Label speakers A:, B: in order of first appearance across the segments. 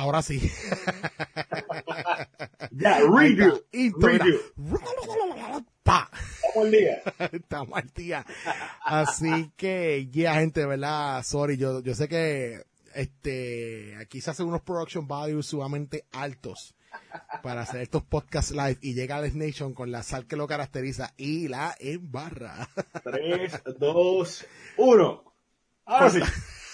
A: Ahora sí.
B: Ya, redo.
A: Pa.
B: Estamos al día.
A: Estamos al día. Así que, gente, ¿verdad? Sorry, yo sé que aquí se hacen unos production values sumamente altos para hacer estos podcasts live y llega Alex Nation con la sal que lo caracteriza y la embarra.
B: 3, 2, 1. Ahora sí.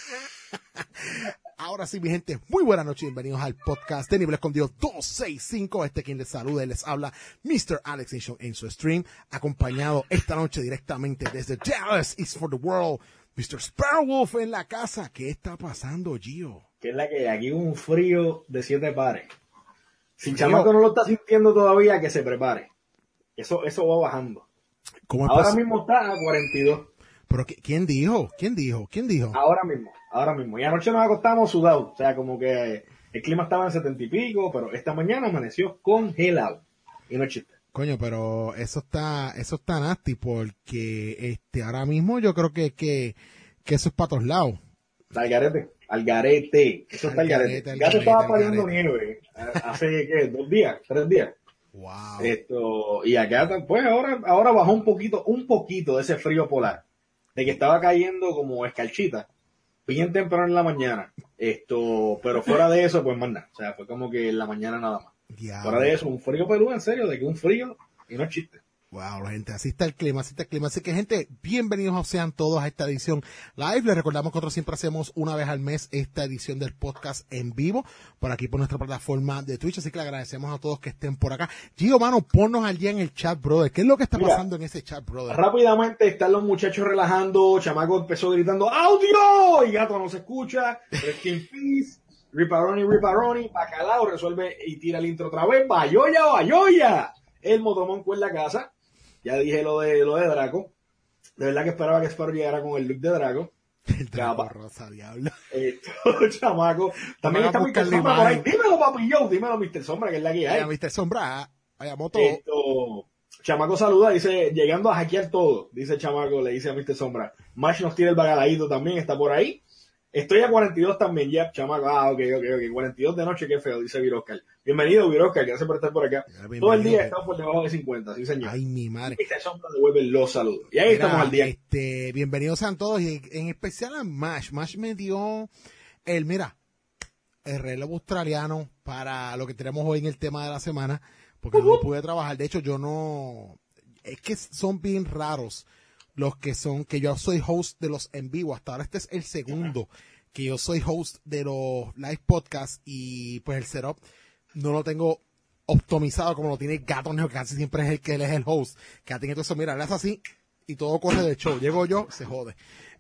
A: Ahora sí, mi gente, muy buenas noches y bienvenidos al podcast de Nivel Escondido 265. Quien les saluda y les habla Mr. Alex Nation en su stream, acompañado esta noche directamente desde Dallas is for the World, Mr. Sparrowwolf en la casa. ¿Qué está pasando, Gio?
B: Que es la que hay aquí un frío de 7 pares. Si el
A: Frío.
B: chamaco no lo está sintiendo todavía, que se prepare. Eso va bajando.
A: ¿Cómo es
B: Ahora
A: posible?
B: mismo está a 42.
A: ¿Pero quién dijo? ¿Quién dijo?
B: Ahora mismo. Y anoche nos acostamos sudados. O sea, como que el clima estaba en 70 y pico, pero esta mañana amaneció congelado. Y no es chiste.
A: Coño, pero eso está nasty porque ahora mismo yo creo que eso es para todos lados.
B: Al garete. Eso está al garete. El gato estaba pariendo nieve hace, ¿qué? 2 días, 3 días.
A: Wow.
B: Y acá, pues ahora bajó un poquito de ese frío polar. De que estaba cayendo como escarchita. Bien temprano en la mañana. Pero fuera de eso, pues más nada. O sea, fue como que en la mañana nada más.
A: Diablo.
B: Fuera de eso, un frío Perú, en serio, de que un frío y no es chiste.
A: Wow, gente, así está el clima. Así que, gente, bienvenidos sean todos a esta edición live. Les recordamos que nosotros siempre hacemos una vez al mes esta edición del podcast en vivo, por aquí por nuestra plataforma de Twitch. Así que le agradecemos a todos que estén por acá. Gio, mano, ponnos al día en el chat, brother. ¿Qué es lo que está pasando en ese chat, brother?
B: Rápidamente están los muchachos relajando. Chamaco empezó gritando ¡audio! Y gato no se escucha. Rest in peace. Riparoni. Bacalao resuelve y tira el intro otra vez. ¡Bayoya! El motomón en la casa. Ya dije lo de Draco. De verdad que esperaba que Sparrow llegara con el look de Draco.
A: El Draco rosa, diablo.
B: Chamaco. También está Mr. Sombra por ahí. Dímelo, papi yo. Dímelo, Mr. Sombra, que es la que hay.
A: Mr. Sombra, vaya moto.
B: Chamaco saluda, dice, llegando a hackear todo. Dice Chamaco, le dice a Mr. Sombra. Mash nos tira el bagaladito también, está por ahí. Estoy a 42 también ya, Chamaco. Ok. 42 de noche, qué feo, dice Viroscar. Bienvenido, Viroscar, gracias por estar por acá. Todo el día estamos por debajo de 50, sí, señor.
A: Ay, mi madre.
B: Mr. Sombra devuelve los saludos. Y ahí estamos al día.
A: Bienvenidos sean todos, y en especial a Mash. Mash me dio el relevo australiano para lo que tenemos hoy en el tema de la semana, porque no pude trabajar. De hecho, es que son bien raros los que yo soy host de los en vivo. Hasta ahora este es el segundo que yo soy host de los live podcasts, y pues el setup no lo tengo optimizado como lo tiene Gato Neo, que casi siempre es él es el host, que tiene todo eso, mira, le hace así y todo corre del show. Llego yo, se jode.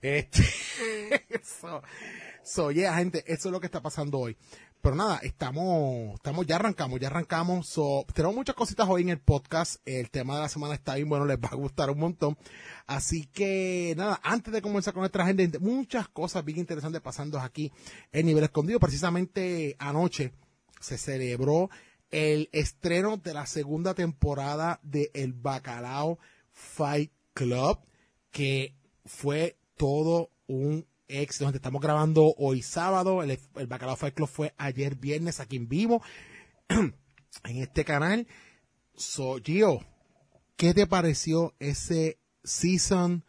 A: Yeah, gente, eso es lo que está pasando hoy. Pero nada, ya arrancamos. Tenemos muchas cositas hoy en el podcast. El tema de la semana está bien bueno, les va a gustar un montón. Así que nada, antes de comenzar con nuestra agenda, muchas cosas bien interesantes pasando aquí en Nivel Escondido. Precisamente anoche se celebró el estreno de la segunda temporada de El Bacalao Fight Club, que fue todo un éxito. Estamos grabando hoy sábado, el Bacalao Fight Club fue ayer viernes aquí en vivo en este canal. Gio, ¿qué te pareció ese season,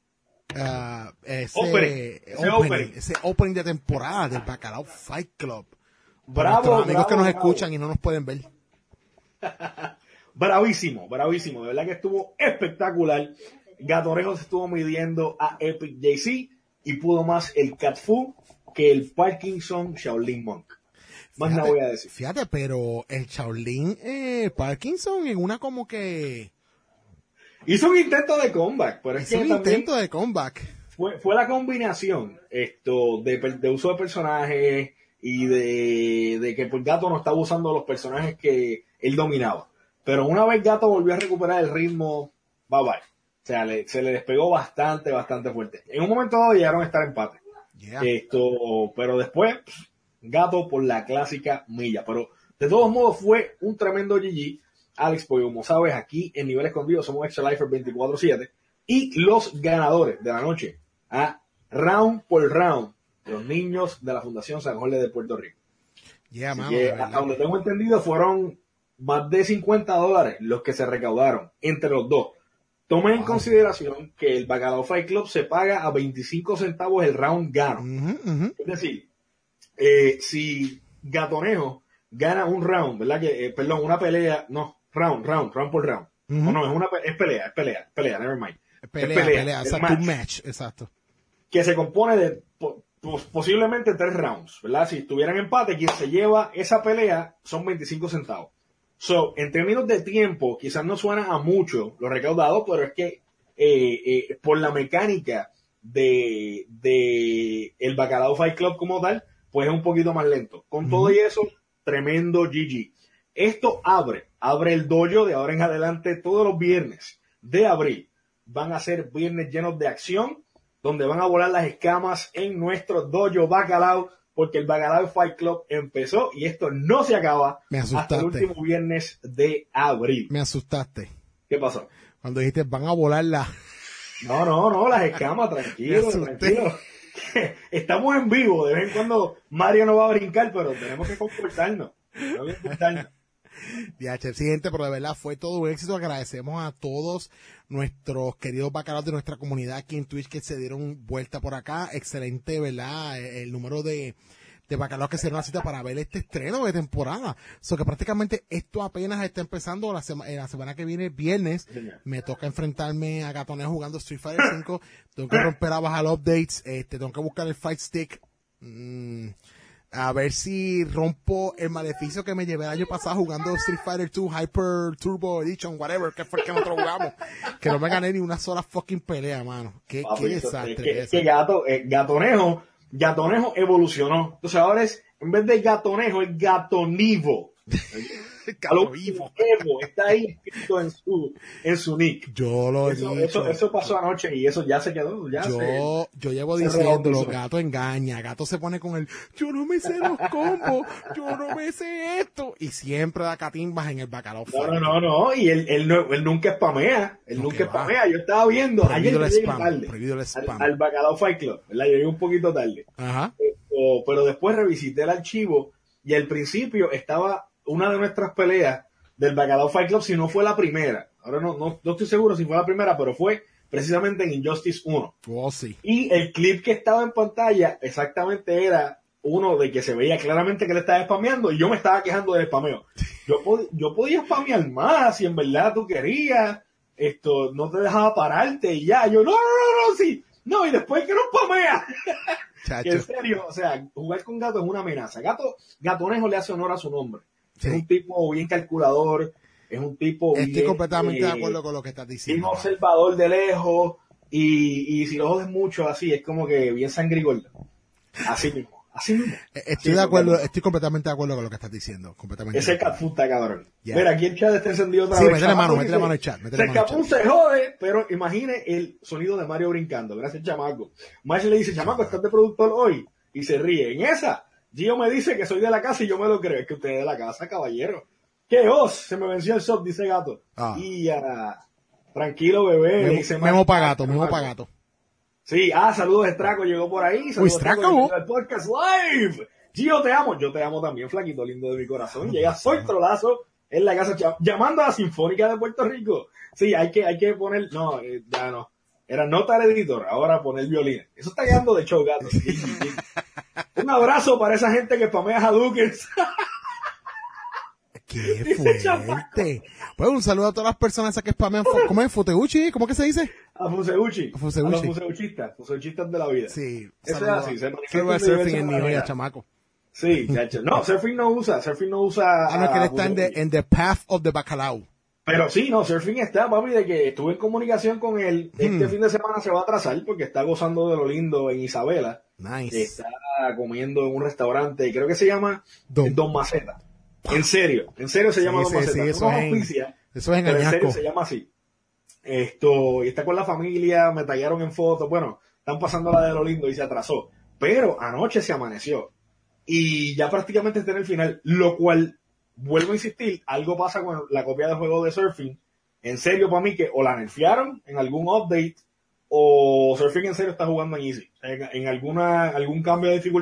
A: ese opening de temporada del Bacalao Fight Club? Para nuestros amigos que nos escuchan y no nos pueden ver.
B: Bravísimo, de verdad que estuvo espectacular. Gatorejo se estuvo midiendo a Epic JC y pudo más el Cat Fu que el Parkinson Shaolin Monk. Más nada voy a decir.
A: Fíjate, pero el Shaolin Parkinson en una como que
B: hizo un intento de comeback, pero es que
A: intento de comeback.
B: Fue la combinación de uso de personajes y de que pues Gato no estaba usando los personajes que él dominaba. Pero una vez Gato volvió a recuperar el ritmo, bye. O sea, se le despegó bastante fuerte. En un momento dado llegaron a estar empate.
A: Yeah.
B: Pero después, Gato por la clásica milla. Pero de todos modos fue un tremendo GG. Alex, pues como sabes, aquí en Nivel Escondido somos Extra Lifer 24/7. Y los ganadores de la noche, round por round, los niños de la Fundación San Jorge de Puerto Rico.
A: Yeah,
B: Así
A: mano,
B: que,
A: de
B: hasta
A: verdad.
B: donde tengo entendido, fueron más de $50 los que se recaudaron entre los dos. Tomen en
A: Wow.
B: consideración que el Bacalao Fight Club se paga a 25 centavos el round gano. Es decir, si Gatonejo gana un round, ¿verdad? Perdón, una pelea, no, round por round. O no, es pelea, never mind.
A: Pelea,
B: el
A: exacto, un match, exacto.
B: que se compone de posiblemente 3 rounds, ¿verdad? Si estuvieran empate, quien se lleva esa pelea son 25 centavos. So, en términos de tiempo, quizás no suena a mucho lo recaudado, pero es que por la mecánica de el Bacalao Fight Club como tal, pues es un poquito más lento. Con todo y eso, tremendo GG. Esto abre el dojo de ahora en adelante todos los viernes de abril. Van a ser viernes llenos de acción, donde van a volar las escamas en nuestro dojo Bacalao, porque el Bacalao Fight Club empezó y esto no se acaba hasta el último viernes de abril.
A: Me asustaste.
B: ¿Qué pasó?
A: Cuando dijiste, van a volar la...
B: No, las escamas, tranquilo. Estamos en vivo, de vez en cuando Mario no va a brincar, pero tenemos que comportarnos.
A: DH, sí, gente, pero de verdad fue todo un éxito. Agradecemos a todos nuestros queridos bacalaos de nuestra comunidad aquí en Twitch que se dieron vuelta por acá. Excelente, ¿verdad? El número de bacalaos que se dieron la cita para ver este estreno de temporada. So que prácticamente esto apenas está empezando. La semana que viene, viernes, me toca enfrentarme a Gatonejo jugando Street Fighter 5. Tengo que romper a bajar updates. Tengo que buscar el Fight Stick. A ver si rompo el maleficio que me llevé el año pasado jugando Street Fighter 2 Hyper Turbo Edition, whatever, que fue el que nosotros jugamos. Que no me gané ni una sola fucking pelea, mano. Qué desastre.
B: Que Gatonejo evolucionó. Entonces ahora en vez de Gatonejo, es Gatonivo.
A: Gatovivo.
B: Está ahí escrito en su nick.
A: Yo lo he dicho.
B: Eso pasó anoche y eso ya se quedó.
A: Yo llevo diciendo, los gatos engañan. Gato se pone con el, yo no me sé los combos, yo no me sé esto. Y siempre da catimbas en el bacalao.
B: No. Y él nunca spamea. Nunca spamea. Yo estaba viendo.
A: Prohibido
B: ayer
A: el spam.
B: tarde,
A: Prohibido el spam.
B: Al Bacalao Fight Club, ¿verdad? Yo llegué un poquito tarde.
A: Ajá.
B: Pero después revisité el archivo y al principio estaba una de nuestras peleas del Bacalao Fight Club, si no fue la primera. Ahora no estoy seguro si fue la primera, pero fue precisamente en Injustice 1.
A: Oh, sí.
B: Y el clip que estaba en pantalla exactamente era uno de que se veía claramente que le estaba spameando y yo me estaba quejando del spameo. Yo podía spamear más si en verdad tú querías, no te dejaba pararte y ya. Yo, no, sí. No, y después que no spamea. Que en serio, o sea, jugar con Gato es una amenaza. Gatonejo le hace honor a su nombre. Sí. Es un tipo bien calculador, es un tipo
A: Estoy completamente de acuerdo con lo que estás diciendo.
B: Bien observador de lejos, y si lo jodes mucho así, es como que bien sangrigordo. Así mismo.
A: Estoy completamente de acuerdo con lo que estás diciendo.
B: Ese Catfoot está cabrón. Yeah. Mira, aquí el chat está encendido otra
A: vez.
B: Sí,
A: métele mano al chat.
B: Capun se jode, pero imagine el sonido de Mario brincando. Gracias, chamaco. Mario le dice, chamaco, ¿estás de productor hoy? Y se ríe. En esa, Gio me dice que soy de la casa y yo me lo creo. Es que usted es de la casa, caballero. ¿Qué os? Se me venció el shot, dice Gato. Y tranquilo, bebé.
A: Memo pa' gato.
B: Sí, saludos Straco, llegó por ahí. Saludos
A: Straco.
B: El podcast live. Gio, te amo. Yo te amo también, flaquito lindo de mi corazón. Llega Soy Trolazo en la casa, llamando a la Sinfónica de Puerto Rico. Sí, hay que poner, ya no. Era nota el editor, ahora poner violín. Eso está quedando de show, Gato. Sí. Un abrazo para esa gente que spamea Hadouken.
A: ¡Qué fuerte! Pues un saludo a todas las personas que spamean. ¿Cómo es? ¿Futeuchi? ¿Cómo que se dice?
B: A Fuseuchi. A los Fuseuchistas de la vida.
A: Sí.
B: Eso es así.
A: Saludo a Surfing en New York, chamaco.
B: Sí, chacho. No, Surfing no usa.
A: No, es que él está en the path of the bacalao.
B: Pero sí, no, Surfing está, papi, de que estuve en comunicación con él. Este fin de semana se va a atrasar porque está gozando de lo lindo en Isabela.
A: Nice.
B: Está comiendo en un restaurante, creo que se llama Don Maceta. En serio se llama Don Maceta.
A: Sí, eso es en
B: Añasco. En serio se llama así. Y está con la familia, me tallaron en fotos. Bueno, están pasando la de lo lindo y se atrasó. Pero anoche se amaneció. Y ya prácticamente está en el final, lo cual, vuelvo a insistir, algo pasa con la copia de juego de Surfing. En serio, para mí, que o la nerfearon en algún update, o Surfing en serio está jugando en Easy. En algún cambio de dificultad.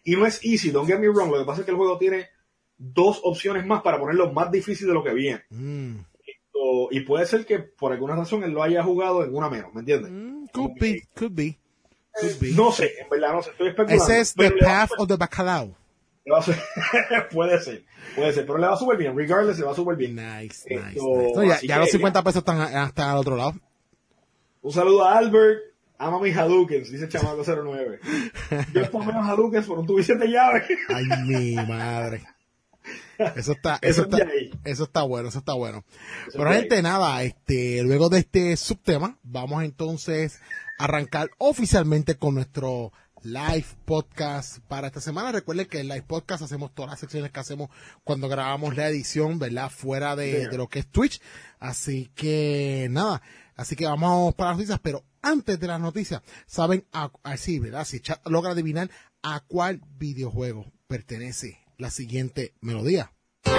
B: Y no es easy, don't get me wrong. Lo que pasa es que el juego tiene 2 opciones más para ponerlo más difícil de lo que viene. Y puede ser que por alguna razón él lo haya jugado en una menos, ¿me entiendes?
A: Could be.
B: No sé, en verdad no sé, estoy especulando.
A: Ese es The Path of the Bacalao.
B: Puede ser, pero le va súper bien, regardless le va súper bien.
A: Nice. No, ya los 50 pesos están al otro lado.
B: Un saludo a Albert, ama mis Hadoukens, dice Chamaco 09. Yo estoy menos Hadoukens por un tubo de llave.
A: Ay, mi madre. Eso está bueno. Pero gente, nada, luego de este subtema, vamos entonces a arrancar oficialmente con nuestro live podcast para esta semana. Recuerden que en live podcast hacemos todas las secciones que hacemos cuando grabamos la edición, ¿verdad? Fuera de lo que es Twitch. Así que nada, vamos para las noticias, pero antes de las noticias, saben, así, ¿verdad? Si chat logra adivinar a cuál videojuego pertenece la siguiente melodía.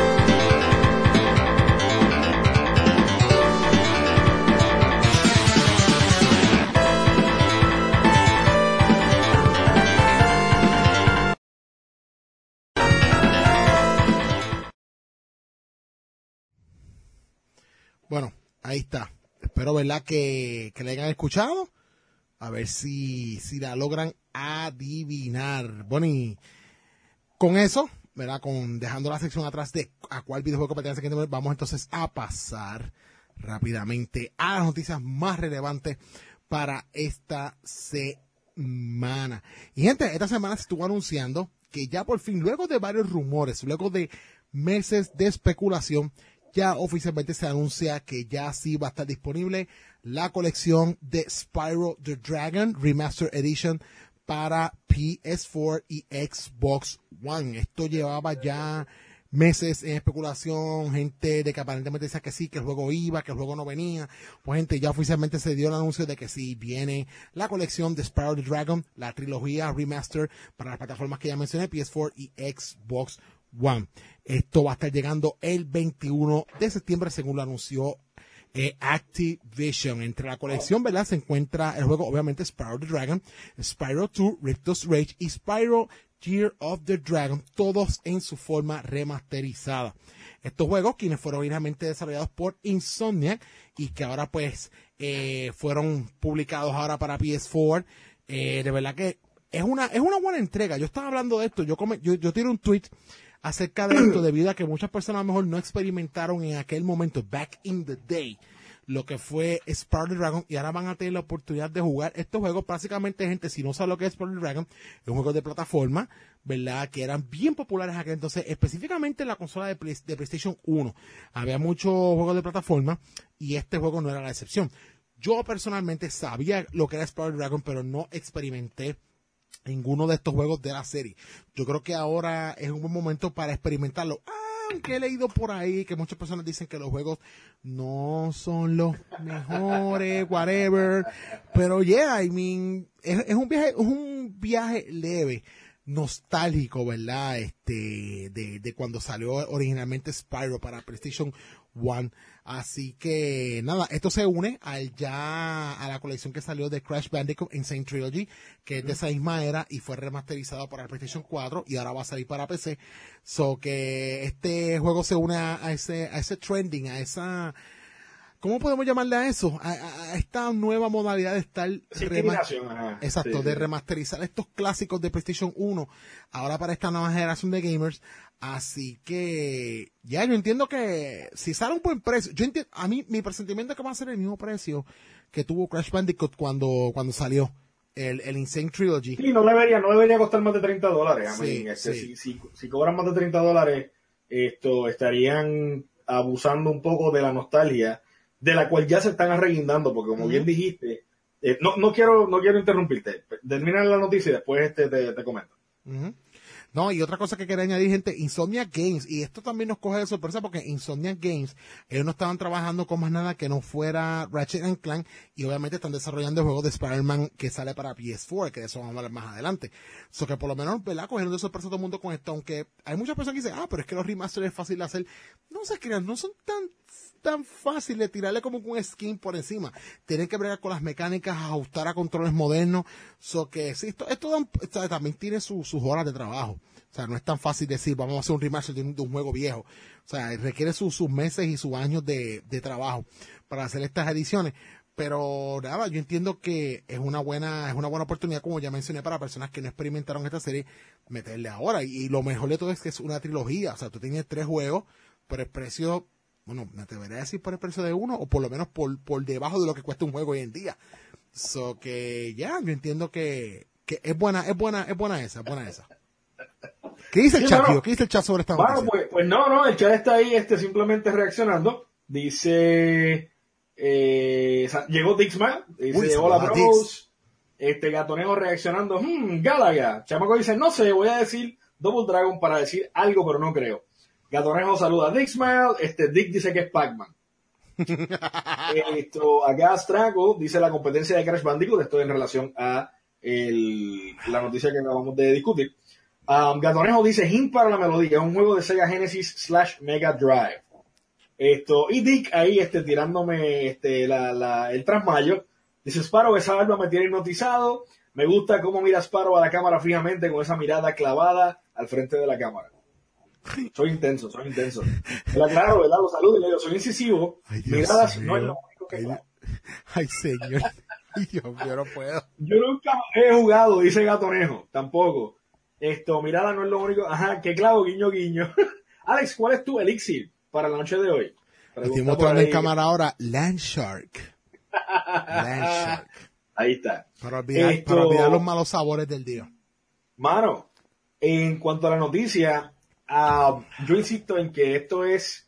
A: Bueno, ahí está. Espero, ¿verdad?, que la hayan escuchado. A ver si la logran adivinar. Bueno, y con eso, ¿verdad?, dejando la sección atrás de a cuál videojuego pertenece, vamos entonces a pasar rápidamente a las noticias más relevantes para esta semana. Y gente, esta semana se estuvo anunciando que ya por fin, luego de varios rumores, luego de meses de especulación, ya oficialmente se anuncia que ya sí va a estar disponible la colección de Spyro the Dragon Remastered Edition para PS4 y Xbox One. Esto llevaba ya meses en especulación, gente de que aparentemente decía que sí, que el juego iba, que el juego no venía. Pues gente, ya oficialmente se dio el anuncio de que sí viene la colección de Spyro the Dragon, la trilogía remaster para las plataformas que ya mencioné, PS4 y Xbox One. Esto va a estar llegando el 21 de septiembre, según lo anunció Activision. Entre la colección, ¿verdad?, se encuentra el juego, obviamente, Spyro the Dragon, Spyro 2, Rictus Rage y Spyro Year of the Dragon, todos en su forma remasterizada. Estos juegos, quienes fueron originalmente desarrollados por Insomniac y que ahora pues fueron publicados ahora para PS4, de verdad que es una buena entrega. Yo estaba hablando de esto, yo tiré un tweet acerca de esto debido a que muchas personas a lo mejor no experimentaron en aquel momento, back in the day, lo que fue Spyro the Dragon, y ahora van a tener la oportunidad de jugar estos juegos. Básicamente, gente, si no sabe lo que es Spyro the Dragon, es un juego de plataforma, ¿verdad?, que eran bien populares aquel entonces, específicamente en la consola de PlayStation 1. Había muchos juegos de plataforma y este juego no era la excepción. Yo personalmente sabía lo que era Spyro the Dragon, pero no experimenté ninguno de estos juegos de la serie. Yo creo que ahora es un buen momento para experimentarlo. Aunque he leído por ahí que muchas personas dicen que los juegos no son los mejores, whatever. Pero yeah, I mean, es un viaje leve, nostálgico, ¿verdad? De cuando salió originalmente Spyro para PlayStation 1. Así que nada, esto se une a la colección que salió de Crash Bandicoot Insane Trilogy, que es de esa misma era y fue remasterizado para el PlayStation 4 y ahora va a salir para PC. So que este juego se une a ese trending, a esa, ¿cómo podemos llamarle a eso? A esta nueva modalidad de estar de remasterizar estos clásicos de PlayStation 1 ahora para esta nueva generación de gamers. Así que ya yo entiendo que si sale un buen precio, a mí mi presentimiento es que va a ser el mismo precio que tuvo Crash Bandicoot cuando salió el Insane Trilogy.
B: Sí, no debería costar más de $30.
A: Sí.
B: Si cobran más de $30, estarían abusando un poco de la nostalgia, de la cual ya se están arreguindando, porque como bien dijiste, no quiero interrumpirte. Termina la noticia y después te comento.
A: No, y otra cosa que quería añadir, gente, Insomniac Games, y esto también nos coge de sorpresa porque Insomniac Games, ellos no estaban trabajando con más nada que no fuera Ratchet and Clank, y obviamente están desarrollando el juego de Spider-Man que sale para PS4, que de eso vamos a hablar más adelante. So que por lo menos, ¿verdad? Cogiendo de sorpresa a todo el mundo con esto, aunque hay muchas personas que dicen, pero es que los remasters es fácil de hacer. No se crean, no son tan fácil de tirarle como un skin por encima. Tienen que bregar con las mecánicas, ajustar a controles modernos. So que sí, esto también tiene sus horas de trabajo. O sea, no es tan fácil decir, vamos a hacer un remaster de un juego viejo. O sea, requiere sus meses y sus años de trabajo para hacer estas ediciones. Pero nada, yo entiendo que es una buena oportunidad, como ya mencioné, para personas que no experimentaron esta serie, meterle ahora. Y lo mejor de todo es que es una trilogía. O sea, tú tienes 3 juegos por el precio, bueno, me atrevería a decir por el precio de uno, o por lo menos por debajo de lo que cuesta un juego hoy en día. So que ya, yo entiendo que es buena esa. ¿Qué dice el chat, tío? ¿Qué dice el chat sobre esta noticia?
B: Pues no, el chat está ahí simplemente reaccionando. Dice, llegó Dixman, dice, hola bros, Gatonejo reaccionando, Galaga. Chamaco dice, no sé, voy a decir Double Dragon para decir algo, pero no creo. Gatonejo saluda a Dixman, Dick dice que es Pac-Man. Acá Strago dice la competencia de Crash Bandicoot, esto en relación a la noticia que acabamos de discutir. Gatonejo dice Hint para la melodía, es un juego de Sega Genesis / Mega Drive. Y Dick ahí tirándome el trasmayo. Dice Sparrow, esa barba me tiene hipnotizado. Me gusta cómo mira Sparrow a la cámara fijamente con esa mirada clavada al frente de la cámara. Soy intenso. Pero claro, ¿verdad? Los saludos y le digo, soy incisivo. Miradas no es lo único que claro.
A: Ay, señor. Ay, Dios mío, no puedo.
B: Yo nunca he jugado, dice Gatonejo. Tampoco. Mirada no es lo único. Ajá, que clavo, guiño, guiño. Alex, ¿cuál es tu elixir para la noche de hoy?
A: Estoy mostrando en cámara ahora Landshark.
B: Ahí está.
A: Para olvidar los malos sabores del día.
B: Mano, en cuanto a la noticia, yo insisto en que esto es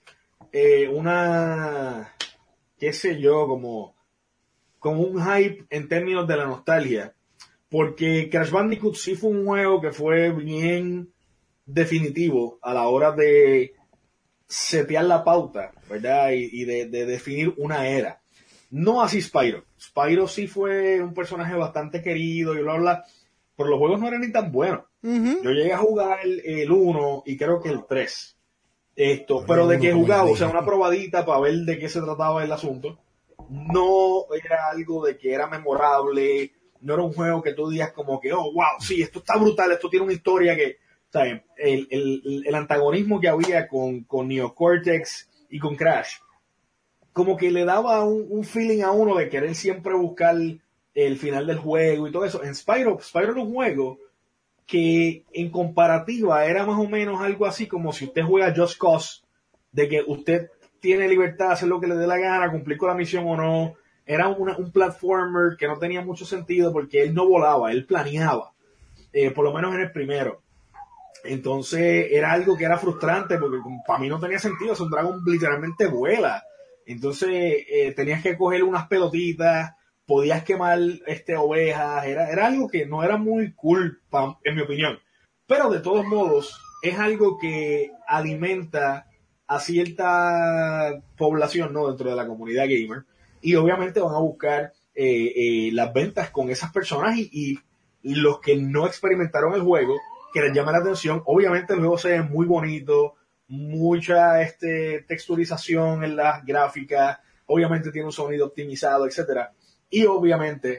B: una, qué sé yo, como un hype en términos de la nostalgia. Porque Crash Bandicoot sí fue un juego que fue bien definitivo a la hora de setear la pauta, ¿verdad? Y de definir una era. No así Spyro. Spyro sí fue un personaje bastante querido y bla, bla, pero los juegos no eran ni tan buenos. Uh-huh. Yo llegué a jugar el 1 y creo que el 3. Pero de que jugaba, o sea, una probadita para ver de qué se trataba el asunto. No era algo de que era memorable. No era un juego que tú digas como que, oh, wow, sí, esto está brutal, esto tiene una historia que, ¿sabes? El antagonismo que había con Neo Cortex y con Crash, como que le daba un feeling a uno de querer siempre buscar el final del juego y todo eso. En Spyro era un juego que en comparativa era más o menos algo así como si usted juega Just Cause, de que usted tiene libertad de hacer lo que le dé la gana, cumplir con la misión o no. Era un platformer que no tenía mucho sentido porque él no volaba, él planeaba, por lo menos en el primero. Entonces era algo que era frustrante porque para mí no tenía sentido, un dragón literalmente vuela. Entonces tenías que coger unas pelotitas, podías quemar ovejas, era algo que no era muy cool, en mi opinión. Pero de todos modos, es algo que alimenta a cierta población, ¿no? Dentro de la comunidad gamer. Y obviamente van a buscar las ventas con esas personas y los que no experimentaron el juego, que les llama la atención. Obviamente el juego se ve muy bonito, mucha texturización en las gráficas, obviamente tiene un sonido optimizado, etcétera. Y obviamente,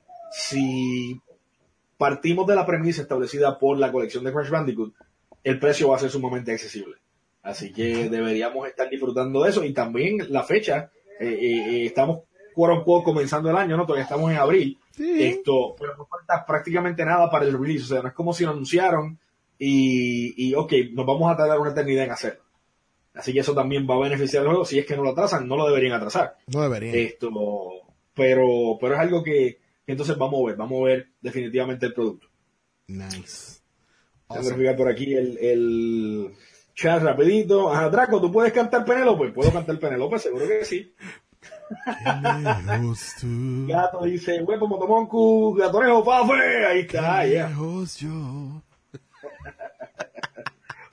B: si partimos de la premisa establecida por la colección de Crash Bandicoot, el precio va a ser sumamente accesible. Así que deberíamos estar disfrutando de eso. Y también la fecha, estamos comenzando el año, ¿no? Todavía estamos en abril. Sí. Pero no falta prácticamente nada para el release. O sea, no es como si lo anunciaron y ok, nos vamos a tardar una eternidad en hacerlo. Así que eso también va a beneficiar al juego. Si es que no lo atrasan, no lo deberían atrasar.
A: No deberían.
B: Pero es algo que entonces vamos a ver definitivamente el producto.
A: Nice.
B: Voy a verificar por aquí el chat rapidito. Ajá, Draco, ¿tú puedes cantar Penélope? ¿Puedo cantar Penélope? Seguro que sí. Gato dice, huevo motomoncu, Gatonejo, pafe. Ahí está, ya.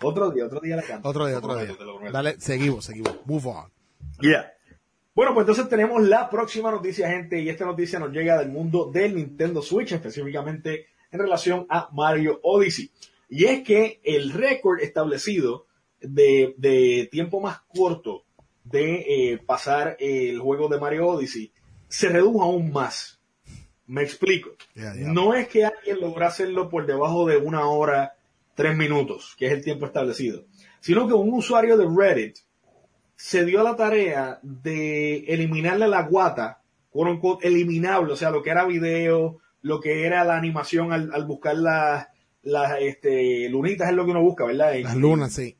B: Otro día la canto.
A: Otro día.
B: Te lo prometo.
A: Dale, seguimos. Move on.
B: Yeah. Bueno, pues entonces tenemos la próxima noticia, gente, y esta noticia nos llega del mundo del Nintendo Switch, específicamente en relación a Mario Odyssey. Y es que el récord establecido de tiempo más corto de pasar el juego de Mario Odyssey se redujo aún más. Me explico.
A: Yeah.
B: No es que alguien logró hacerlo por debajo de 1 hora, 3 minutos, que es el tiempo establecido, sino que un usuario de Reddit se dio la tarea de eliminarle la guata, quote unquote, eliminable, o sea, lo que era video, lo que era la animación al buscar las lunitas es lo que uno busca, ¿verdad?
A: Las lunas, sí.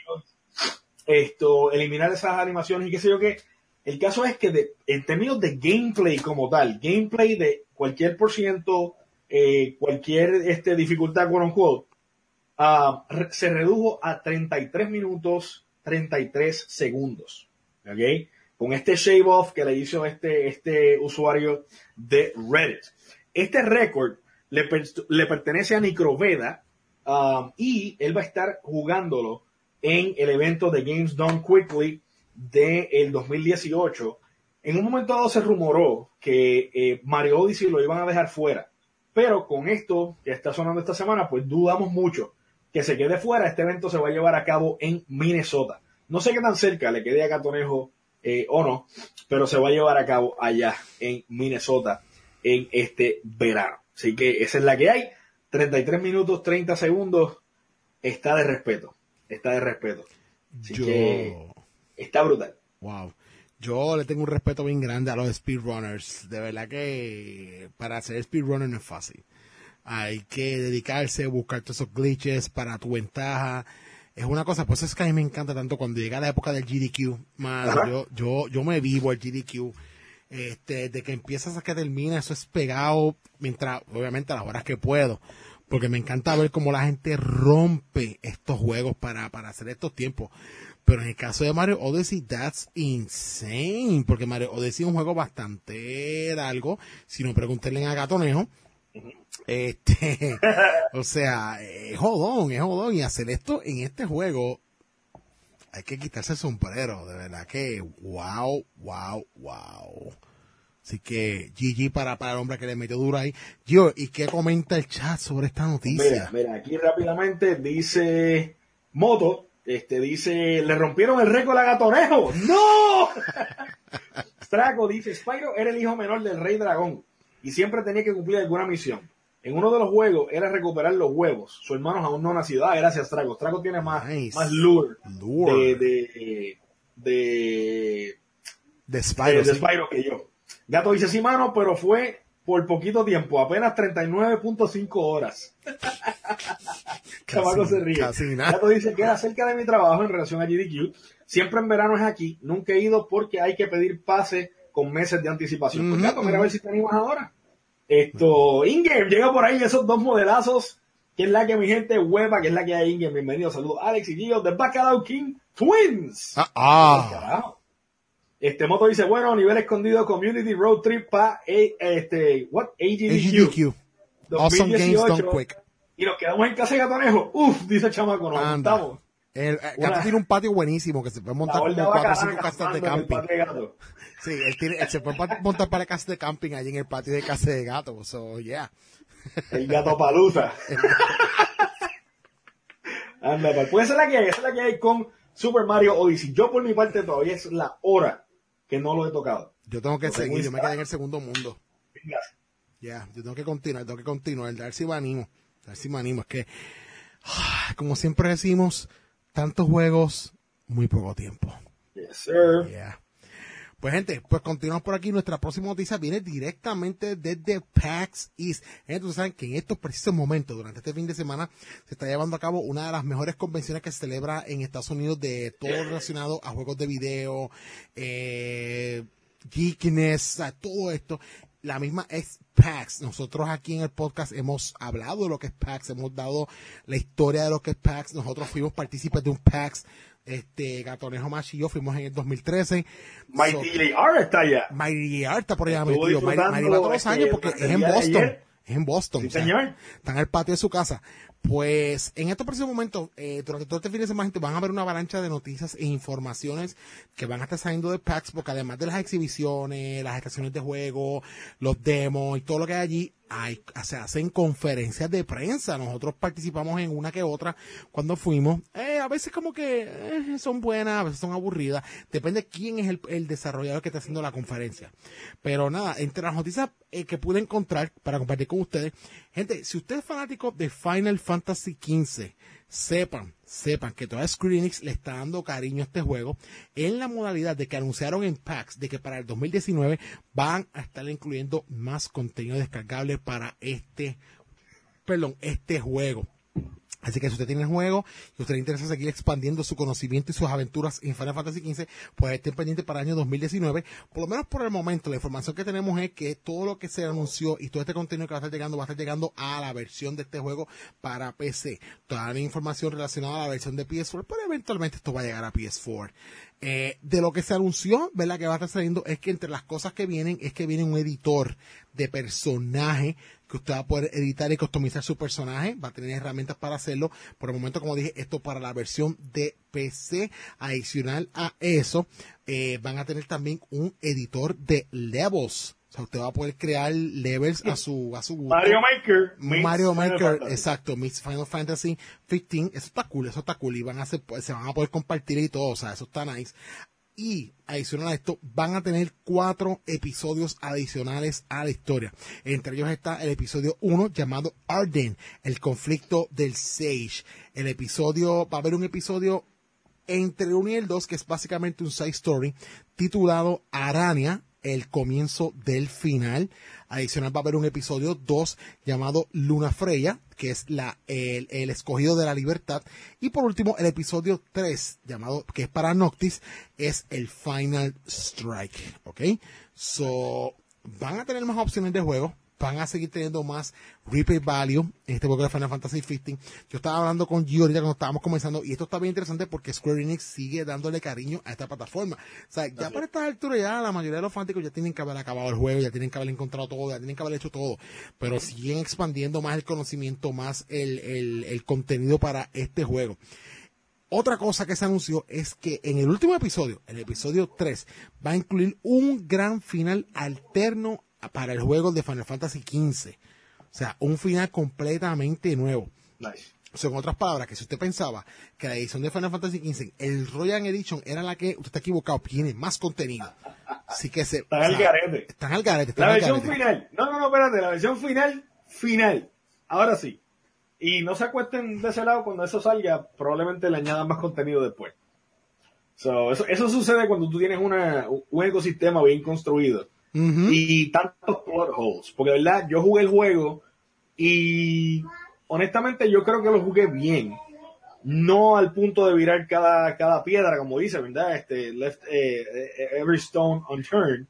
B: Eliminar esas animaciones y qué sé yo qué. El caso es que en términos de gameplay como tal, gameplay de cualquier por ciento, cualquier dificultad, quote unquote, se redujo a 33 minutos 33 segundos, ¿ok? Con este shave off que le hizo este usuario de Reddit. Este récord le pertenece a Nicroveda y él va a estar jugándolo en el evento de Games Done Quickly del 2018. En un momento dado se rumoró que Mario Odyssey lo iban a dejar fuera, pero con esto que está sonando esta semana, pues dudamos mucho que se quede fuera. Este evento se va a llevar a cabo en Minnesota. No sé qué tan cerca le quede a Gatonejo o no, pero se va a llevar a cabo allá en Minnesota en este verano. Así que esa es la que hay. 33 minutos, 30 segundos. Está de respeto. Así que está brutal.
A: Wow. Yo le tengo un respeto bien grande a los speedrunners. De verdad que para ser speedrunner no es fácil. Hay que dedicarse, buscar todos esos glitches para tu ventaja. Es una cosa, pues es que a mí me encanta tanto cuando llega la época del GDQ. Madre, yo me vivo el GDQ. De que empieza hasta que termina, eso es pegado, mientras, obviamente a las horas que puedo. Porque me encanta ver cómo la gente rompe estos juegos para hacer estos tiempos. Pero en el caso de Mario Odyssey, that's insane. Porque Mario Odyssey es un juego bastante largo. Si no, pregúntenle a Gatonejo. O sea, es jodón. Y hacer esto en este juego, hay que quitarse el sombrero. De verdad que, wow. Así que, GG para el hombre que le metió duro ahí. Gio, ¿y qué comenta el chat sobre esta noticia?
B: Mira, aquí rápidamente dice Moto, dice, le rompieron el récord a Gatonejo. ¡No! Straco dice, Spyro era el hijo menor del Rey Dragón y siempre tenía que cumplir alguna misión. En uno de los juegos era recuperar los huevos. Su hermano aún no ha nacido. Gracias, Straco. Straco tiene más lure de Spyro que yo. Gato dice, sí, mano, pero fue por poquito tiempo, apenas 39.5 horas. Chamaco se ríe. Gato dice, queda cerca de mi trabajo en relación a GDQ. Siempre en verano es aquí. Nunca he ido porque hay que pedir pase con meses de anticipación. Pues Gato, mira a ver si te animas ahora. Ingame, llega por ahí esos dos modelazos, que es la que mi gente hueva, que es la que hay Ingame. Bienvenido, saludos Alex y Gio de Bacalao King Twins. Moto dice, bueno, nivel escondido, Community Road Trip para AGDQ 2018.
A: Awesome Games Done Quick.
B: Y nos quedamos en casa de Gatonejo. Uf, dice el chamaco, nos juntamos.
A: El Gato tiene un patio buenísimo que se puede montar como 4 o 5 casas de camping. Sí, él se puede montar para casas de camping allí en el patio de casa de Gato. So, yeah.
B: El Gato Palusa. Anda, pues esa es la que hay con Super Mario Odyssey. Yo por mi parte todavía es la hora que no lo he tocado.
A: Yo tengo que seguir, yo me quedé en el segundo mundo. Ya, yo tengo que continuar, a ver si me animo. Es que, como siempre decimos, tantos juegos, muy poco tiempo.
B: Yes, sir.
A: Yeah. Pues gente, pues continuamos por aquí. Nuestra próxima noticia viene directamente desde PAX East. Entonces saben que en estos precisos momentos, durante este fin de semana, se está llevando a cabo una de las mejores convenciones que se celebra en Estados Unidos de todo relacionado a juegos de video, geekiness, todo esto. La misma es PAX. Nosotros aquí en el podcast hemos hablado de lo que es PAX, hemos dado la historia de lo que es PAX. Nosotros fuimos partícipes de un PAX. Gatonejo Machi y yo fuimos en el 2013.
B: Mighty R está allá.
A: Mighty R está por allá metido. Mighty va todos los años porque es en Boston. Es en Boston.
B: Sí,
A: o sea,
B: señor.
A: está en el patio de su casa. Pues en estos próximos momentos, durante todo este fin de semana, gente, van a ver una avalancha de noticias e informaciones que van a estar saliendo de PAX, porque además de las exhibiciones, las estaciones de juego, los demos y todo lo que hay allí, se hacen conferencias de prensa. Nosotros participamos en una que otra cuando fuimos. A veces como que son buenas, a veces son aburridas. Depende quién es el desarrollador que está haciendo la conferencia. Pero nada, entre las noticias que pude encontrar para compartir con ustedes, gente, si usted es fanático de Final Fantasy XV, sepan que toda Square Enix le está dando cariño a este juego en la modalidad de que anunciaron en PAX de que para el 2019 van a estar incluyendo más contenido descargable para este juego. Así que si usted tiene el juego y usted le interesa seguir expandiendo su conocimiento y sus aventuras en Final Fantasy XV, pues estén pendiente para el año 2019. Por lo menos por el momento, la información que tenemos es que todo lo que se anunció y todo este contenido que va a estar llegando a la versión de este juego para PC. Toda la información relacionada a la versión de PS4, pero eventualmente esto va a llegar a PS4. De lo que se anunció, ¿verdad? Que va a estar saliendo es que entre las cosas que vienen es que viene un editor de personaje que usted va a poder editar y customizar su personaje, va a tener herramientas para hacerlo. Por el momento, como dije, esto para la versión de PC. Adicional a eso, van a tener también un editor de levels. O sea, usted va a poder crear levels a su gusto. Mario Maker, exacto, Mix Final Fantasy 15. Eso está cool. Y se van a poder compartir y todo. O sea, eso está nice. Y adicional a esto, van a tener 4 episodios adicionales a la historia. Entre ellos está el episodio 1 llamado Arden, el conflicto del Sage. Va a haber un episodio entre el 1 y el 2, que es básicamente un side story, titulado Arania, el comienzo del final. Adicional va a haber un episodio 2 llamado Luna Freya, que es el escogido de la libertad. Y por último, el episodio 3, llamado, que es para Noctis, es el Final Strike. ¿Ok? So, van a tener más opciones de juego. Van a seguir teniendo más replay value en este juego de Final Fantasy XV. Yo estaba hablando con Gio ahorita cuando estábamos comenzando, y esto está bien interesante porque Square Enix sigue dándole cariño a esta plataforma. O sea, ya para estas alturas ya la mayoría de los fanáticos ya tienen que haber acabado el juego, ya tienen que haber encontrado todo, ya tienen que haber hecho todo, pero siguen expandiendo más el conocimiento, más el contenido para este juego. Otra cosa que se anunció es que en el último episodio, el episodio 3, va a incluir un gran final alterno para el juego de Final Fantasy XV. O sea, un final completamente nuevo.
B: Nice.
A: O sea, en otras palabras, que si usted pensaba que la edición de Final Fantasy XV, el Royal Edition, era la que usted está equivocado, tiene más contenido. Así que
B: están al garete.
A: Están al garete.
B: La versión final. No, espérate. La versión final. Ahora sí. Y no se acuesten de ese lado cuando eso salga, probablemente le añadan más contenido después. So, eso sucede cuando tú tienes un ecosistema bien construido.
A: Uh-huh.
B: Y tantos plot holes. Porque, verdad, yo jugué el juego y honestamente yo creo que lo jugué bien. No al punto de virar cada piedra, como dice, ¿verdad? Left every stone unturned.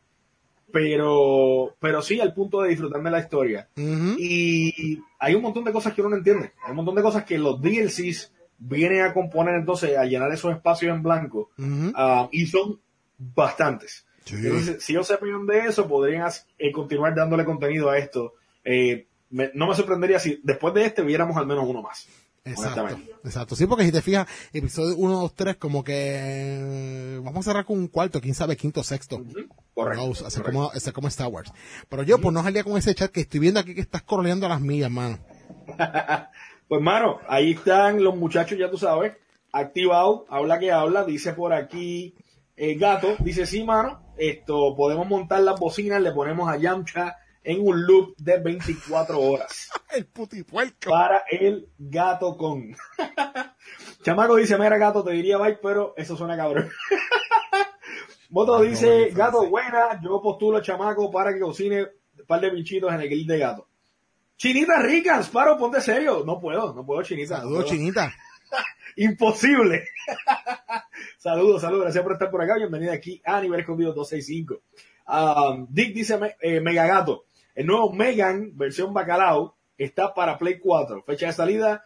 B: Pero sí al punto de disfrutarme la historia.
A: Uh-huh.
B: Y hay un montón de cosas que uno no entiende. Hay un montón de cosas que los DLCs vienen a componer entonces, a llenar esos espacios en blanco.
A: Uh-huh.
B: Y son bastantes. Sí. Entonces, si ellos se apoyan de eso, podrían continuar dándole contenido a esto. No me sorprendería si después de este viéramos al menos uno más.
A: Exacto. Sí, porque si te fijas, episodio 1, 2, 3, como que vamos a cerrar con un cuarto, quién sabe, quinto, sexto.
B: Uh-huh. Correcto.
A: No, hacer como Star Wars. Pero yo, pues no salía con ese chat que estoy viendo aquí que estás correando a las millas, mano.
B: Pues, mano, ahí están los muchachos, ya tú sabes, activados, habla que habla, dice por aquí Gato, dice, sí, mano, podemos montar las bocinas, le ponemos a Yamcha en un loop de 24 horas.
A: El putipuerco.
B: Para el Gato con. Chamaco dice, mira, Gato, te diría bye, pero eso suena cabrón. Moto dice, Gato, buena, yo postulo Chamaco para que cocine un par de pinchitos en el grill de Gato. Chinita rica, Paro, ponte serio. No puedo, Chinita.
A: Saludos, Chinita.
B: Imposible. Saludos, gracias por estar por acá. Bienvenida aquí a Nivel Escondido 265. Dick dice, Mega Gato, el nuevo Megan versión Bacalao está para Play 4. Fecha de salida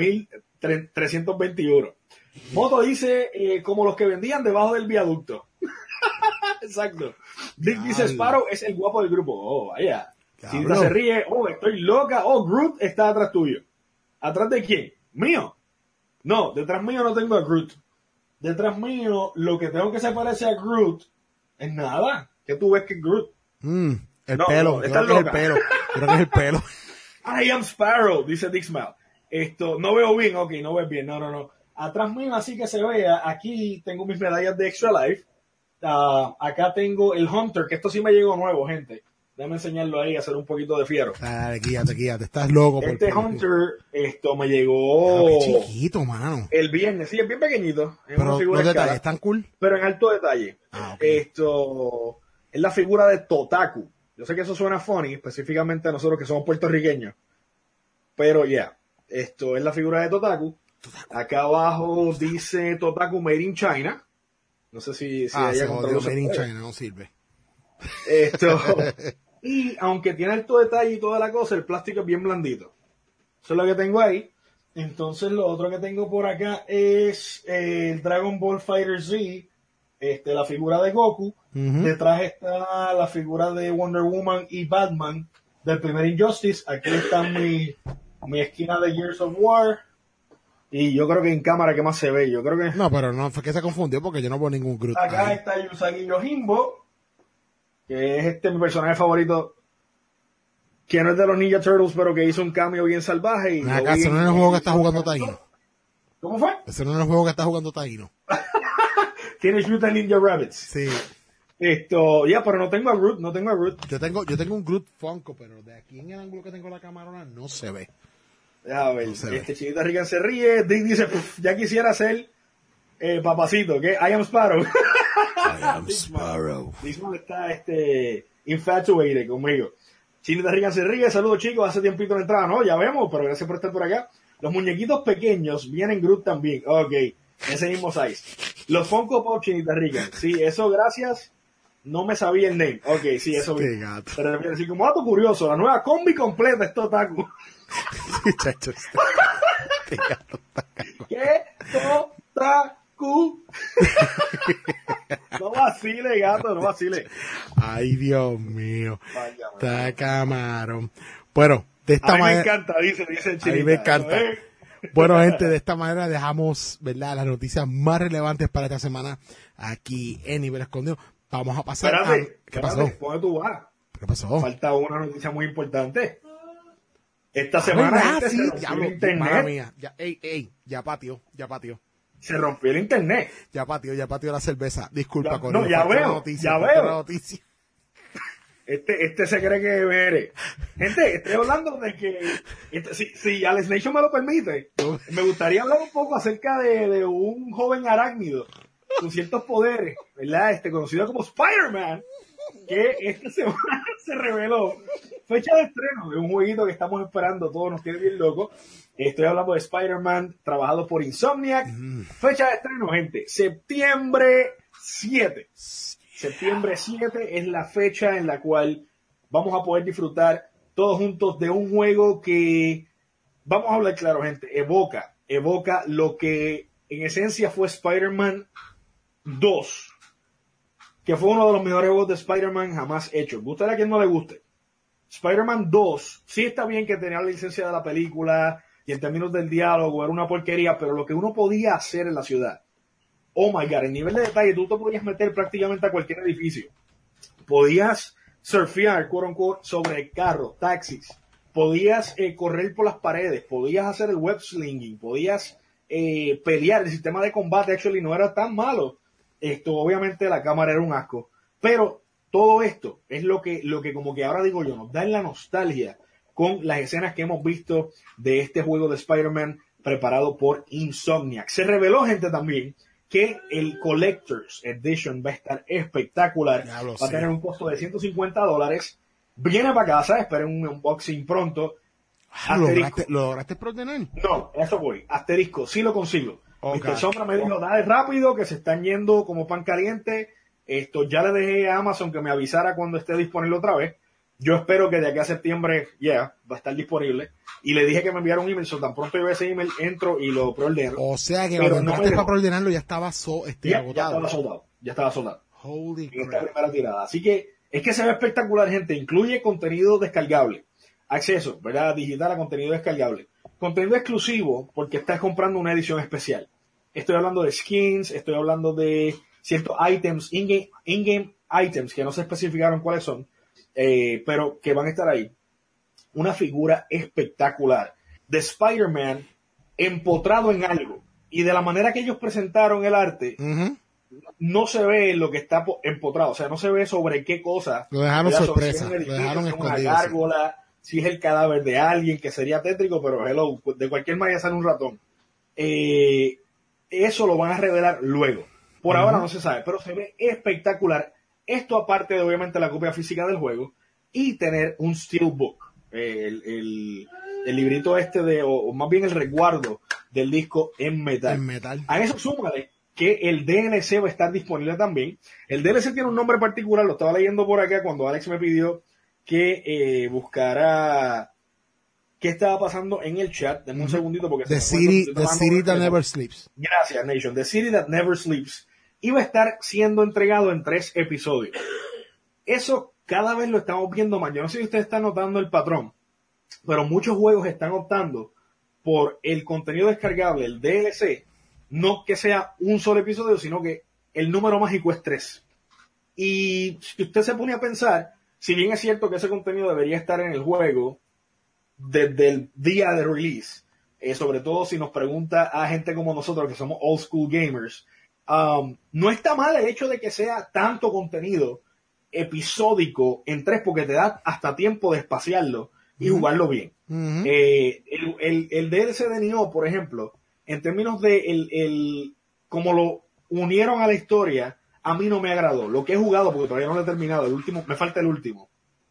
B: 2321. Moto dice, como los que vendían debajo del viaducto. Exacto. Dick dice, Sparrow es el guapo del grupo. Oh, vaya. Chinita se ríe. Oh, estoy loca. Oh, Groot está atrás tuyo. ¿Atrás de quién? ¿Mío? No, detrás mío no tengo a Groot. Detrás mío, lo que tengo que se parece a Groot es nada. ¿Qué tú ves que es Groot?
A: El pelo. Yo creo que es el pelo. Creo que es el pelo.
B: I am Sparrow, dice Dixmal. No veo bien, ok, no ves bien. No. Atrás mío, así que se vea, aquí tengo mis medallas de Extra Life. Acá tengo el Hunter, que esto sí me llegó nuevo, gente. Déjame enseñarlo ahí, hacer un poquito de fiero.
A: Dale, guíate. Estás loco.
B: Este Hunter, me llegó...
A: Qué chiquito, mano.
B: El viernes, sí, es bien pequeñito. Es
A: Pero
B: una figura
A: los detalles
B: escala,
A: están cool.
B: pero en alto detalle.
A: Okay.
B: Es la figura de Totaku. Yo sé que eso suena funny, específicamente a nosotros que somos puertorriqueños. Pero esto es la figura de Totaku. Acá abajo dice Totaku Made in China. No sé si
A: se jodió, Made in China, no sirve.
B: Y aunque tiene alto detalle y toda la cosa, el plástico es bien blandito. Eso es lo que tengo ahí. Entonces lo otro que tengo por acá es el Dragon Ball Fighter Z, la figura de Goku. Detrás está la figura de Wonder Woman y Batman del primer Injustice. Aquí está mi esquina de Gears of War. Y yo creo que en cámara que más se ve. Yo creo que...
A: No, pero no, fue que se confundió porque yo no veo ningún Groot.
B: Acá está Usagi Yojimbo, que es mi personaje favorito, que no es de los Ninja Turtles, pero que hizo un cambio bien salvaje. Y
A: acá, ese no es el juego que está jugando Taino.
B: ¿Cómo fue?
A: Ese no es el juego que está jugando Taino.
B: Tienes Mutant Ninja Rabbits.
A: Sí.
B: Pero no tengo a Groot,
A: Yo tengo un Groot Funko, pero de aquí en el ángulo que tengo la cámara no se ve.
B: A ver, Chinita Rican se ríe. Dick dice, ya quisiera ser papacito, que I am Sparrow.
A: I am Sparrow.
B: Dismal está infatuated conmigo. Chinita Rican se ríe. Saludos, chicos, hace tiempito no entraba, ¿no? Ya vemos, pero gracias por estar por acá. Los muñequitos pequeños vienen Groot también. Ok, ese mismo size. Los Funko Pop, Chinita Rican. Sí, eso gracias. No me sabía el name. Ok, sí, eso
A: Qué gato.
B: Pero así como dato curioso, la nueva combi completa es Totaku.
A: Chacho,
B: ¿Qué? Totaku. No vacile, gato, no vacile.
A: Ay, Dios mío. Está camarón. Bueno, de esta manera...
B: me encanta, dice el Chinita.
A: A mí me encanta. Bueno, gente, de esta manera dejamos, ¿verdad?, las noticias más relevantes para esta semana aquí en Nivel Escondido. Vamos a pasar ¿Qué pasó?
B: ¿Dónde tú vas?
A: ¿Qué pasó?
B: Falta una noticia muy importante. Esta semana gente, se rompió el internet.
A: Mía. Ya pateó.
B: Se rompió el internet.
A: Ya pateó la cerveza. Disculpa,
B: Corillo. No, ya veo.
A: Noticia.
B: Este se cree que mere. Gente, estoy hablando de que, si Alex Nation me lo permite, me gustaría hablar un poco acerca de un joven arácnido con ciertos poderes, ¿verdad? Conocido como Spider-Man, que esta semana se reveló fecha de estreno de un jueguito que estamos esperando, todos nos tiene bien locos. Estoy hablando de Spider-Man, trabajado por Insomniac. Fecha de estreno, gente, septiembre 7. Septiembre 7 es la fecha en la cual vamos a poder disfrutar todos juntos de un juego que, vamos a hablar claro, gente, evoca lo que en esencia fue Spider-Man 2, que fue uno de los mejores juegos de Spider-Man jamás hechos. Gustará a quien no le guste. Spider-Man 2, sí está bien que tenía la licencia de la película y en términos del diálogo era una porquería, pero lo que uno podía hacer en la ciudad, oh my god, el nivel de detalle, tú te podías meter prácticamente a cualquier edificio. Podías surfear, quote unquote, sobre el carro, taxis. Podías correr por las paredes, podías hacer el web slinging, podías pelear. El sistema de combate actually no era tan malo. Obviamente la cámara era un asco, pero todo esto es lo que como que ahora digo yo, nos da en la nostalgia con las escenas que hemos visto de este juego de Spider-Man preparado por Insomniac. Se reveló, gente, también que el Collector's Edition va a estar espectacular. Va a tener un costo de $150. Viene para casa, esperen un unboxing pronto.
A: ¿Lo lograste preordenar?
B: No, eso voy. Asterisco, sí lo consigo.
A: Okay.
B: Mr. Sombra me dijo, dale rápido, que se están yendo como pan caliente. Ya le dejé a Amazon que me avisara cuando esté disponible otra vez. Yo espero que de aquí a septiembre, va a estar disponible. Y le dije que me enviara un email, tan pronto yo vea ese email, entro y lo preordeno.
A: O sea que cuando entraste para preordenarlo ya estaba agotado.
B: Ya estaba soldado.
A: Holy
B: en esta primera tirada. Así que Es que se ve espectacular, gente. Incluye contenido descargable. Acceso, ¿verdad? Digital a contenido descargable. Contenido exclusivo porque estás comprando una edición especial. Estoy hablando de skins, estoy hablando de ciertos items, in-game items que no se especificaron cuáles son, pero que van a estar ahí. Una figura espectacular de Spider-Man empotrado en algo. Y de la manera que ellos presentaron el arte, no se ve lo que está empotrado. O sea, no se ve sobre qué cosa.
A: Lo dejaron sorpresa.
B: Si es un edificio,
A: Lo dejaron
B: si es una
A: escondido.
B: gárgola, si es el cadáver de alguien, que sería tétrico, pero hello, de cualquier manera sale un ratón. Eso lo van a revelar luego. Por ahora no se sabe, pero se ve espectacular. Esto aparte de obviamente la copia física del juego y tener un steelbook, el librito este o más bien el resguardo del disco en metal.
A: En metal.
B: A eso súmale que el DLC va a estar disponible también. El DLC tiene un nombre particular, lo estaba leyendo por acá cuando Alex me pidió que buscara qué estaba pasando en el chat. Denme un segundito porque
A: The City That Never Sleeps.
B: Gracias, Nation. The City That Never Sleeps. Iba a estar siendo entregado en 3 episodios. Eso cada vez lo estamos viendo más. Yo no sé si ustedes están notando el patrón, pero muchos juegos están optando por el contenido descargable, el DLC, no que sea un solo episodio, sino que el número mágico es 3. Y si usted se pone a pensar, si bien es cierto que ese contenido debería estar en el juego desde el día de release, sobre todo si nos pregunta a gente como nosotros que somos old school gamers, no está mal el hecho de que sea tanto contenido episódico en 3 porque te da hasta tiempo de espaciarlo y jugarlo bien. El DLC de Nioh, por ejemplo, en términos de como lo unieron a la historia, a mí no me agradó. Lo que he jugado, porque todavía no lo he terminado, el último, me falta el último.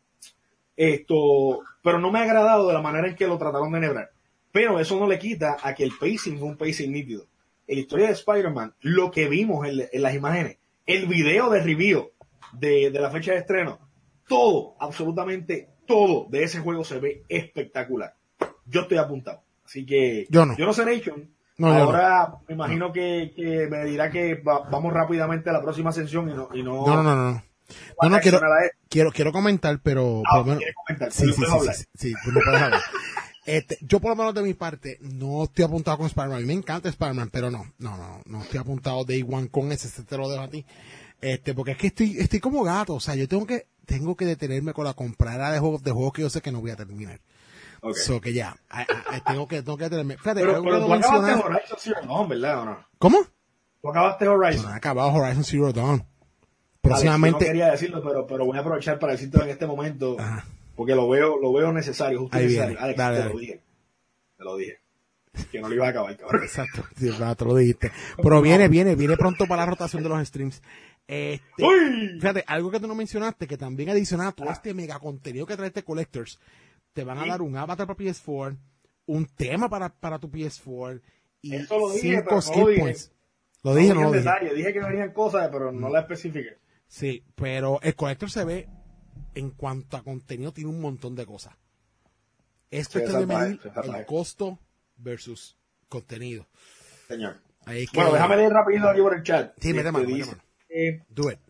B: Pero no me ha agradado de la manera en que lo trataron de enhebrar. Pero eso no le quita a que el pacing fue un pacing nítido. En la historia de Spider-Man, lo que vimos en las imágenes, el video de review de la fecha de estreno, todo, absolutamente todo de ese juego se ve espectacular. Yo estoy apuntado. Así que
A: yo no
B: sé, Nation.
A: No,
B: ahora me imagino que me dirá que vamos rápidamente a la próxima sesión y no.
A: No, quiero comentar, pero por lo menos, sí, no puedes hablar. Yo por lo menos de mi parte no estoy apuntado con Spider-Man. A mí me encanta Spider-Man, pero no estoy apuntado Day One con ese, te lo dejo a ti. Porque es que estoy como gato, o sea, yo tengo que detenerme con la comprada de juegos que yo sé que no voy a terminar. Okay. So que ya, tengo que detenerme. Fíjate,
B: pero tú acabaste Horizon Zero Dawn, ¿verdad o no?
A: ¿Cómo?
B: Tú acabaste Horizon.
A: Yo no he acabado Horizon Zero Dawn. Próximamente.
B: Alex, no quería decirlo, pero voy a aprovechar para decirlo en este momento. Ajá. Porque lo veo necesario, justo necesario. Alex,
A: dale.
B: Te lo dije. Que no lo ibas a acabar, cabrón.
A: Exacto, sí, te lo dijiste. Pero viene pronto para la rotación de los streams. Fíjate, algo que tú no mencionaste, que también adicionado a todo este mega contenido que trae este Collectors, te van a dar un avatar para PS4, un tema para tu PS4 y 5 skill points. Lo dije, no lo dije.
B: Dije que venían cosas, pero no la especifiqué.
A: Sí, pero el Collector se ve, en cuanto a contenido, tiene un montón de cosas. Esto es de medir el costo versus contenido.
B: Señor. Bueno, déjame leer rápido aquí por el chat.
A: Sí, mete mano. Do it.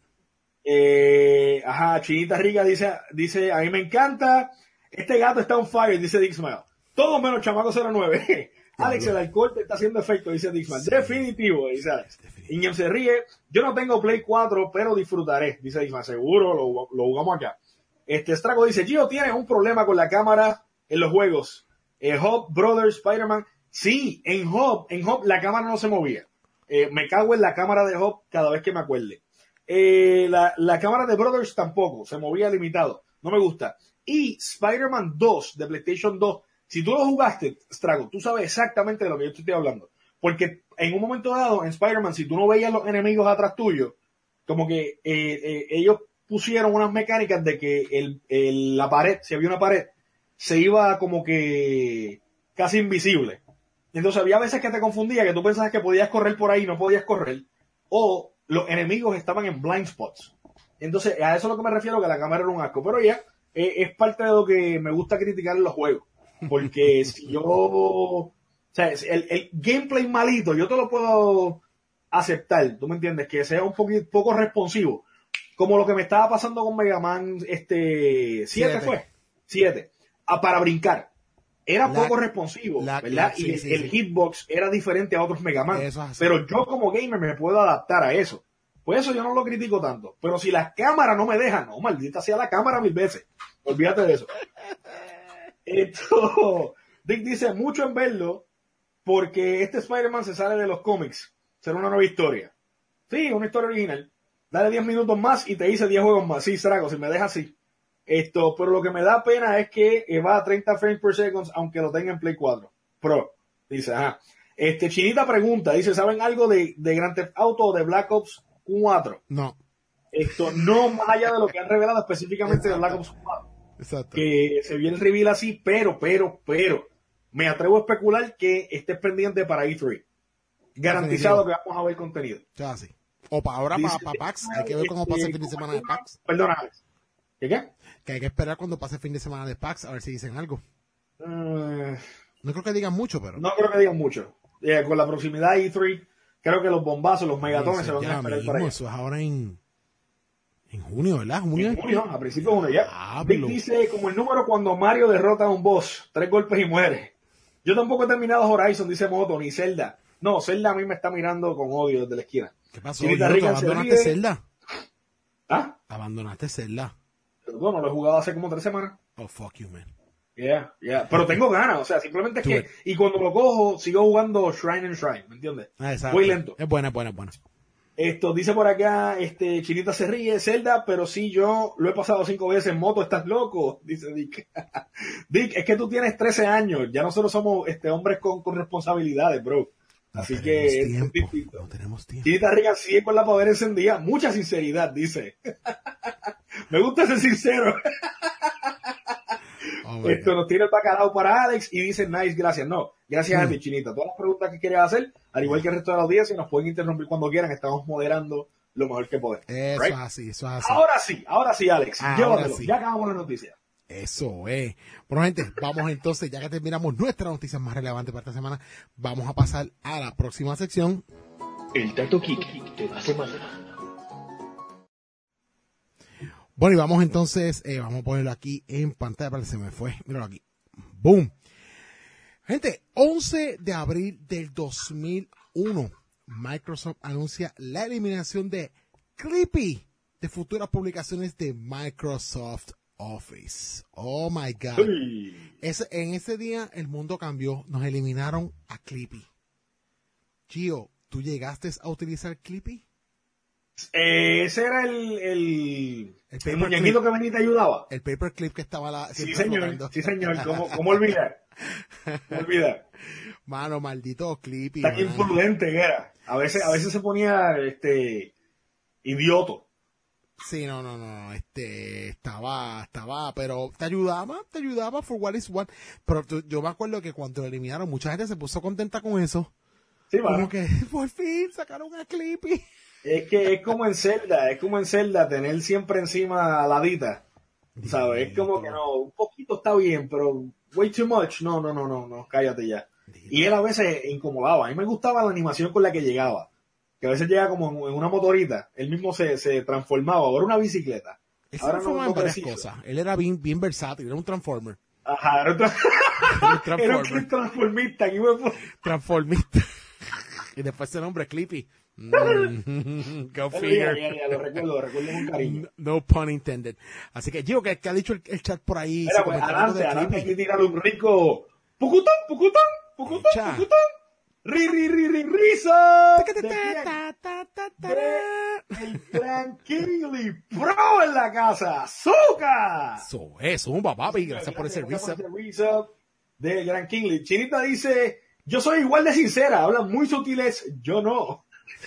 B: Chinita Rica dice, a mí me encanta, este gato está on fire, dice Dixmail. Todo menos Chamaco 09. Alex, el alcohol te está haciendo efecto, dice Dixmail. Definitivo, dice Alex. Ingem se ríe, yo no tengo Play 4, pero disfrutaré, dice Dixmail. Seguro, lo jugamos acá. Strago dice, Gio, ¿tienes un problema con la cámara en los juegos? Hop, Brothers, Spider-Man. Sí, en Hop la cámara no se movía. Me cago en la cámara de Hop cada vez que me acuerde. La cámara de Brothers tampoco, se movía limitado. No me gusta. Y Spider-Man 2 de PlayStation 2, si tú lo jugaste, Strago, tú sabes exactamente de lo que yo te estoy hablando. Porque en un momento dado, en Spider-Man, si tú no veías los enemigos atrás tuyo, como que ellos pusieron unas mecánicas de que la pared, si había una pared, se iba como que casi invisible. Entonces había veces que te confundía, que tú pensabas que podías correr por ahí y no podías correr, o los enemigos estaban en blind spots. Entonces a eso es lo que me refiero, que la cámara era un asco. Pero ya, es parte de lo que me gusta criticar en los juegos. Porque si yo... O sea, el gameplay malito, yo te lo puedo aceptar, ¿tú me entiendes? Que sea un poco responsivo. como lo que me estaba pasando con Mega Man 7 fue, 7, para brincar. Era poco responsivo, ¿verdad? Y el hitbox era diferente a otros Mega Man. Pero yo como gamer me puedo adaptar a eso. Por eso yo no lo critico tanto. Pero si las cámaras no me dejan, no, maldita sea la cámara 1000 veces. Olvídate de eso. Dick dice, mucho en verlo, porque este Spider-Man se sale de los cómics. Será una nueva historia. Sí, una historia original. Dale 10 minutos más y te dice 10 juegos más. Sí, Sarago, si me deja así. Pero lo que me da pena es que va a 30 frames per second, aunque lo tenga en Play 4 Pro. Dice, ajá. Chinita pregunta, dice, ¿saben algo de Grand Theft Auto o de Black Ops 4?
A: No.
B: No más allá de lo que han revelado específicamente de Black Ops 4.
A: Exacto.
B: Que se viene el reveal así, pero, me atrevo a especular que estés pendiente para E3. Garantizado que vamos a ver contenido.
A: Ya, sí. O para ahora, para PAX. Hay que ver cómo pasa el fin de semana de PAX.
B: Perdona, Alex. ¿Qué?
A: Que hay que esperar cuando pase el fin de semana de PAX a ver si dicen algo. No creo que digan mucho, pero...
B: No creo que digan mucho. Con la proximidad de E3, creo que los bombazos, los megatones se van a esperar para allá.
A: Eso es ahora en junio, ¿verdad?
B: En junio, a principios de junio ya. Dick dice, como el número cuando Mario derrota a un boss, 3 golpes y muere. Yo tampoco he terminado Horizon, dice Moto, ni Zelda. No, Zelda a mí me está mirando con odio desde la esquina.
A: ¿Qué pasó? ¿Abandonaste Zelda?
B: ¿Ah?
A: ¿Abandonaste Zelda?
B: Bueno, lo he jugado hace como 3 semanas.
A: Oh, fuck you, man.
B: Yeah. Pero tengo ganas, o sea, simplemente es que... Y cuando lo cojo, sigo jugando Shrine and Shrine, ¿me entiendes?
A: Exacto.
B: Muy lento.
A: Es buena.
B: Dice por acá, Chinita se ríe, Zelda, pero sí, yo lo he pasado 5 veces en moto, ¿estás loco? Dice Dick. Dick, es que tú tienes 13 años, ya nosotros somos hombres con responsabilidades, bro. Así que es distinto.
A: No tenemos tiempo.
B: Chinita Riga sigue con la poder encendida, mucha sinceridad, dice. Me gusta ser sincero. Nos tiene el bacalao para Alex y dice, nice, gracias. No, gracias a ti, Chinita. Todas las preguntas que quieras hacer, al igual que el resto de la audiencia, nos pueden interrumpir cuando quieran. Estamos moderando lo mejor que podemos.
A: Eso es así.
B: Ahora sí, Alex. Llévatelo. Ya acabamos la noticia.
A: Eso es. Bueno, gente, vamos entonces, ya que terminamos nuestras noticias más relevantes para esta semana, vamos a pasar a la próxima sección.
C: El Dato Geek de la semana.
A: Bueno, y vamos entonces, vamos a ponerlo aquí en pantalla para que se me fue. Míralo aquí. ¡Boom! Gente, 11 de abril del 2001, Microsoft anuncia la eliminación de Clippy de futuras publicaciones de Microsoft Office. Oh my God. En ese día el mundo cambió. Nos eliminaron a Clippy. Gio, ¿tú llegaste a utilizar Clippy?
B: Ese era el muñequito que venía y te ayudaba.
A: El paperclip que estaba
B: Sí, señor. ¿Cómo olvidar?
A: Mano, maldito Clippy.
B: Tan imprudente que era. A veces se ponía idioto.
A: Sí, no, estaba, pero te ayudaba for what is what. Pero yo me acuerdo que cuando lo eliminaron, mucha gente se puso contenta con eso.
B: Sí, va.
A: Como que por fin sacaron a Clippy.
B: Es que es como en Zelda, tener siempre encima a la Dita. ¿Sabes? Es como que no, un poquito está bien, pero way too much. No, cállate ya. Y él a veces incomodaba. A mí me gustaba la animación con la que llegaba. Que a veces llega como en una motorita. Él mismo se transformaba. Ahora una bicicleta.
A: Él se transformaba en varias cosas. Él era bien versátil, era un transformer.
B: Ajá, era un transformista.
A: Transformista. Y después ese nombre, Clippy. Go figure.
B: Ya, lo recuerdo con cariño.
A: No pun intended. Así que, Gio, que ha dicho el chat por ahí.
B: Mira, pues, adelante, aquí tírale un rico pucutón. Risa. El Tranquilly Pro en la casa. ¡Azúcar!
A: Eso es, un papi. Gracias por ese risa.
B: De Gran Kingley. Chinita dice, yo soy igual de sincera, hablan muy sutiles, yo no.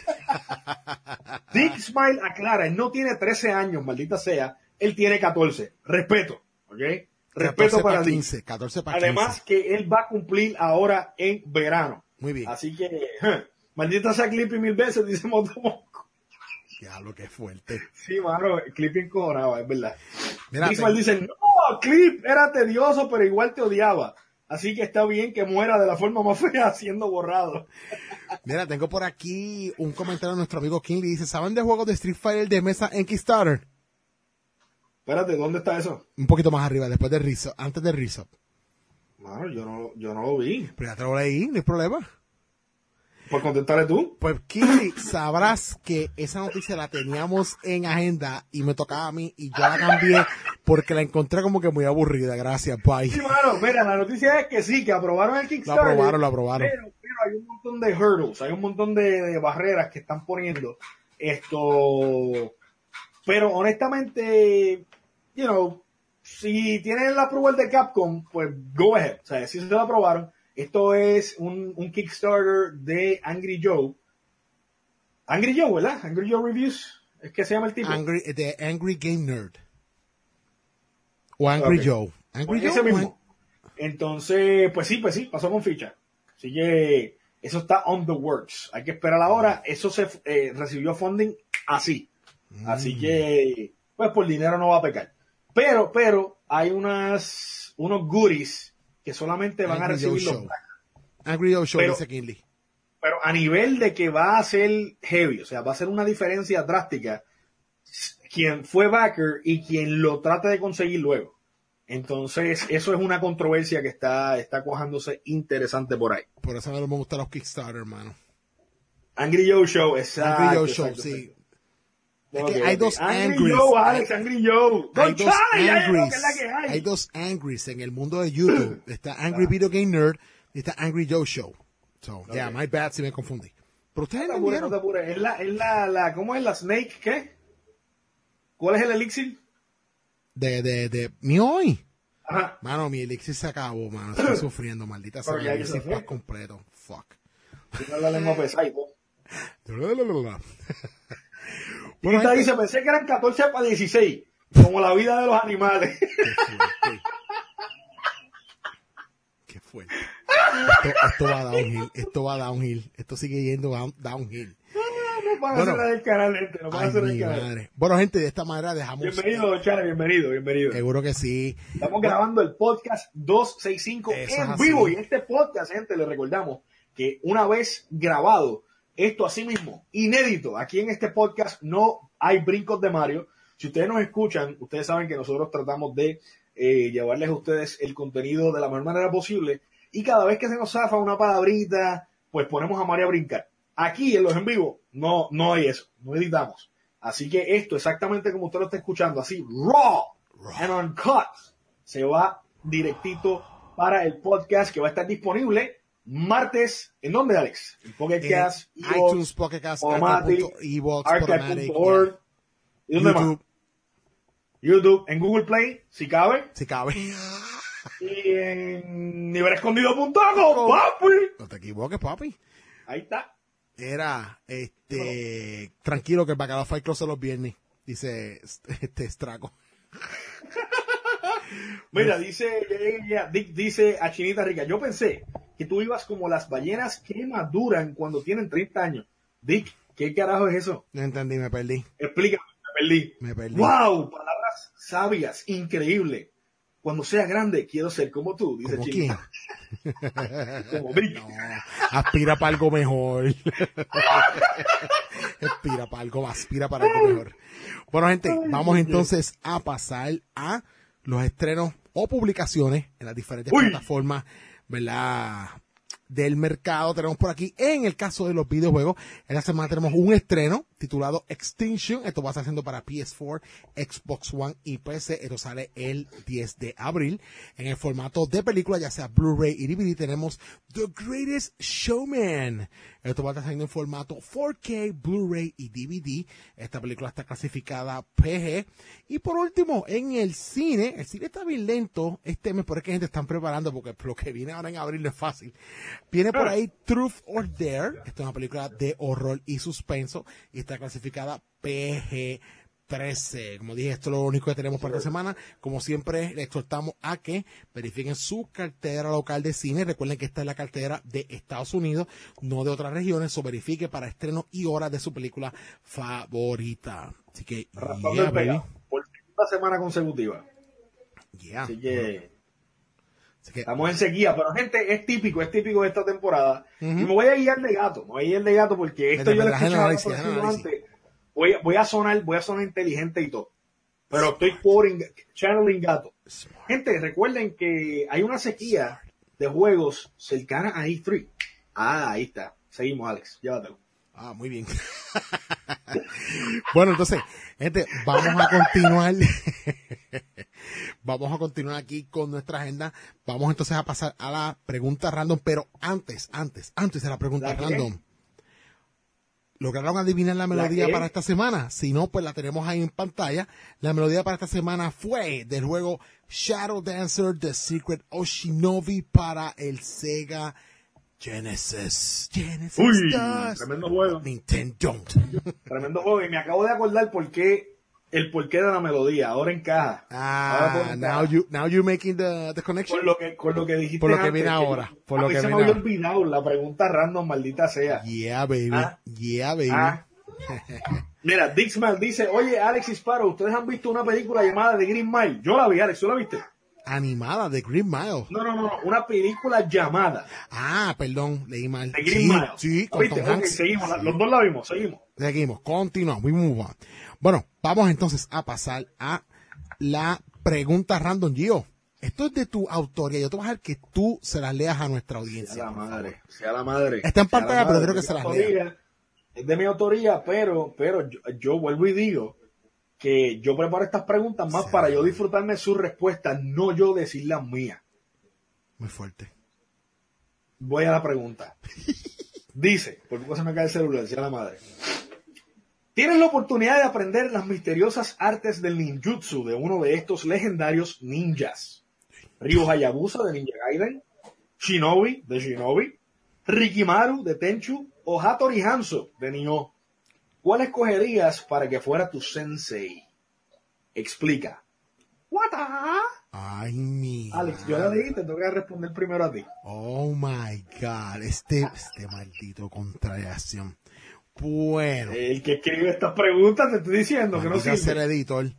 B: Dick Smile aclara, él no tiene 13 años, maldita sea, él tiene 14. Respeto, ¿ok? Respeto para
A: 15, 14 para
B: 15. Además que él va a cumplir ahora en verano.
A: Muy bien.
B: Así que, maldita sea Clippy 1000 veces, dice Motomoco.
A: Diablo, qué fuerte.
B: Sí, mano, Clippy encojonaba, es verdad.
A: Mira,
B: Dick Smile dice, no, Clip era tedioso, pero igual te odiaba. Así que está bien que muera de la forma más fea siendo borrado.
A: Mira, tengo por aquí un comentario de nuestro amigo King. Dice, ¿saben de juegos de Street Fighter de mesa en Kickstarter?
B: Espérate, ¿dónde está eso?
A: Un poquito más arriba, después de Rizzo, antes de Rizzo.
B: Mano, yo no lo vi.
A: Pero ya te lo leí, no hay problema.
B: ¿Por contestarle tú?
A: Pues, Kili, sabrás que esa noticia la teníamos en agenda y me tocaba a mí y yo la cambié porque la encontré como que muy aburrida. Gracias, bye.
B: Sí, mano, mira, la noticia es que sí, que aprobaron el Kickstarter.
A: Lo aprobaron.
B: Pero hay un montón de hurdles, hay un montón de barreras que están poniendo esto. Pero honestamente, si tienen la approval de Capcom, pues go ahead. O sea, si se lo aprobaron. Esto es un Kickstarter de Angry Joe. Angry Joe, ¿verdad? Angry Joe Reviews. Es que se llama el tipo.
A: The Angry Game Nerd. O Angry Joe.
B: Pues ese mismo. Entonces, pues sí, pasó con ficha. Así que eso está on the works. Hay que esperar ahora. Eso se recibió funding así. Así que, pues por dinero no va a pecar. Pero hay unos goodies que solamente van a recibir los
A: Angry Joe Show, dice Kinley.
B: Pero a nivel de que va a ser heavy, o sea, va a ser una diferencia drástica quien fue backer y quien lo trate de conseguir luego. Entonces, eso es una controversia que está cuajándose interesante por ahí.
A: Por eso no me gustan los Kickstarter, hermano.
B: Angry Joe Show, exacto.
A: Angry Joe Show, sí. Es que hay dos
B: Angry Joe, Alex, Angry Joe.
A: Hay dos Angries en el mundo de YouTube. Está Angry Video Game Nerd y está Angry Joe Show. So, yeah, my bad si me confundí. Pero ustedes
B: no te apures. ¿Cómo es la Snake? ¿Qué? ¿Cuál es el elixir?
A: De mi hoy.
B: Ajá.
A: Mano, mi elixir se acabó, mano. Estoy sufriendo, maldita sea.
B: El
A: elixir pas completo. Fuck.
B: Tiene la lengua pesada.
A: Bueno,
B: y dice, pensé que eran 14 para 16, como la vida de los animales.
A: Qué fuerte. Esto va downhill. Esto sigue yendo downhill.
B: No van a cerrar el canal, gente. No van a cerrar el canal.
A: Madre. Bueno, gente, de esta manera dejamos...
B: Bienvenido, Chale, bienvenido.
A: Seguro que sí.
B: Estamos grabando el podcast 265 en vivo. Y este podcast, gente, le recordamos que una vez grabado, esto así mismo, inédito, aquí en este podcast no hay brincos de Mario. Si ustedes nos escuchan, ustedes saben que nosotros tratamos de llevarles a ustedes el contenido de la mejor manera posible. Y cada vez que se nos zafa una palabrita, pues ponemos a Mario a brincar. Aquí en los en vivo no hay eso, no editamos. Así que esto, exactamente como usted lo está escuchando, así, raw and uncut, se va directito para el podcast que va a estar disponible martes. ¿En dónde, Alex? En Pocket Cast,
A: iTunes, Pocket Cast,
B: Archive.org. ¿Y dónde más? YouTube, en Google Play, si cabe. Y en nivelescondido.com, papi.
A: No te equivoques, papi.
B: Ahí está.
A: Era, tranquilo que el Bacalao Fight Club los viernes, dice Straco.
B: Mira, dice a Chinita Rica, yo pensé que tú ibas como las ballenas que maduran cuando tienen 30 años. Dick, ¿qué carajo es eso?
A: No entendí, me perdí.
B: Explícame, me perdí. ¡Wow! Palabras sabias, increíble. Cuando sea grande, quiero ser como tú, dice
A: ¿Como
B: Chinita.
A: quién?
B: Como Dick.
A: No, aspira para algo mejor. Aspira para algo mejor. Bueno, gente, vamos entonces a pasar a los estrenos o publicaciones en las diferentes plataformas, ¿verdad?, del mercado. Tenemos por aquí, en el caso de los videojuegos, esta semana tenemos un estreno titulado Extinction. Esto va a estar haciendo para PS4, Xbox One y PC. Esto sale el 10 de abril. En el formato de película, ya sea Blu-ray y DVD, tenemos The Greatest Showman. Esto va a estar saliendo en formato 4K, Blu-ray y DVD. Esta película está clasificada PG. Y por último, en el cine está bien lento este mes, pero es que gente están preparando porque lo que viene ahora en abril no es fácil. Viene por ahí Truth or Dare. Esta es una película de horror y suspenso y está clasificada PG-13. Como dije, esto es lo único que tenemos para esta semana. Como siempre, le exhortamos a que verifiquen su cartera local de cine. Recuerden que esta es la cartera de Estados Unidos, no de otras regiones. O verifique para estreno y horas de su película favorita. Así que,
B: por segunda semana consecutiva.
A: Yeah.
B: Así que
A: Así que,
B: estamos en sequía, pero gente, es típico de esta temporada. Y me voy a guiar de gato, porque esto yo lo escuchaba antes. Voy a sonar inteligente y todo. Pero estoy channeling gato. Gente, recuerden que hay una sequía de juegos cercana a E3. Ahí está. Seguimos, Alex. Llévatelo.
A: Muy bien. Bueno, entonces, gente, vamos a continuar. Vamos a continuar aquí con nuestra agenda. Vamos entonces a pasar a la pregunta random, pero antes de la pregunta random. ¿Lograron adivinar la melodía para esta semana? Si no, pues la tenemos ahí en pantalla. La melodía para esta semana fue del juego Shadow Dancer The Secret of Shinobi para el Sega Genesis.
B: Uy, tremendo juego.
A: Nintendo.
B: Tremendo juego. Y me acabo de acordar el porqué de la melodía. Ahora encaja.
A: Now you're making the connection.
B: Con lo que dijiste
A: por lo que
B: antes,
A: viene ahora. Por
B: a
A: lo
B: mí
A: que
B: se me
A: viene
B: había
A: ahora.
B: olvidado la pregunta random, maldita sea.
A: Yeah, baby.
B: Mira, Dixman dice, oye, Alex y Sparrow, ¿ustedes han visto una película llamada The Green Mile? Yo la vi, Alex, ¿tú la viste?
A: Animada de Green Mile.
B: No, una película llamada.
A: Perdón, leí mal.
B: The Green Mile.
A: Sí, con Tom Hanks.
B: Okay, seguimos, los dos la vimos,
A: Seguimos, continuamos, we move on. Bueno, vamos entonces a pasar a la pregunta random, Gio. Esto es de tu autoría, yo te voy a dejar que tú se las leas a nuestra audiencia.
B: Sea la madre.
A: Está en pantalla, pero creo que se las lea.
B: Es de mi autoría, pero yo vuelvo y digo que yo preparo estas preguntas más para yo disfrutarme sus respuestas, no yo decir las mías.
A: Muy fuerte.
B: Voy a la pregunta. Dice, por poco se me cae el celular, sea la madre. Tienes la oportunidad de aprender las misteriosas artes del ninjutsu de uno de estos legendarios ninjas. Ryu Hayabusa de Ninja Gaiden, Shinobi de Shinobi, Rikimaru de Tenchu o Hattori Hanzo de Nioh. ¿Cuál escogerías para que fuera tu sensei? Explica. What?
A: Ay, mi.
B: Alex, yo la dije, te tengo que responder primero a ti.
A: Oh my God, este maldito contrariación. Bueno.
B: El que escribe estas preguntas te estoy diciendo que no sirve.
A: Ser editor.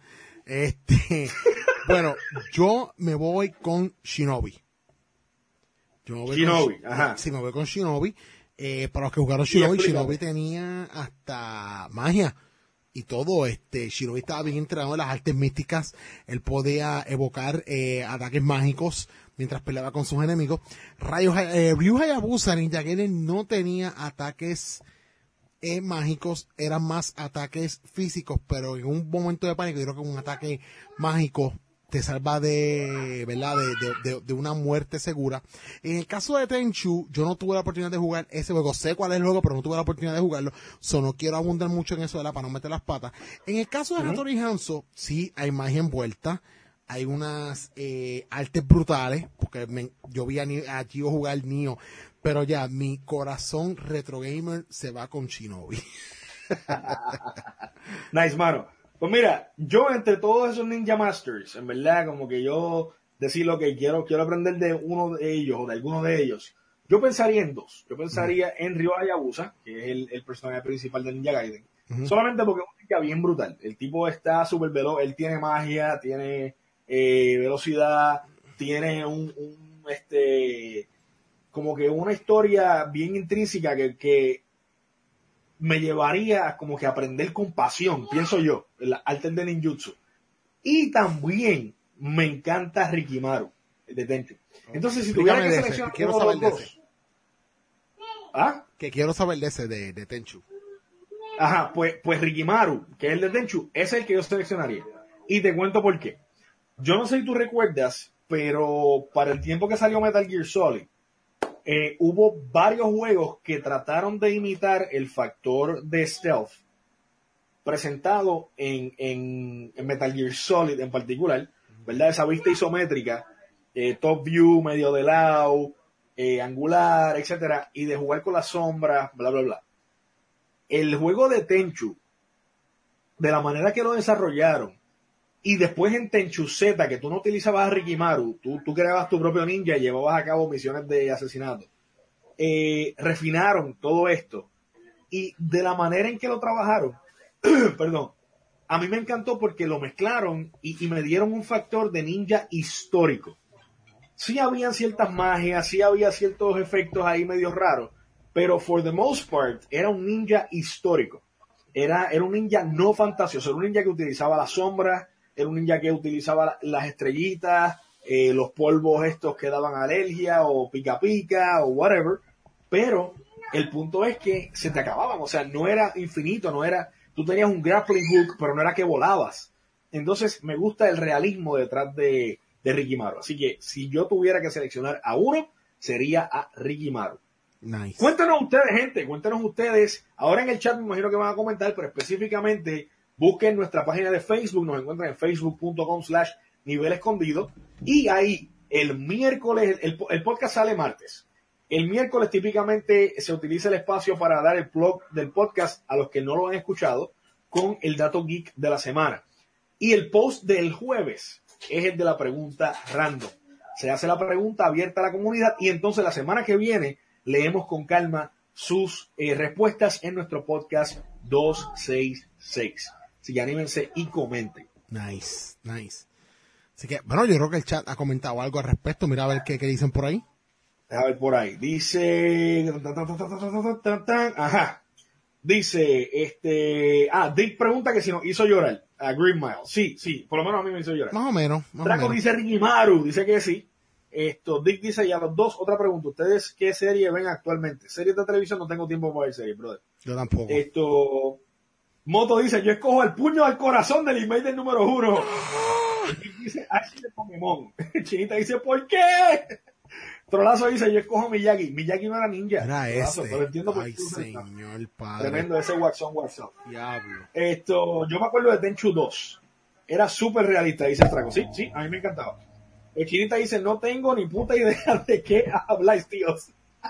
A: Bueno, yo me voy con Shinobi.
B: Ajá.
A: Sí, me voy con Shinobi. Para los que jugaron Shinobi tenía hasta magia y todo. Shinobi estaba bien entrenado en las artes místicas. Él podía evocar ataques mágicos mientras peleaba con sus enemigos. Ryu Hayabusa Ninja Gaiden no tenía ataques mágicos, eran más ataques físicos, pero en un momento de pánico, yo creo que un ataque mágico te salva de, ¿verdad? De una muerte segura. En el caso de Tenchu, yo no tuve la oportunidad de jugar ese juego. Sé cuál es el juego, pero no tuve la oportunidad de jugarlo. No quiero abundar mucho en eso, ¿verdad? Para no meter las patas. En el caso de Hattori Hanzo, sí hay magia envuelta. Hay unas artes brutales, porque yo vi a Gio jugar Nioh, pero ya mi corazón retro gamer se va con Shinobi.
B: Nice, mano. Pues mira, yo entre todos esos Ninja Masters, en verdad, como que yo decir lo que quiero aprender de uno de ellos o de alguno de ellos, yo pensaría en dos. Yo pensaría en Ryu Hayabusa, que es el personaje principal de Ninja Gaiden, solamente porque es un ninja bien brutal. El tipo está súper veloz, él tiene magia, tiene velocidad, tiene como que una historia bien intrínseca que me llevaría como que a aprender con pasión, pienso yo, en las artes de ninjutsu. Y también me encanta Rikimaru, el de Tenchu. Entonces, si tuviera que seleccionar
A: quiero
B: uno
A: saber
B: de
A: de
B: los
A: ese.
B: dos. ¿Ah?
A: Que quiero saber de ese de Tenchu.
B: Ajá, pues Rikimaru, que es el de Tenchu, es el que yo seleccionaría. Y te cuento por qué. Yo no sé si tú recuerdas, pero para el tiempo que salió Metal Gear Solid, hubo varios juegos que trataron de imitar el factor de stealth presentado en Metal Gear Solid en particular, ¿verdad? Esa vista isométrica, top view, medio de lado, angular, etcétera, y de jugar con las sombras, bla, bla, bla. El juego de Tenchu, de la manera que lo desarrollaron, y después en Tenchu Z, que tú no utilizabas a Rikimaru, tú creabas tu propio ninja y llevabas a cabo misiones de asesinato. Refinaron todo esto. Y de la manera en que lo trabajaron, perdón, a mí me encantó porque lo mezclaron y me dieron un factor de ninja histórico. O sí habían ciertas magias, sí había ciertos efectos ahí medio raros, pero for the most part era un ninja histórico. Era un ninja no fantasioso, era un ninja que utilizaba las sombras, era un ninja que utilizaba las estrellitas, los polvos estos que daban alergia o pica pica o whatever, pero el punto es que se te acababan, o sea, no era infinito, no era, tú tenías un grappling hook, pero no era que volabas. Entonces me gusta el realismo detrás de Rikimaru, así que si yo tuviera que seleccionar a uno, sería a Rikimaru.
A: Nice.
B: Cuéntanos ustedes, gente, cuéntanos ustedes, ahora en el chat me imagino que van a comentar, pero específicamente busquen nuestra página de Facebook, nos encuentran en facebook.com/nivel escondido, y ahí el miércoles, el podcast sale martes. El miércoles típicamente se utiliza el espacio para dar el plug del podcast a los que no lo han escuchado con el dato geek de la semana. Y el post del jueves es el de la pregunta random. Se hace la pregunta abierta a la comunidad y entonces la semana que viene leemos con calma sus respuestas en nuestro podcast 266. Así que anímense y comenten.
A: Nice, nice. Así que, bueno, yo creo que el chat ha comentado algo al respecto. Mira a ver qué dicen por ahí.
B: A ver por ahí. Dice... Ajá. Dice, Dick pregunta que si nos hizo llorar a Green Mile. Sí, por lo menos a mí me hizo llorar.
A: Más o menos.
B: Draco dice Rikimaru, dice que sí. Dick dice, y a los dos, otra pregunta. ¿Ustedes qué serie ven actualmente? Series de televisión, no tengo tiempo para ver series, brother.
A: Yo tampoco.
B: Moto dice, yo escojo el puño al corazón del Invader número 1. Dick dice, Ash de Pokémon. Chinita dice, ¿por qué? Trolazo dice, yo escojo Miyagi. Miyagi no era ninja.
A: Era
B: Trolazo,
A: ese.
B: pero entiendo por
A: Ay,
B: qué
A: señor padre.
B: tremendo ese Waxon Waxon.
A: Diablo.
B: Yo me acuerdo de Tenchu 2. Era súper realista, dice el Trago. Sí, a mí me encantaba. El Chinita dice, no tengo ni puta idea de qué habláis, tíos.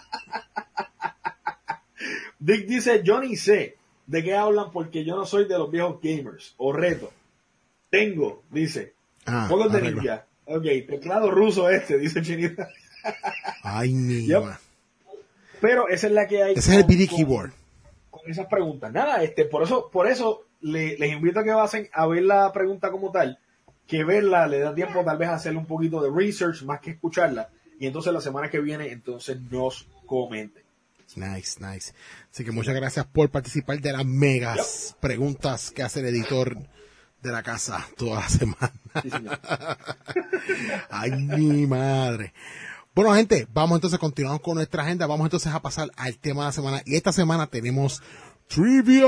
B: Dick dice, yo ni sé de qué hablan porque yo no soy de los viejos gamers. O reto. Tengo, dice. Juegos de ninja. Ok, teclado ruso dice Chinita.
A: Ay, mi
B: Pero esa es la que hay.
A: Ese es el BD Keyboard.
B: Con esas preguntas. Nada, por eso les invito a que vayan a ver la pregunta como tal, que verla le da tiempo tal vez a hacerle un poquito de research más que escucharla. Y entonces la semana que viene, entonces nos comenten.
A: Nice. Así que muchas gracias por participar de las megas preguntas que hace el editor de la casa toda la semana.
B: Sí, señor.
A: Ay, mi madre. Bueno, gente, vamos entonces, continuamos con nuestra agenda. Vamos entonces a pasar al tema de la semana. Y esta semana tenemos Trivia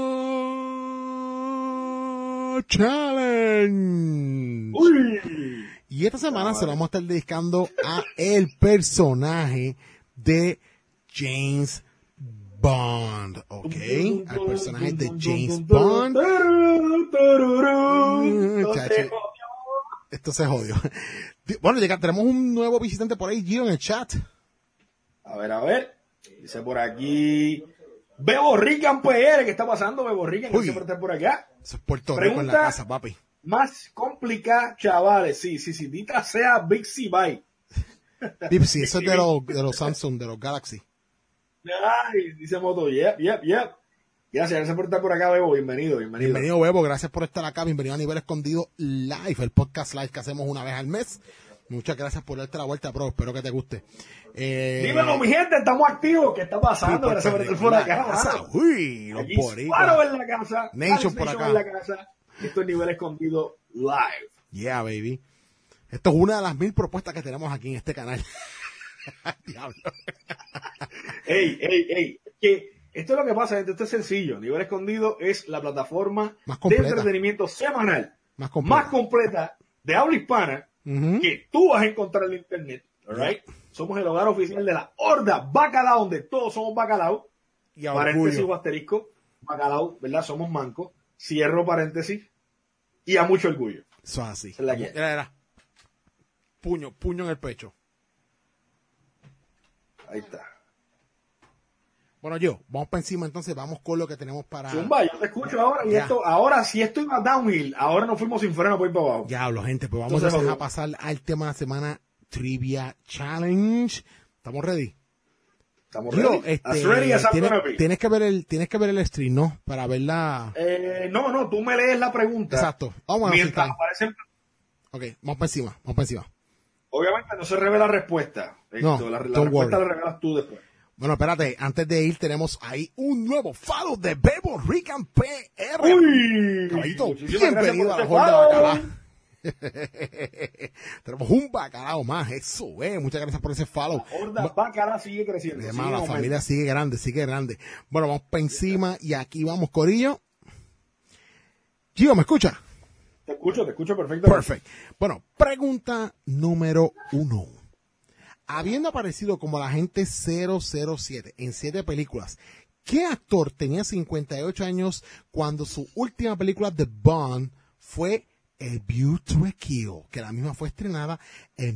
A: Challenge.
B: Uy.
A: Y esta semana se lo vamos a estar dedicando a el personaje de James Bond, ¿ok? Al personaje de James Bond. Chacho, esto se jodió. Bueno, tenemos un nuevo visitante por ahí, Gio, en el chat.
B: A ver. Dice por aquí Bebo Rican PR. ¿Qué está pasando, Bebo Rican? Que siempre está por acá.
A: Eso es Puerto Rico en la casa, papi.
B: Más complicada, chavales. Sí. Dita sea Bixi Bye.
A: Bipsy, eso es de los Samsung, de los Galaxy.
B: Ay, dice Moto, yep. Gracias por estar por acá, Bebo. Bienvenido.
A: Bienvenido, Bebo. Gracias por estar acá. Bienvenido a Nivel Escondido Live, el podcast live que hacemos una vez al mes. Muchas gracias por darte la vuelta, bro. Espero que te guste.
B: Dímelo, mi gente, estamos activos. ¿Qué está pasando? Gracias por estar por acá.
A: Uy, los boricuas.
B: Paro en la casa.
A: Nation por acá.
B: En la casa. Esto es Nivel Escondido Live.
A: Yeah, baby. Esto es una de las 1000 propuestas que tenemos aquí en este canal. Diablo.
B: Ey. Que esto es lo que pasa, gente. Esto es sencillo. Nivel Escondido es la plataforma de entretenimiento semanal más completa de habla hispana que tú vas a encontrar en internet. Right? Somos el hogar oficial de la Horda Bacalao, donde todos somos bacalao.
A: Y
B: paréntesis o asterisco. Bacalao, ¿verdad? Somos mancos. Cierro paréntesis. Y a mucho orgullo.
A: Eso es así.
B: Es la que...
A: Era. Puño en el pecho.
B: Ahí está.
A: Bueno, vamos para encima entonces, vamos con lo que tenemos para...
B: Zumba, yo te escucho ahora y ahora sí estoy más downhill, ahora nos fuimos sin freno por ir para abajo.
A: Diablo, gente, pues vamos entonces a pasar al tema de la semana Trivia Challenge. ¿Estamos ready?
B: Estamos ready.
A: Tienes que ver el stream, ¿no? Para verla.
B: No, tú me lees la pregunta.
A: Exacto. Vamos a
B: mientras aparecen...
A: Ok, vamos para encima.
B: Obviamente no se revela la respuesta.
A: No,
B: La
A: don't
B: respuesta
A: worry.
B: la revelas tú después.
A: Bueno, espérate, antes de ir tenemos ahí un nuevo follow de Bebo Rican PR.
B: ¡Uy!
A: Caballito,
B: Muchísimas gracias
A: bienvenido
B: por
A: a la
B: ese
A: Horda
B: follow.
A: Bacalá. Tenemos un bacalao más, eso, muchas gracias por ese follow.
B: La Horda Bacalá sigue creciendo.
A: Hermano,
B: sigue
A: la
B: en aumento.
A: familia sigue grande, sigue grande. Bueno, vamos para encima y aquí vamos, Corillo. Gio, ¿me escucha?
B: Te escucho perfectamente.
A: Perfect. Bueno, pregunta número 1. Habiendo aparecido como el agente 007 en 7 películas, ¿qué actor tenía 58 años cuando su última película de Bond fue A View to a Kill, que la misma fue estrenada en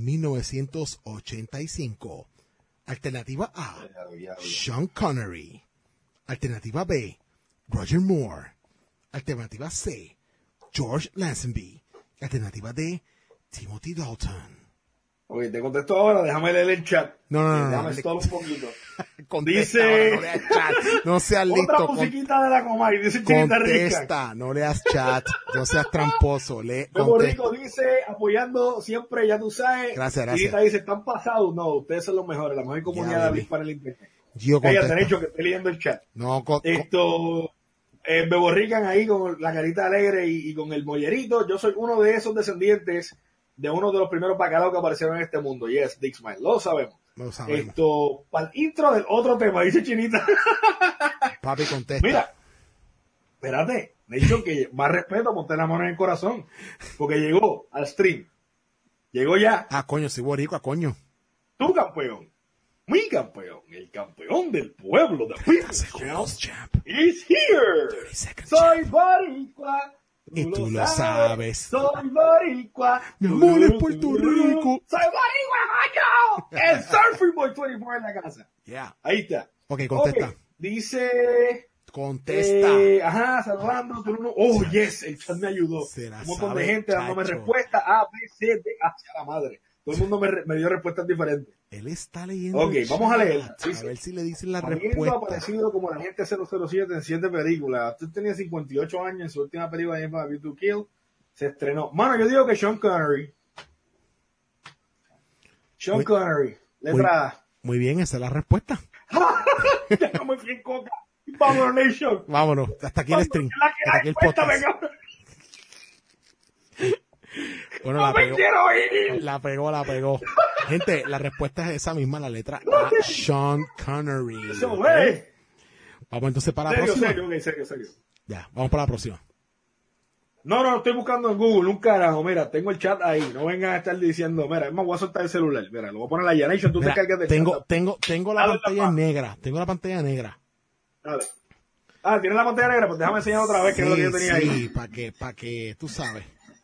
A: 1985? Alternativa A, Sean Connery. Alternativa B, Roger Moore. Alternativa C, George Lazenby. Alternativa D, Timothy Dalton.
B: Ok, te contesto ahora, déjame leer el chat.
A: No.
B: Déjame stall un poquito.
A: Contesta,
B: Dice-
A: ahora, no leas chat. No seas
B: Otra
A: listo.
B: musiquita de la Comay, dice Chinita Rica.
A: Contesta, no leas chat. No seas tramposo.
B: Bebo
A: Contesta.
B: Rico dice, apoyando siempre, ya tú sabes.
A: Gracias.
B: Chinita dice, están pasados. No, ustedes son los mejores, la mejor comunidad de
A: baby.
B: para el internet.
A: Gio,
B: Ella
A: contesta.
B: derecho que estoy leyendo el chat.
A: No,
B: Esto, Bebo Rican ahí con la carita alegre y con el mollerito. Yo soy uno de esos descendientes de uno de los primeros bacalaos que aparecieron en este mundo. Yes, Dick Smile, lo sabemos.
A: no sabemos.
B: Esto, para el intro del otro tema, dice Chinita.
A: Papi, contesta.
B: Mira, espérate, me he dicho que más respeto, ponte la mano en el corazón, porque llegó al stream. Llegó ya
A: Ah, coño, soy boricua, coño.
B: tu campeón, mi campeón, el campeón del pueblo de
A: Hace segundos, champ.
B: is here.
A: 30 seconds,
B: Soy boricua.
A: Y tú lo sabes.
B: Soy boricua.
A: Mi amor es Puerto Rico.
B: Soy boricua, coño. El Surfing Boy 24 en la casa.
A: Yeah.
B: Ahí está.
A: Ok, contesta.
B: Ok, dice...
A: Contesta.
B: Ajá, saludando. Oh, yes, el chat me ayudó.
A: Se la
B: Un montón
A: sabe,
B: de gente dándome
A: chacho.
B: respuestas A, B, C, D, hacia la madre. Todo el mundo me dio respuestas diferentes.
A: Él está leyendo.
B: Ok,
A: el
B: vamos a
A: chat.
B: leer.
A: A
B: Dice,
A: ver si le dicen la
B: habiendo
A: respuesta.
B: aparecido como la gente 007 en 7 películas. Usted tenía 58 años en su última película de View to Kill. Se estrenó. Mano, yo digo que Sean Connery. Sean
A: Muy-
B: Connery. Letra A.
A: Muy bien, esa es la respuesta.
B: Ya no me fui en coca. Vámonos, Nation.
A: Vámonos, hasta aquí el stream.
B: La que
A: Hasta aquí
B: hay,
A: el
B: cuéntame,
A: podcast.
B: cabrón.
A: Bueno,
B: No
A: la
B: me
A: pegó.
B: quiero ir.
A: La pegó. Gente, la respuesta es esa misma, la letra A, Sean Connery.
B: Eso,
A: ¿Ok?
B: güey.
A: Vamos entonces para la
B: Serio,
A: próxima.
B: serio, ok, serio.
A: Ya, vamos para la próxima.
B: No, estoy buscando en Google, un carajo. Mira, tengo el chat ahí. No vengan a estar diciendo, mira, es más, voy a soltar el celular. Mira, lo voy a poner allá. Nation, tú
A: Mira,
B: te cargas de
A: tengo la
B: Dale,
A: pantalla
B: papá.
A: negra. Tengo la pantalla negra.
B: Dale. Ah, ¿tienes la pantalla negra? Pues déjame enseñar otra vez que es lo que yo tenía ahí.
A: Sí, para que tú sabes.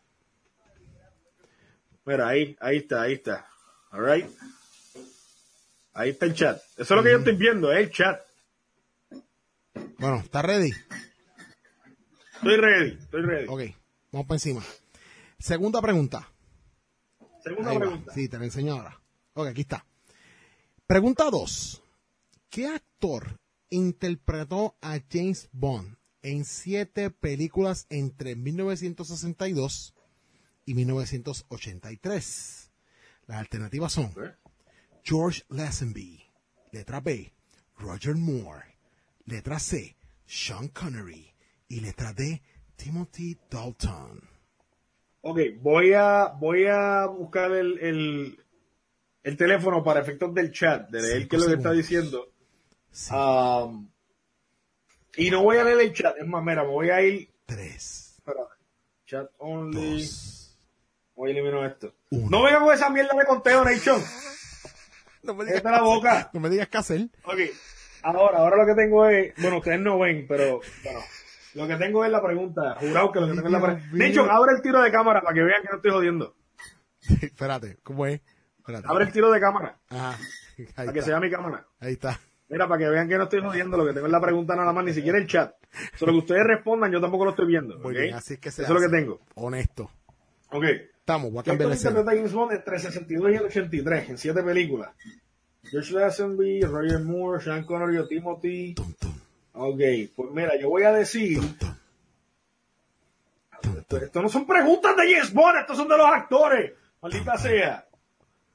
B: Mira, ahí está. All right. Ahí está el chat. Eso es lo que yo estoy viendo, el chat.
A: Bueno, ¿está ready?
B: Estoy ready.
A: Ok, vamos para encima. Segunda pregunta.
B: Segunda
A: Ahí va.
B: pregunta.
A: Sí, te la enseño ahora. Ok, aquí está. Pregunta 2. ¿Qué actor interpretó a James Bond en 7 películas entre 1962 y 1983? Las alternativas son George Lazenby, letra B, Roger Moore, letra C, Sean Connery y letra D, Timothy Dalton.
B: Ok, voy a buscar el teléfono para efectos del chat, de leer
A: 5
B: qué es lo que está
A: segundos.
B: diciendo.
A: Sí,
B: Y no voy a leer el chat, es más, mira, me voy a ir.
A: 3,
B: Espera, chat only.
A: 2,
B: Voy a eliminar esto.
A: 1.
B: No venga con esa mierda de conteo, Nation.
A: No me
B: Cállate la boca.
A: No me digas qué hacer.
B: Ok, ahora lo que tengo es. Bueno, ustedes no ven, pero. Bueno, lo que tengo es la pregunta. Jurado que lo que tengo es la pregunta.
A: Dios mío.
B: Nation, abre el tiro de cámara para que vean que no estoy jodiendo.
A: Espérate, ¿cómo es? Espérate.
B: Abre el tiro de cámara
A: Ajá. Ahí
B: para que
A: está.
B: sea mi cámara.
A: Ahí está.
B: Mira, para que vean que no estoy jodiendo, lo que tengo es la pregunta nada más, ni siquiera el chat. Solo que ustedes respondan, yo tampoco lo estoy viendo.
A: Muy
B: ¿ok?
A: bien, así es que se
B: Eso es lo
A: hace.
B: que tengo.
A: Honesto.
B: Ok.
A: Estamos, voy a
B: ¿Qué
A: cambiar
B: actor
A: la escena.
B: interpreta a James Bond entre el 62 y el 83 en 7 películas? George Lazenby, Roger Moore, Sean Connery o Timothy.
A: Tum, tum,
B: Ok, pues mira, yo voy a decir.
A: tum, tum, tum.
B: Esto no son preguntas de James Bond, estos son de los actores. Maldita sea.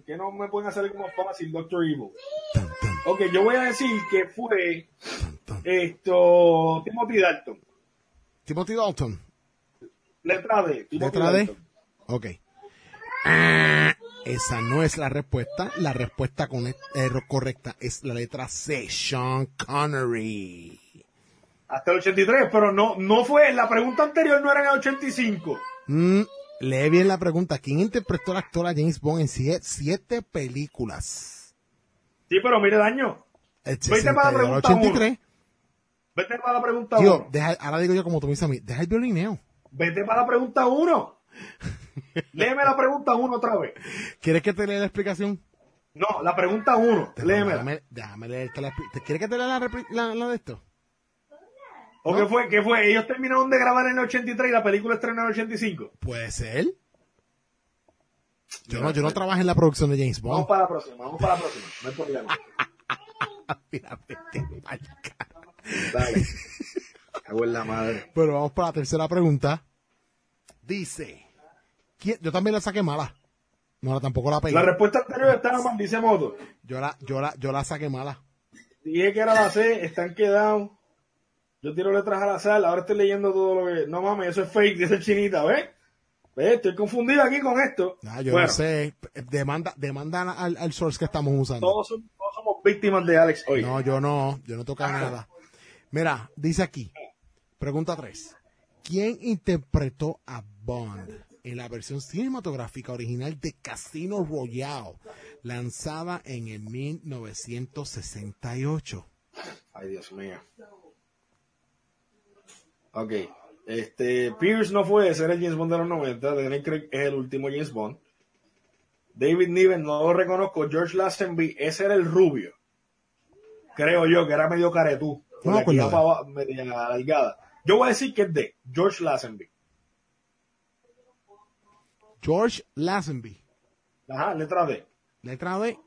B: que no me pueden hacer como fácil, Doctor Evil.
A: Tan, tan,
B: Ok, yo voy a decir que fue
A: tan.
B: Timothy Dalton.
A: Timothy Dalton.
B: Letra D. Timothy
A: Letra D.
B: Dalton.
A: Ok. Esa no es la respuesta. La respuesta correcta es la letra C. Sean Connery.
B: Hasta el 83, pero no fue, la pregunta anterior no era en el 85.
A: Lee bien la pregunta. ¿Quién interpretó al actor a James Bond en 7 películas?
B: Sí, pero mire el año.
A: El
B: Vete para la
A: 62,
B: pregunta
A: 83.
B: Vete para la pregunta
A: Tío,
B: 1.
A: ahora digo yo como tú me dices a mí, deja el violineo.
B: Vete para la pregunta 1. Léeme la pregunta 1 otra vez.
A: ¿Quieres que te lea la explicación?
B: No, la pregunta 1. Léemela.
A: Déjame leerte la explicación. ¿Quieres que te lea la de esto?
B: ¿O
A: ¿No?
B: qué fue? Ellos terminaron de grabar en el 83 y la película estrenó en el 85.
A: Puede ser. Yo no trabajo en la producción de James
B: Vamos
A: Bond.
B: para la próxima, no hay problema.
A: Mira, vete pa'l carajo.
B: Dale. Cago en la madre.
A: Pero vamos para la tercera pregunta. Dice, yo también la saqué mala. No, tampoco la pegué.
B: La respuesta anterior estaba mal, dice Moto.
A: Yo la saqué mala.
B: Dije que era la C, están quedados. Yo tiro letras al azar, ahora estoy leyendo todo lo que... No mames, eso es fake, dice Chinita, ¿ves? ¿Ves? Estoy confundido aquí con esto.
A: Yo
B: Bueno,
A: no sé. Demanda al source que estamos usando.
B: todos somos víctimas de Alex hoy.
A: No, yo no toco nada. Mira, dice aquí, pregunta 3. ¿Quién interpretó a Bond en la versión cinematográfica original de Casino Royale, lanzada en el 1968?
B: Ay, Dios mío. Ok. Pierce no fue ese, era el James Bond de los 90. Daniel Craig es el último James Bond. David Niven no lo reconozco. George Lazenby, ese era el rubio. Creo yo que era medio caretú. Con
A: No,
B: la quijada media alargada. Yo voy a decir que es de George Lazenby.
A: George Lazenby.
B: Ajá, letra D.
A: Letra D.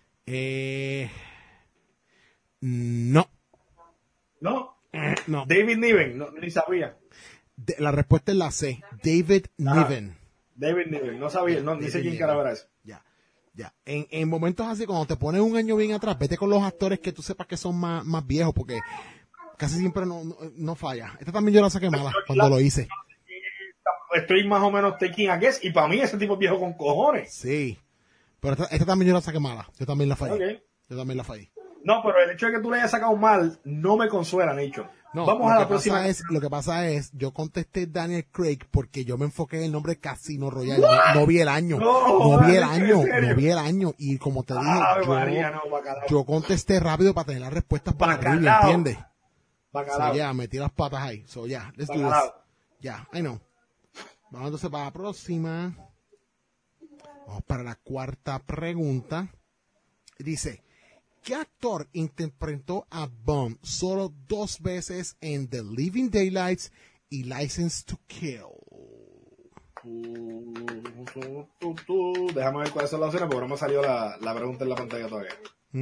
A: No.
B: ¿No?
A: No.
B: David Niven, no, ni sabía.
A: La respuesta es la C. David Niven.
B: David Niven, no sabía, no, ni sé quién cara era eso.
A: Ya. En momentos así, cuando te pones un año bien atrás, vete con los actores que tú sepas que son más viejos, porque casi siempre no falla. Esta también yo la saqué mala cuando lo hice.
B: Estoy más o menos taking a guess, y para mí ese tipo es viejo con cojones.
A: Sí. Pero esta también yo la saqué mala. Yo también la fallé.
B: Okay.
A: Yo también la fallé.
B: No, pero el hecho de que tú le hayas sacado mal no me consuela, Nicho.
A: No,
B: Vamos a la próxima.
A: Lo que pasa es, yo contesté Daniel Craig porque yo me enfoqué en el nombre Casino Royale. No vi el año. No vi el año. Y como te dije, yo contesté rápido para tener las respuestas para arriba, ¿entiendes? So, ya, metí las patas ahí. So, ya, let's do this. Ya, I know. Vamos entonces para la próxima. Vamos para la cuarta pregunta. Dice, ¿qué actor interpretó a Bond solo 2 veces en The Living Daylights y License to Kill?
B: Déjame ver cuáles son las opciones porque no me salió la pregunta en la pantalla todavía.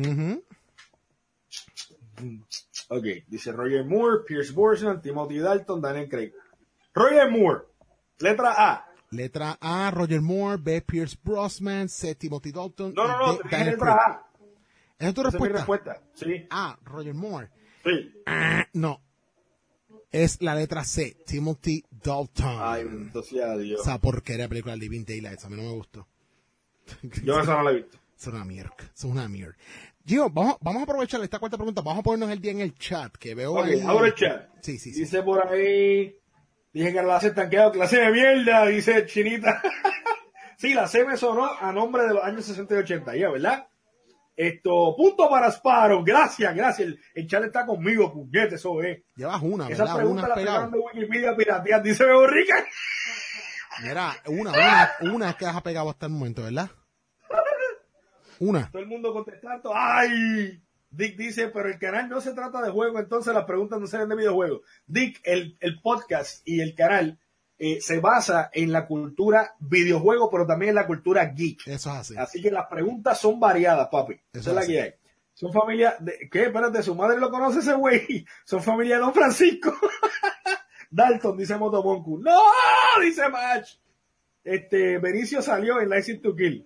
B: Ok, dice Roger Moore, Pierce Brosnan, Timothy Dalton, Daniel Craig. Roger Moore, letra A.
A: Letra A, Roger Moore. B, Pierce Brosnan. C, Timothy Dalton.
B: No,
A: D,
B: te dije
A: Daniel
B: letra
A: Craig.
B: A.
A: ¿Esa es tu
B: Esa es mi
A: respuesta?
B: respuesta, sí.
A: A, Roger Moore.
B: Sí.
A: No. Es la letra C, Timothy Dalton.
B: Ay, entonces ya Dios.
A: Esa porquería de película Living Daylights, a mí no me gustó.
B: Yo eso no la he visto.
A: Es una mierda. Gio, vamos a aprovechar esta cuarta pregunta. Vamos a ponernos el día en el chat, que veo
B: Ok,
A: ahí.
B: abro el chat.
A: Sí.
B: Dice por ahí, dije que la C tanqueado, clase de mierda, dice Chinita. Sí, la C me sonó a nombre de los años 60 y 80, ya, ¿verdad? Punto para Sparrow, gracias. El chat está conmigo, puñete, eso es.
A: Llevas una,
B: Esa
A: ¿verdad?
B: pregunta
A: Una
B: la
A: pegada.
B: pegaron de Wikipedia pirateada, dice Bebo Rica.
A: Mira, una es que has pegado hasta el momento, ¿verdad? Una.
B: Todo el mundo contestando, ¡ay! Dick dice, pero el canal no se trata de juego, entonces las preguntas no serán de videojuegos. Dick, el podcast y el canal se basa en la cultura videojuego, pero también en la cultura geek.
A: Eso es así.
B: Así que las preguntas son variadas, papi.
A: Eso
B: Esa es la
A: así.
B: que hay. Son familia de... ¿Qué? Espérate, su madre lo conoce ese güey. Son familia de Don Francisco. Dalton, dice Motomonku. ¡No! Dice Match. Benicio salió en License to Kill.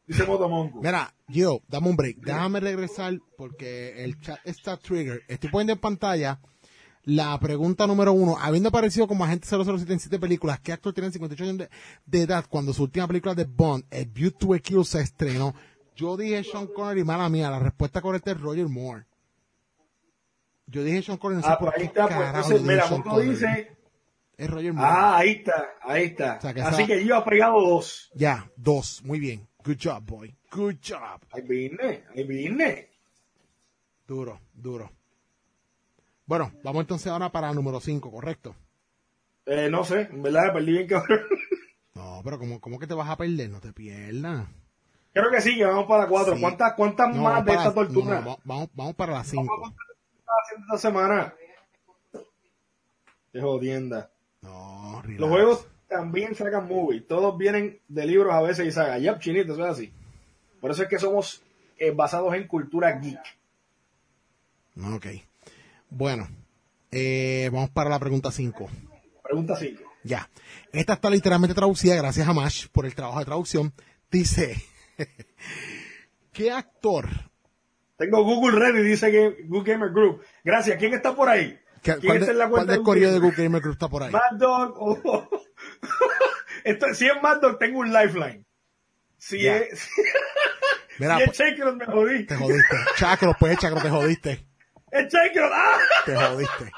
B: Dice Motomonco.
A: Mira, Gio, dame un break. Déjame regresar porque el chat está trigger. Estoy poniendo en pantalla la pregunta número 1. Habiendo aparecido como agente 007 en 7 películas, ¿qué actor tiene 58 años de edad cuando su última película de Bond, A View to a Kill, se estrenó? Yo dije Sean Connery, mala mía. La respuesta correcta es Roger Moore. Yo dije Sean Connery. No sé
B: Pues
A: por
B: ahí
A: qué
B: está. Pues
A: carajo
B: entonces,
A: yo dije
B: mira,
A: Sean
B: Moto
A: Connery.
B: dice...
A: Es Roger Moore.
B: ahí está.
A: O sea, que
B: Así
A: esa-
B: que yo he pegado 2.
A: Ya, 2. Muy bien. Good job, boy. Good job.
B: Ahí vine.
A: Duro. Bueno, vamos entonces ahora para el número 5, ¿correcto?
B: No sé, en verdad perdí bien cabrón.
A: No, pero ¿cómo que te vas a perder? No te pierdas.
B: Creo que sí, que vamos para 4.
A: Sí.
B: ¿Cuántas
A: No,
B: más de
A: para-
B: esta tortura
A: no, vamos para las 5.
B: estás haciendo esta semana? Qué jodienda.
A: No, relax.
B: Los juegos también sacan movies. Todos vienen de libros a veces y sagas. Yep, chinito, eso es así. Por eso es que somos basados en cultura geek.
A: Ok. Bueno, vamos para la pregunta 5.
B: Pregunta 5.
A: Ya. Esta está literalmente traducida, gracias a Mash por el trabajo de traducción. Dice, ¿qué actor?
B: Tengo Google Ready, dice que Good Gamer Group. Gracias. ¿Quién está por ahí? ¿Quién está en la
A: ¿Cuál
B: cuenta
A: del
B: de
A: correo de
B: Google
A: Google Gamer Group está por ahí?
B: Mad Dog. Si es Mad Dog, tengo un lifeline. Si
A: Ya.
B: es...
A: Mira,
B: si es Chakros, me jodí.
A: te jodiste. Chacro, pues, Chacro, te jodiste.
B: ¡Es Chakros! ¡Ah!
A: Te jodiste.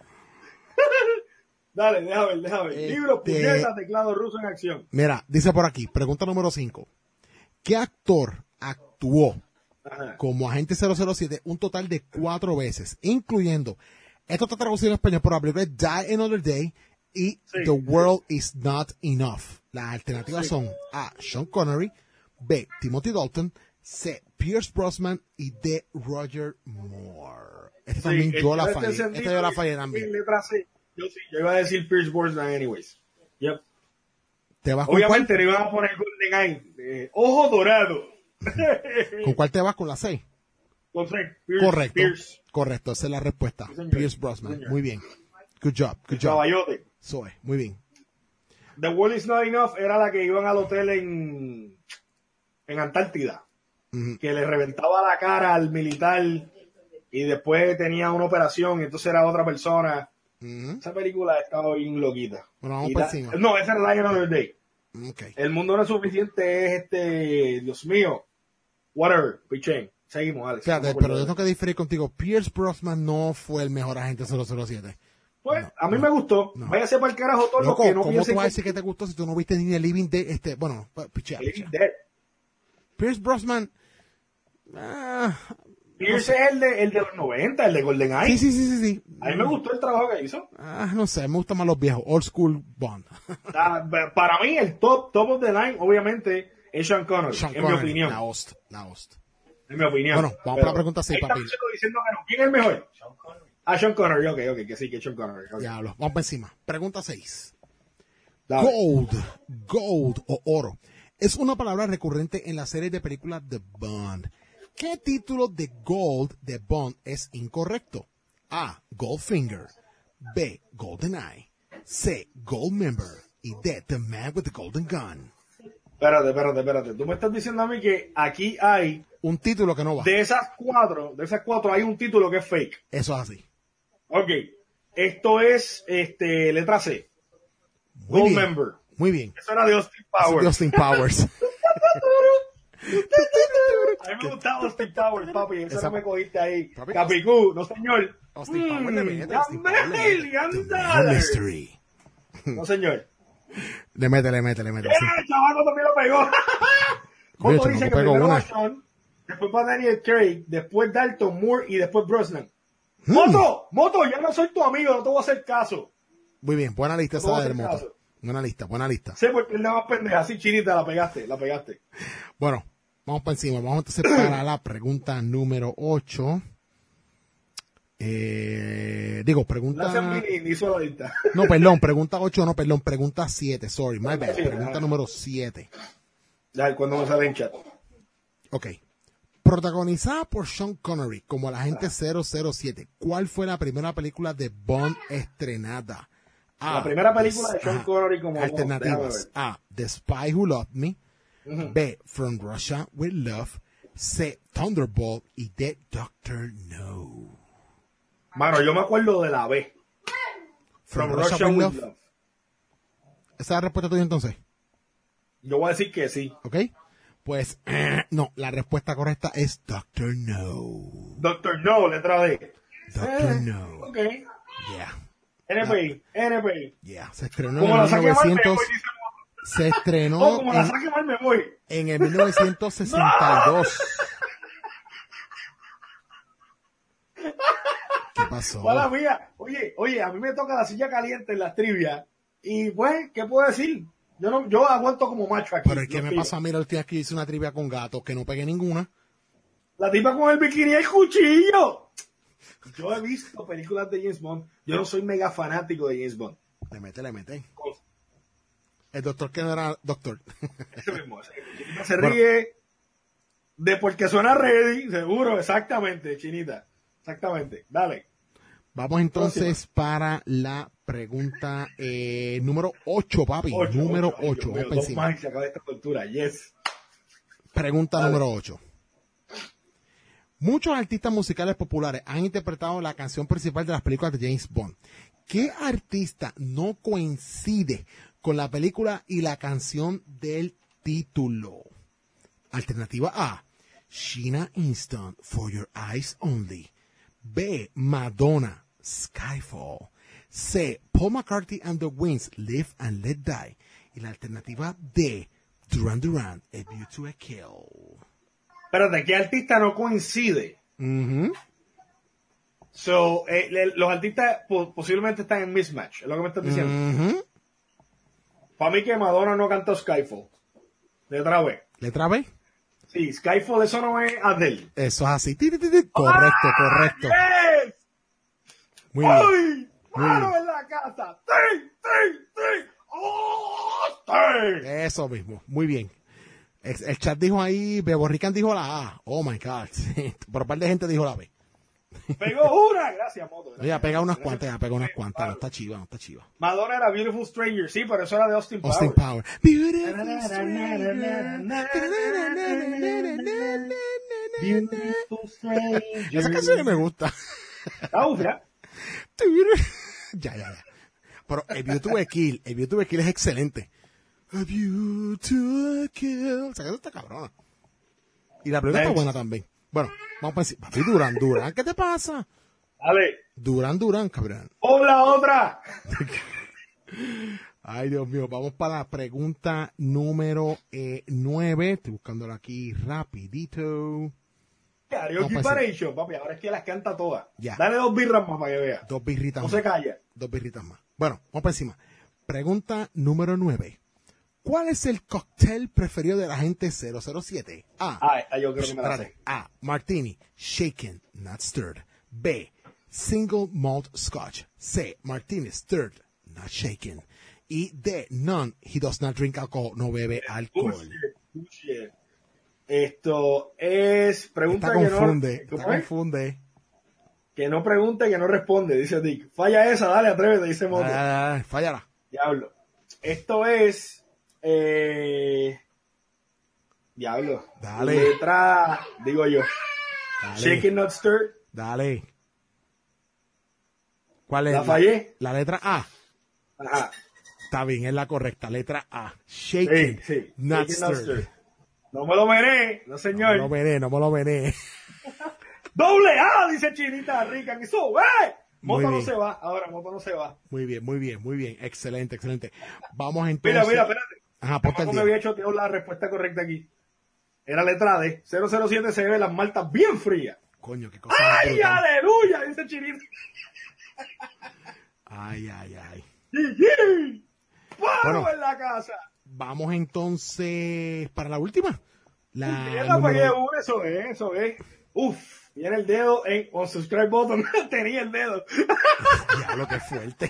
B: Dale, déjame ver. Libro,
A: Este-
B: puñeta, teclado ruso en acción.
A: Mira, dice por aquí, pregunta número 5. ¿Qué actor actuó
B: Ajá.
A: como agente 007 un total de 4 veces, incluyendo, esto está traducido en español por la película Die Another Day y
B: Sí.
A: The World Is Not Enough? Las alternativas son A. Sean Connery, B. Timothy Dalton, C. Pierce Brosnan y D. Roger Moore. Esta también
B: Sí,
A: yo la
B: este
A: fallé.
B: sentido,
A: Esta yo la fallé también.
B: en letra C. Yo iba a decir Pierce Brosnan anyways. Yep.
A: ¿Te vas con
B: Obviamente
A: cuál?
B: no iban a poner GoldenEye. Ojo dorado.
A: ¿Con cuál te vas? ¿Con la C?
B: Con C, Pierce,
A: Correcto.
B: Pierce.
A: Correcto, esa es la respuesta.
B: Sí, señor.
A: Pierce Brosnan.
B: Sí, señor.
A: Muy bien. Good job. Good job.
B: Caballote.
A: Zoe, muy bien.
B: The World Is Not Enough era la que iban al hotel en Antártida.
A: Ujú.
B: Que le reventaba la cara al militar y después tenía una operación y entonces era otra persona.
A: Ujú.
B: Esa película estaba bien loquita.
A: Bueno, vamos
B: Y
A: por
B: la-
A: encima.
B: No, esa era Die Another Day.
A: Ok.
B: El mundo no es suficiente, es Dios mío. Whatever, pichén. Seguimos, Alex.
A: Fíjate,
B: No me
A: pero
B: acuerdo
A: yo
B: de
A: tengo que diferir contigo. Pierce Brosnan no fue el mejor agente 007.
B: Pues, a mí me gustó.
A: no.
B: Váyase para el carajo todos los
A: Loco,
B: que no
A: ¿cómo
B: piensen
A: tú vas a
B: que
A: decir que te gustó si tú no viste ni The Living Dead? Bueno, pichea,
B: Living
A: pichea.
B: Dead.
A: Pierce Brosnan.
B: Pierce es el de los 90, el de GoldenEye.
A: Sí.
B: A mí me gustó el trabajo que hizo.
A: No sé, me gustan más los viejos. Old School Bond.
B: Para mí, el top of the line, obviamente, es Sean Connery,
A: Sean
B: en
A: Connery,
B: mi opinión.
A: La host.
B: En mi opinión.
A: Bueno, vamos para la pregunta 6,
B: ahí
A: papi.
B: está diciendo que no. ¿Quién es el mejor? Sean Connery, ok, que sí, que es Sean Connery. ok.
A: Diablo. Vamos para encima. Pregunta 6.
B: Dale.
A: Gold o oro. Es una palabra recurrente en la serie de películas de Bond. ¿Qué título de Gold de Bond es incorrecto? A. Goldfinger. B. GoldenEye. C. Goldmember. Y D. The Man with the Golden Gun.
B: Espérate. Tú me estás diciendo a mí que aquí hay,
A: Un título que no va.
B: de esas cuatro hay un título que es fake.
A: Eso es así.
B: Ok. Esto es, letra C.
A: Muy bien.
B: Goldmember.
A: Muy bien.
B: Eso era de Austin Powers.
A: Austin Powers.
B: A mí me gustaba Austin Powers, papi. Eso
A: Esa-
B: no me cogiste ahí.
A: Papi,
B: Capicú, no señor.
A: Austin Powers le mete. Austin Powers le
B: Gamel,
A: mete.
B: Gandalf.
A: Mystery.
B: No, señor.
A: Le mete. Sí.
B: El chavaco también lo pegó.
A: Oye,
B: Moto dice que
A: chamaco pegó
B: primero
A: una.
B: va Sean, después va Daniel Craig, después Dalton, Moore y después Brosnan.
A: Hmm.
B: Moto, ya no soy tu amigo, no te voy a hacer caso.
A: Muy bien, buena lista
B: No puedo
A: esa del
B: hacer
A: moto.
B: caso.
A: Buena lista.
B: Sé por qué es la más pendeja, así chinita, la pegaste.
A: Bueno, vamos para encima. Vamos entonces para la pregunta número 8.
B: La hacen ni hizo la lista.
A: No, perdón, pregunta 8, no, perdón, pregunta 7, sorry, my bad. Pregunta número 7.
B: Ya, cuando me sale en chat.
A: Ok. Protagonizada por Sean Connery como el agente 007, ¿cuál fue la primera película de Bond estrenada? A.
B: La primera película de Sean
A: Ajá.
B: Connery como Bond,
A: Alternativas.
B: déjame ver.
A: A. The Spy Who Loved Me. B. From Russia with Love. C. Thunderbolt. Y D. Doctor No.
B: Mano, yo me acuerdo de la B. From Russia with Love.
A: ¿Esa es la respuesta tuya entonces?
B: Yo voy a decir que sí.
A: ¿Ok? Pues, no, la respuesta correcta es Doctor No.
B: Doctor No, letra D.
A: Doctor No.
B: Ok.
A: Yeah.
B: NPI.
A: Yeah. Se estrenó
B: Como
A: en
B: la
A: el
B: saque mal, me
A: 1900.
B: voy, dice
A: Se estrenó
B: como la saque mal, me voy.
A: en el 1962. ¿Qué pasó?
B: Mala mía. Oye, a mí me toca la silla caliente en las trivias. Y pues, ¿qué puedo decir? Yo aguanto como macho aquí.
A: Pero es que me pasó a mí la última vez que hice una trivia con gatos que no pegué ninguna.
B: La tipa con el bikini y el cuchillo. Yo he visto películas de James Bond. Yo no soy mega fanático de James Bond.
A: Le mete. El doctor que no era doctor.
B: Ese mismo. Se ríe de porque suena ready, seguro, exactamente, Chinita. Exactamente. Dale.
A: Vamos entonces para la pregunta número 8, papi. Número 8. Vamos para encima.
B: Se acaba esta cultura. Yes.
A: Pregunta
B: Dale.
A: número 8. Muchos artistas musicales populares han interpretado la canción principal de las películas de James Bond. ¿Qué artista no coincide con la película y la canción del título? Alternativa A, Sheena Easton, For Your Eyes Only. B, Madonna, Skyfall. C, Paul McCartney and the Wings, Live and Let Die. Y la alternativa D, Duran Duran, A View to a Kill.
B: Espérate, ¿qué artista no coincide?
A: Ujú.
B: So, los artistas posiblemente están en mismatch, es lo que me estás diciendo.
A: Ujú.
B: Para mí que Madonna no cantó Skyfall. Letra B.
A: Letra B.
B: Sí, Skyfall, eso no es Adele.
A: Eso es así. Correcto, correcto.
B: ¡Yes!
A: Muy bien.
B: ¡Ay!
A: Muy
B: ¡Mano
A: bien.
B: en la casa! ¡Sí! ¡Oh! ¡Sí!
A: Eso mismo. Muy bien. El chat dijo ahí, Beborrican dijo la A. Oh my God. Por un par de gente dijo la B.
B: Pegó una. Gracias, Moto. Gracias.
A: Ya pega unas
B: Gracias.
A: cuantas, ya pega unas cuantas. No está chiva, no está chiva.
B: Madonna era Beautiful Stranger, sí, pero eso era de Austin Powers.
A: Austin Power.
B: Beautiful Stranger.
A: Esa canción me gusta.
B: Ah, ya.
A: Ya. Pero el View to a Kill es excelente. A View to a Kill. O sea, que está cabrona. Y la película está buena también. Bueno, vamos a decir, papi, Duran, ¿qué te pasa?
B: Dale.
A: Duran, cabrón.
B: ¡Hola, otra!
A: Ay, Dios mío, vamos para la pregunta número 9. Estoy buscándola aquí rapidito.
B: Karaoke
A: Vamos para
B: Paration, papi, ahora es que las canta todas.
A: Ya.
B: Dale 2 birras más para que vea.
A: 2 birritas
B: No
A: más.
B: se calla.
A: 2 birritas más. Bueno, vamos para encima. Pregunta número 9. ¿Cuál es el cóctel preferido de la gente 007? A.
B: Yo creo que me la
A: Espérate.
B: sé.
A: A. Martini. Shaken, not stirred. B. Single malt scotch. C. Martini stirred, not shaken. Y D. None. He does not drink alcohol. No bebe alcohol.
B: Bullshit. Esto es pregunta
A: Esta confunde.
B: que no.
A: Esta
B: ¿Cómo es?
A: confunde.
B: Que no pregunte, que no responde, dice Dick. Falla esa, dale, atrévete, dice Moto.
A: Fállala.
B: Diablo. Esto es. Diablo.
A: Dale.
B: Letra, digo yo.
A: Dale.
B: Shaken Not Stirred.
A: Dale. ¿Cuál es?
B: ¿La fallé?
A: La letra A.
B: Ajá.
A: Está bien, es la correcta. Letra A. Shaken,
B: Sí.
A: not
B: Shaken Not
A: stirred.
B: Stirred. No me lo veré, no señor.
A: No me lo veré.
B: ¡Doble A! Dice Chinita Rica. Eso,
A: Muy
B: Moto no
A: bien.
B: se va. Ahora, Moto no se va.
A: Muy bien. Excelente. Vamos entonces.
B: Mira, espérate.
A: Ajá, ponte el
B: Tampoco me
A: día.
B: había hecho tío, la respuesta correcta aquí. Era letra D. 007 se ve las maltas bien frías.
A: Coño, qué cosa.
B: ¡Ay,
A: brutal.
B: aleluya! Dice Chinita.
A: Ay.
B: ¡Yiji! ¡Paro
A: Bueno.
B: en la casa!
A: Vamos entonces para la última. La
B: Mira, la
A: número-
B: pegué una, eso es. Uf, viene el dedo en unsubscribe button. Tenía el dedo.
A: Diablo, qué fuerte.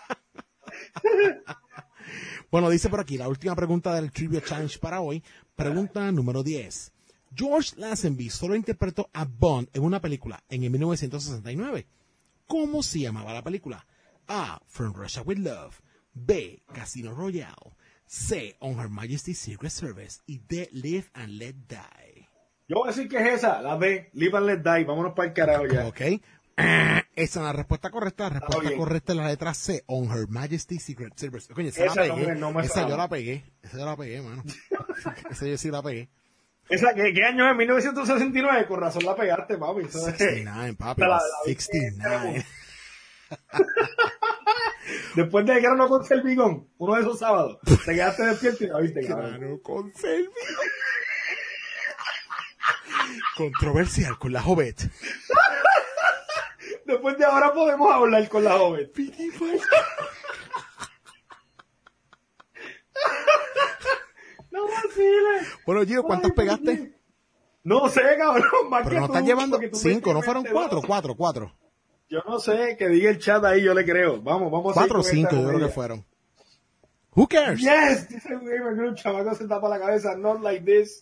A: Bueno, dice por aquí la última pregunta del Trivia Challenge para hoy. Pregunta número 10. George Lazenby solo interpretó a Bond en una película en el 1969. ¿Cómo se llamaba la película? A. From Russia with Love. B. Casino Royale. C. On Her Majesty's Secret Service y D. Live and Let Die.
B: Yo voy a decir que es esa, la D, Live and Let Die. Vámonos para el carajo ya.
A: Ok. Esa es la respuesta correcta. La respuesta
B: bien.
A: correcta es la letra C. On Her Majesty's Secret Service. Coño, esa
B: Esa
A: la pegué.
B: no me
A: Esa
B: sonaba.
A: yo la pegué. Esa yo la pegué, mano. Esa yo sí la pegué.
B: ¿Esa qué año es? 1969. Con razón la pegaste, papi. Eso es-
A: 69, papi.
B: La- la-
A: 69.
B: Después de que era no con Selvigón, uno de esos sábados, te quedaste despierto y la viste, cabrón.
A: Claro, con Selvi. Controversial con la Jovet.
B: Después de ahora podemos hablar con la joven. No vaciles.
A: Bueno, Gio, ¿cuántos
B: Ay,
A: pegaste?
B: No sé, cabrón. Más
A: Pero
B: que
A: no
B: tú,
A: estás llevando
B: porque tú
A: 5, ¿no fueron
B: metiste
A: 4?
B: dos.
A: 4.
B: Yo no sé, que diga el chat ahí, yo le creo. Vamos a
A: 4 o
B: seguir
A: 5,
B: con esta
A: yo creo que
B: movida.
A: fueron. Who cares?
B: Yes, dice el Gamer Group, chamaco se tapa la cabeza, not like this.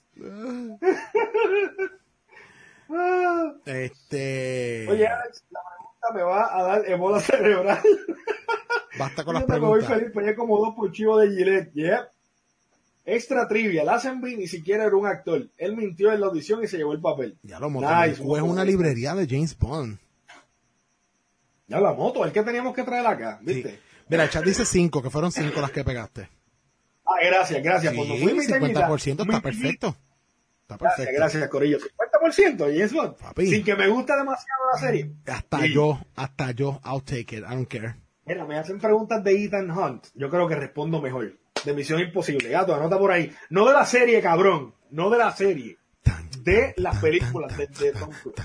B: Ah. Oye, Alex, la pregunta me va a dar ebola cerebral.
A: Basta con las
B: Fíjate que voy
A: preguntas.
B: feliz, pegué como 2 por chivo de Gillette. Yep. Extra trivia, Lazenby ni siquiera era un actor. Él mintió en la audición y se llevó el papel.
A: Ya lo
B: Nice,
A: monté. Es
B: moto,
A: una
B: nice.
A: librería de James Bond.
B: Ya la moto, el que teníamos que traer acá, ¿viste?
A: Sí. Mira, el chat dice 5, que fueron 5 las que pegaste.
B: Ah, gracias.
A: Sí,
B: Cuando fui a mi
A: 50%
B: técnica,
A: está perfecto. Está
B: Gracias,
A: perfecto.
B: gracias, Corillo. 50%, y eso.
A: Papi.
B: Sin que me guste demasiado la serie.
A: Hasta
B: Sí.
A: yo, I'll take it. I don't care.
B: Mira, me hacen preguntas de Ethan Hunt. Yo creo que respondo mejor. De Misión Imposible. Gato, anota por ahí. No de la serie, cabrón. No de la serie. De las películas de Tom Cruise.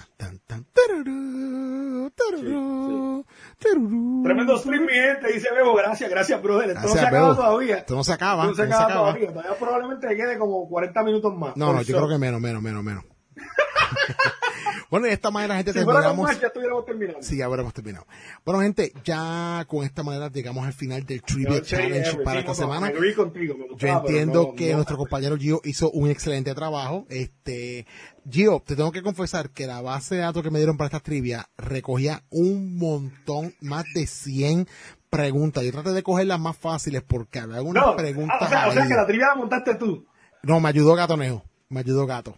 B: Tremendo stream, mi gente. Dice Bebo. Gracias, brother. Esto no se
A: Gracias,
B: acaba
A: Bebo.
B: todavía.
A: Esto no se acaba.
B: Esto no se acaba todavía. Todavía probablemente quede como 40 minutos más.
A: No, yo creo que menos. Bueno, de esta manera, gente,
B: Si fuera con
A: terminamos.
B: más, ya estuviéramos terminando.
A: Sí, ya habremos terminado. Bueno, gente, ya con esta manera llegamos al final del Trivia
B: Yo,
A: Challenge
B: sí,
A: para
B: sí,
A: esta
B: no,
A: semana.
B: me agree contigo, me
A: Yo
B: gustaba, pero
A: entiendo
B: no-
A: que
B: no-
A: nuestro compañero Gio hizo un excelente trabajo. Gio, te tengo que confesar que la base de datos que me dieron para esta trivia recogía un montón, más de 100 preguntas. Yo traté de coger las más fáciles porque había algunas
B: No,
A: preguntas
B: o sea
A: ahí.
B: que la trivia la montaste tú.
A: No, me ayudó Gato Nejo. Me ayudó Gato.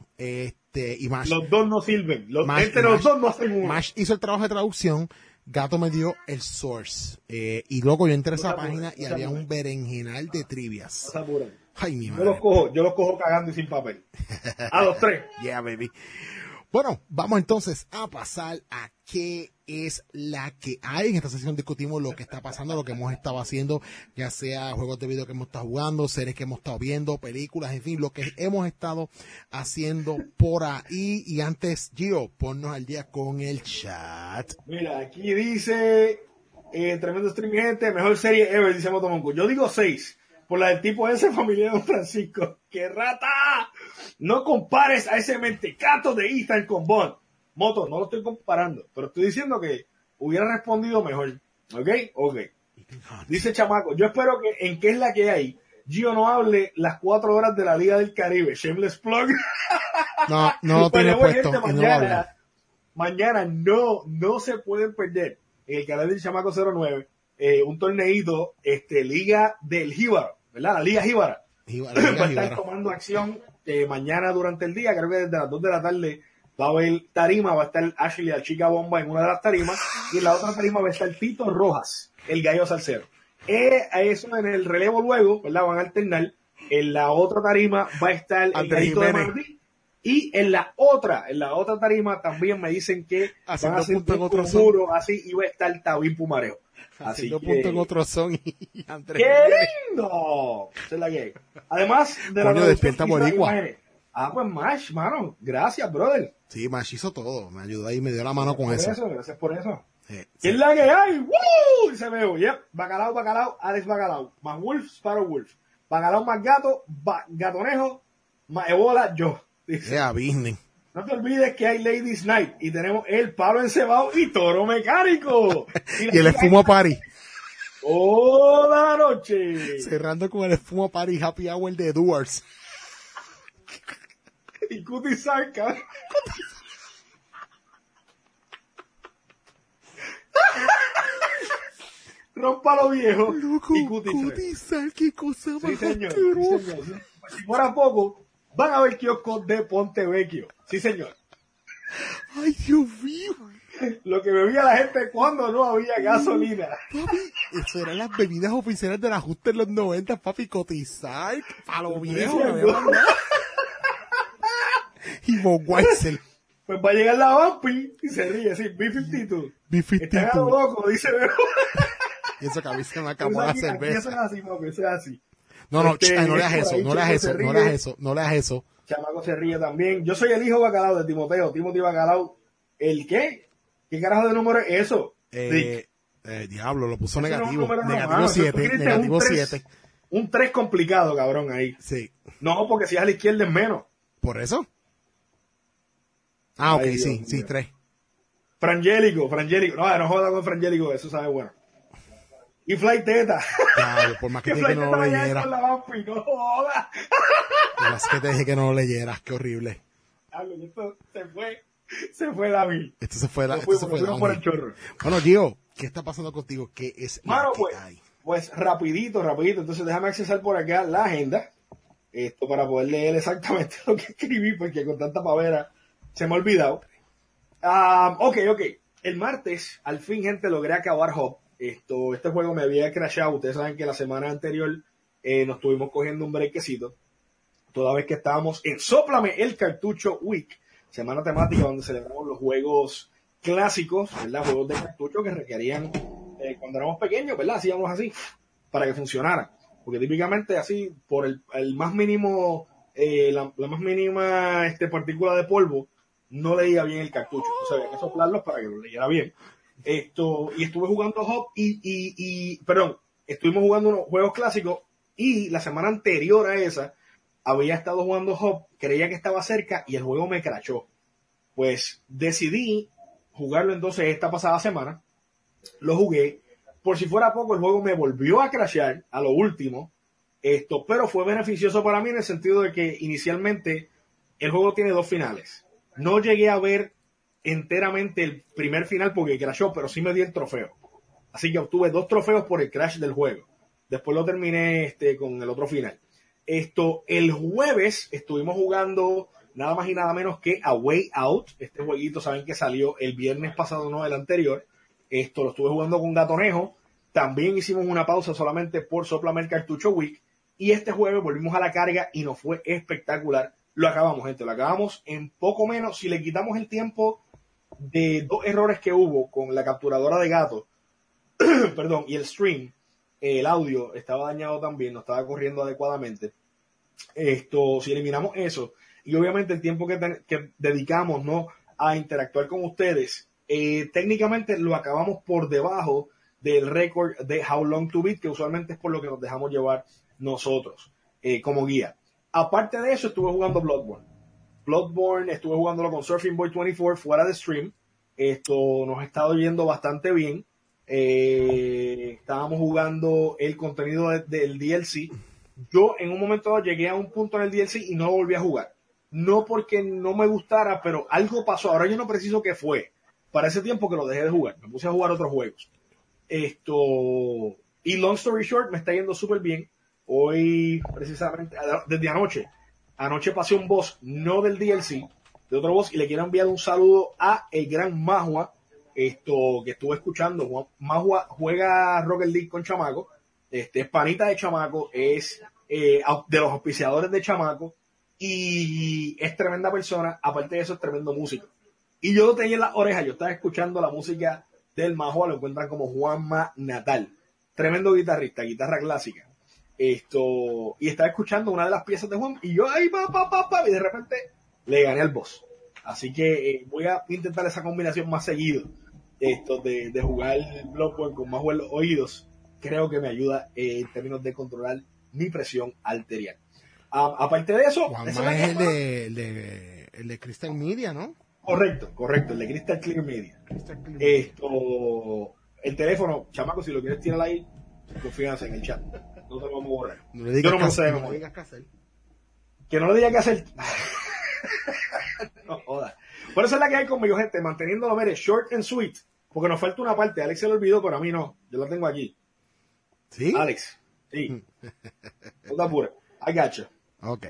A: Y Mash.
B: Los dos no sirven.
A: Mash-
B: Entre los
A: Mash-
B: dos no hacen uno.
A: Mash hizo el trabajo de traducción, Gato me dio el source. Y luego yo entré a esa
B: No se apure,
A: página
B: no
A: y
B: se
A: había
B: apure.
A: un berenjenal de
B: No
A: trivias.
B: se apuren.
A: Ay, mi
B: Yo
A: madre.
B: los cojo cagando y sin papel. A los tres.
A: Yeah, baby. Bueno, vamos entonces a pasar a qué es la que hay. En esta sesión discutimos lo que está pasando, lo que hemos estado haciendo, ya sea juegos de video que hemos estado jugando, series que hemos estado viendo, películas, en fin, lo que hemos estado haciendo por ahí. Y antes, Gio, ponnos al día con el chat.
B: Mira, aquí dice tremendo stream, gente. Mejor serie ever, dice Motomonco. Yo digo 6. Por la del tipo ese familiar de Don Francisco. ¡Qué rata! No compares a ese mentecato de Ethan con Bond. Moto, no lo estoy comparando. Pero estoy diciendo que hubiera respondido mejor. ¿Ok? Ok. Dice Chamaco, yo espero que en qué es la que hay, Gio no hable las 4 horas de la Liga del Caribe. Shameless plug.
A: No, no lo tiene
B: Bueno,
A: puesto
B: gente,
A: y no va a hablar.
B: mañana no se pueden perder en el canal del Chamaco 09 un torneito, Liga del Jíbaro, ¿verdad? La Liga Jíbara. Va a estar tomando acción mañana durante el día, creo que desde las 2 de la tarde va a haber tarima, va a estar Ashley la chica bomba en una de las tarimas y en la otra tarima va a estar Tito Rojas, el gallo salsero. Eso en el relevo luego, ¿verdad? Van a alternar. En la otra tarima va a estar el
A: Andrés
B: gallito de
A: Jiménez.
B: Martí. Y en la otra tarima también me dicen que
A: Haciendo
B: van a hacer
A: punto en
B: un
A: otro
B: conjuro así y va a estar Tabín Pumareo. Así
A: Haciendo
B: que,
A: punto en otro son y Andrés.
B: ¡qué lindo! Esa es la que hay. Además de la
A: Coño, despierta
B: traducción
A: boricua.
B: y imágenes. Pues Mash, mano. Gracias, brother.
A: Sí, Mash hizo todo. Me ayudó ahí, me dio la mano con
B: Por
A: eso.
B: eso, gracias por eso.
A: Sí,
B: ¿Qué
A: sí.
B: es la que hay? ¡Woo! Dice Bebo. Yep. Bacalao, Alex Bacalao. Más Wolf, Sparrow Wolf. Bacalao más gato, Gatonejo, más Ebola, yo. Dice.
A: Yeah, business.
B: No te olvides que hay Ladies Night y tenemos el Pablo Encebado y Toro Mecánico.
A: Y el Esfumo Party.
B: Toda la noche.
A: Cerrando con el Esfumo Party Happy Hour de Duars.
B: Y Cutie Sarka. Rómpalo viejo
A: Loco,
B: y Cutisal.
A: Cutisal, qué cosa
B: Sí,
A: más
B: señor.
A: asquerosa.
B: Sí, señor. Si fuera poco, van a ver kioscos de Pontevecchio. Sí, señor.
A: Ay, Dios mío.
B: Lo que bebía la gente cuando no había gasolina.
A: Papi, eso eran las bebidas oficiales del ajuste en los 90, papi, cotizar, a lo viejo, no había más nada. Y Budweiser,
B: Pues va a llegar la Vampi y se ríe, sí, B-52. Están a lo
A: B-52.
B: loco, dice Vero.
A: Y eso que a mí se me acabó la
B: Aquí eso es
A: cerveza.
B: así, papi, eso es así.
A: No, no,
B: Este,
A: no le hagas
B: por
A: eso,
B: ahí
A: no le hagas
B: Chamaco
A: eso,
B: se
A: no le hagas
B: ríe.
A: eso, no le hagas eso.
B: Chamaco se ríe también. Yo soy el hijo bacalao de Timoteo, Timothy Bacalao. ¿El qué? ¿Qué carajo de número es eso? Rick?
A: Diablo, lo puso
B: Ese no es un
A: negativo.
B: número
A: Negativo
B: romano, eso tú
A: 7,
B: escribiste
A: negativo
B: un 3.
A: 7.
B: Un 3 complicado, cabrón, ahí.
A: Sí.
B: No, porque si es a la izquierda es menos.
A: ¿Por eso? Ah, ok,
B: Ay, Dios
A: sí, sí,
B: mío.
A: 3.
B: Frangélico. No joda con Frangélico, eso sabe bueno. Y Fly Teta.
A: Claro, por más que
B: Que
A: te dije
B: Fly
A: que no
B: Teta
A: lo
B: vaya
A: leyera.
B: con la Vampi, no joda.
A: Por más que te dije que no lo leyeras, qué horrible.
B: Diablo, esto se fue la vi.
A: Esto se fue,
B: Nos
A: esto se
B: fuimos,
A: fue
B: nos fuimos por el
A: downhill.
B: chorro.
A: Bueno, Gio, ¿qué está pasando contigo? ¿Qué es la
B: Mano,
A: que
B: pues,
A: hay?
B: pues rapidito. Entonces déjame accesar por acá la agenda. Esto para poder leer exactamente lo que escribí, porque con tanta pavera se me ha olvidado. Ok. El martes, al fin, gente, logré acabar Hop. Este juego me había crashado. Ustedes saben que la semana anterior nos estuvimos cogiendo un brequecito. Toda vez que estábamos en Sóplame el Cartucho Week, semana temática donde celebramos los juegos clásicos, ¿verdad? Juegos de cartucho que requerían, cuando éramos pequeños, ¿verdad? Hacíamos así, para que funcionara. Porque típicamente así, por el más mínimo, la más mínima partícula de polvo, no leía bien el cartucho. Entonces había que soplarlos para que lo leyera bien. Y estuve jugando Hop estuvimos jugando unos juegos clásicos y la semana anterior a esa había estado jugando Hop, creía que estaba cerca y el juego me crashó. Pues decidí jugarlo entonces esta pasada semana, lo jugué, por si fuera poco el juego me volvió a crashar a lo último, pero fue beneficioso para mí en el sentido de que inicialmente el juego tiene 2 finales. No llegué a ver enteramente el primer final porque crashó, pero sí me di el trofeo. Así que obtuve 2 trofeos por el crash del juego. Después lo terminé con el otro final. El jueves estuvimos jugando nada más y nada menos que A Way Out. Este jueguito, saben que salió el viernes pasado, no el anterior. Lo estuve jugando con Gatonejo. También hicimos una pausa solamente por Sóplame el Cartucho Week. Y este jueves volvimos a la carga y nos fue espectacular. Lo acabamos, gente. Lo acabamos en poco menos. Si le quitamos el tiempo de 2 errores que hubo con la capturadora de gato, perdón, y el stream, el audio estaba dañado también, no estaba corriendo adecuadamente. Si eliminamos eso, y obviamente el tiempo que dedicamos, ¿no?, a interactuar con ustedes, técnicamente lo acabamos por debajo del récord de How Long to Beat, que usualmente es por lo que nos dejamos llevar nosotros como guía. Aparte de eso, estuve jugando Bloodborne, estuve jugándolo con Surfing Boy 24 fuera de stream. Nos ha estado yendo bastante bien. Estábamos jugando el contenido del DLC. Yo en un momento llegué a un punto en el DLC y no lo volví a jugar. No porque no me gustara, pero algo pasó. Ahora yo no preciso qué fue. Para ese tiempo que lo dejé de jugar. Me puse a jugar otros juegos. Y long story short, me está yendo súper bien. Hoy, precisamente, desde anoche pasé un boss, no del DLC, de otro boss, y le quiero enviar un saludo a el gran Mahua, que estuve escuchando. Mahua juega Rocket League con Chamaco, es panita de Chamaco, es de los auspiciadores de Chamaco, y es tremenda persona, aparte de eso es tremendo músico. Y yo lo tenía en las orejas, yo estaba escuchando la música del Mahua, lo encuentran como Juanma Natal, tremendo guitarrista, guitarra clásica. Y estaba escuchando una de las piezas de Juan, y yo ahí y de repente le gané al boss. Así que voy a intentar esa combinación más seguido, de jugar Bloodborne con más oídos. Creo que me ayuda en términos de controlar mi presión arterial. Aparte de eso,
A: Juanma
B: esa
A: es
B: la
A: el de Crystal Media, ¿no?
B: Correcto, el de Crystal Clear Media.
A: Crystal Clear Media.
B: El teléfono, Chamaco, si lo quieres tirar ahí, confíanse en el chat. No te lo vamos a borrar.
A: No le digas
B: Yo no me lo sé de
A: no
B: memoria.
A: le digas qué hacer.
B: Que no le diga qué hacer. No joda. Por eso es la que hay conmigo, gente, manteniéndolo, mire, short and sweet. Porque nos falta una parte. Alex se lo olvidó, pero a mí no. Yo la tengo aquí.
A: ¿Sí?
B: Alex, sí. No te apures. I gotcha.
A: Ok.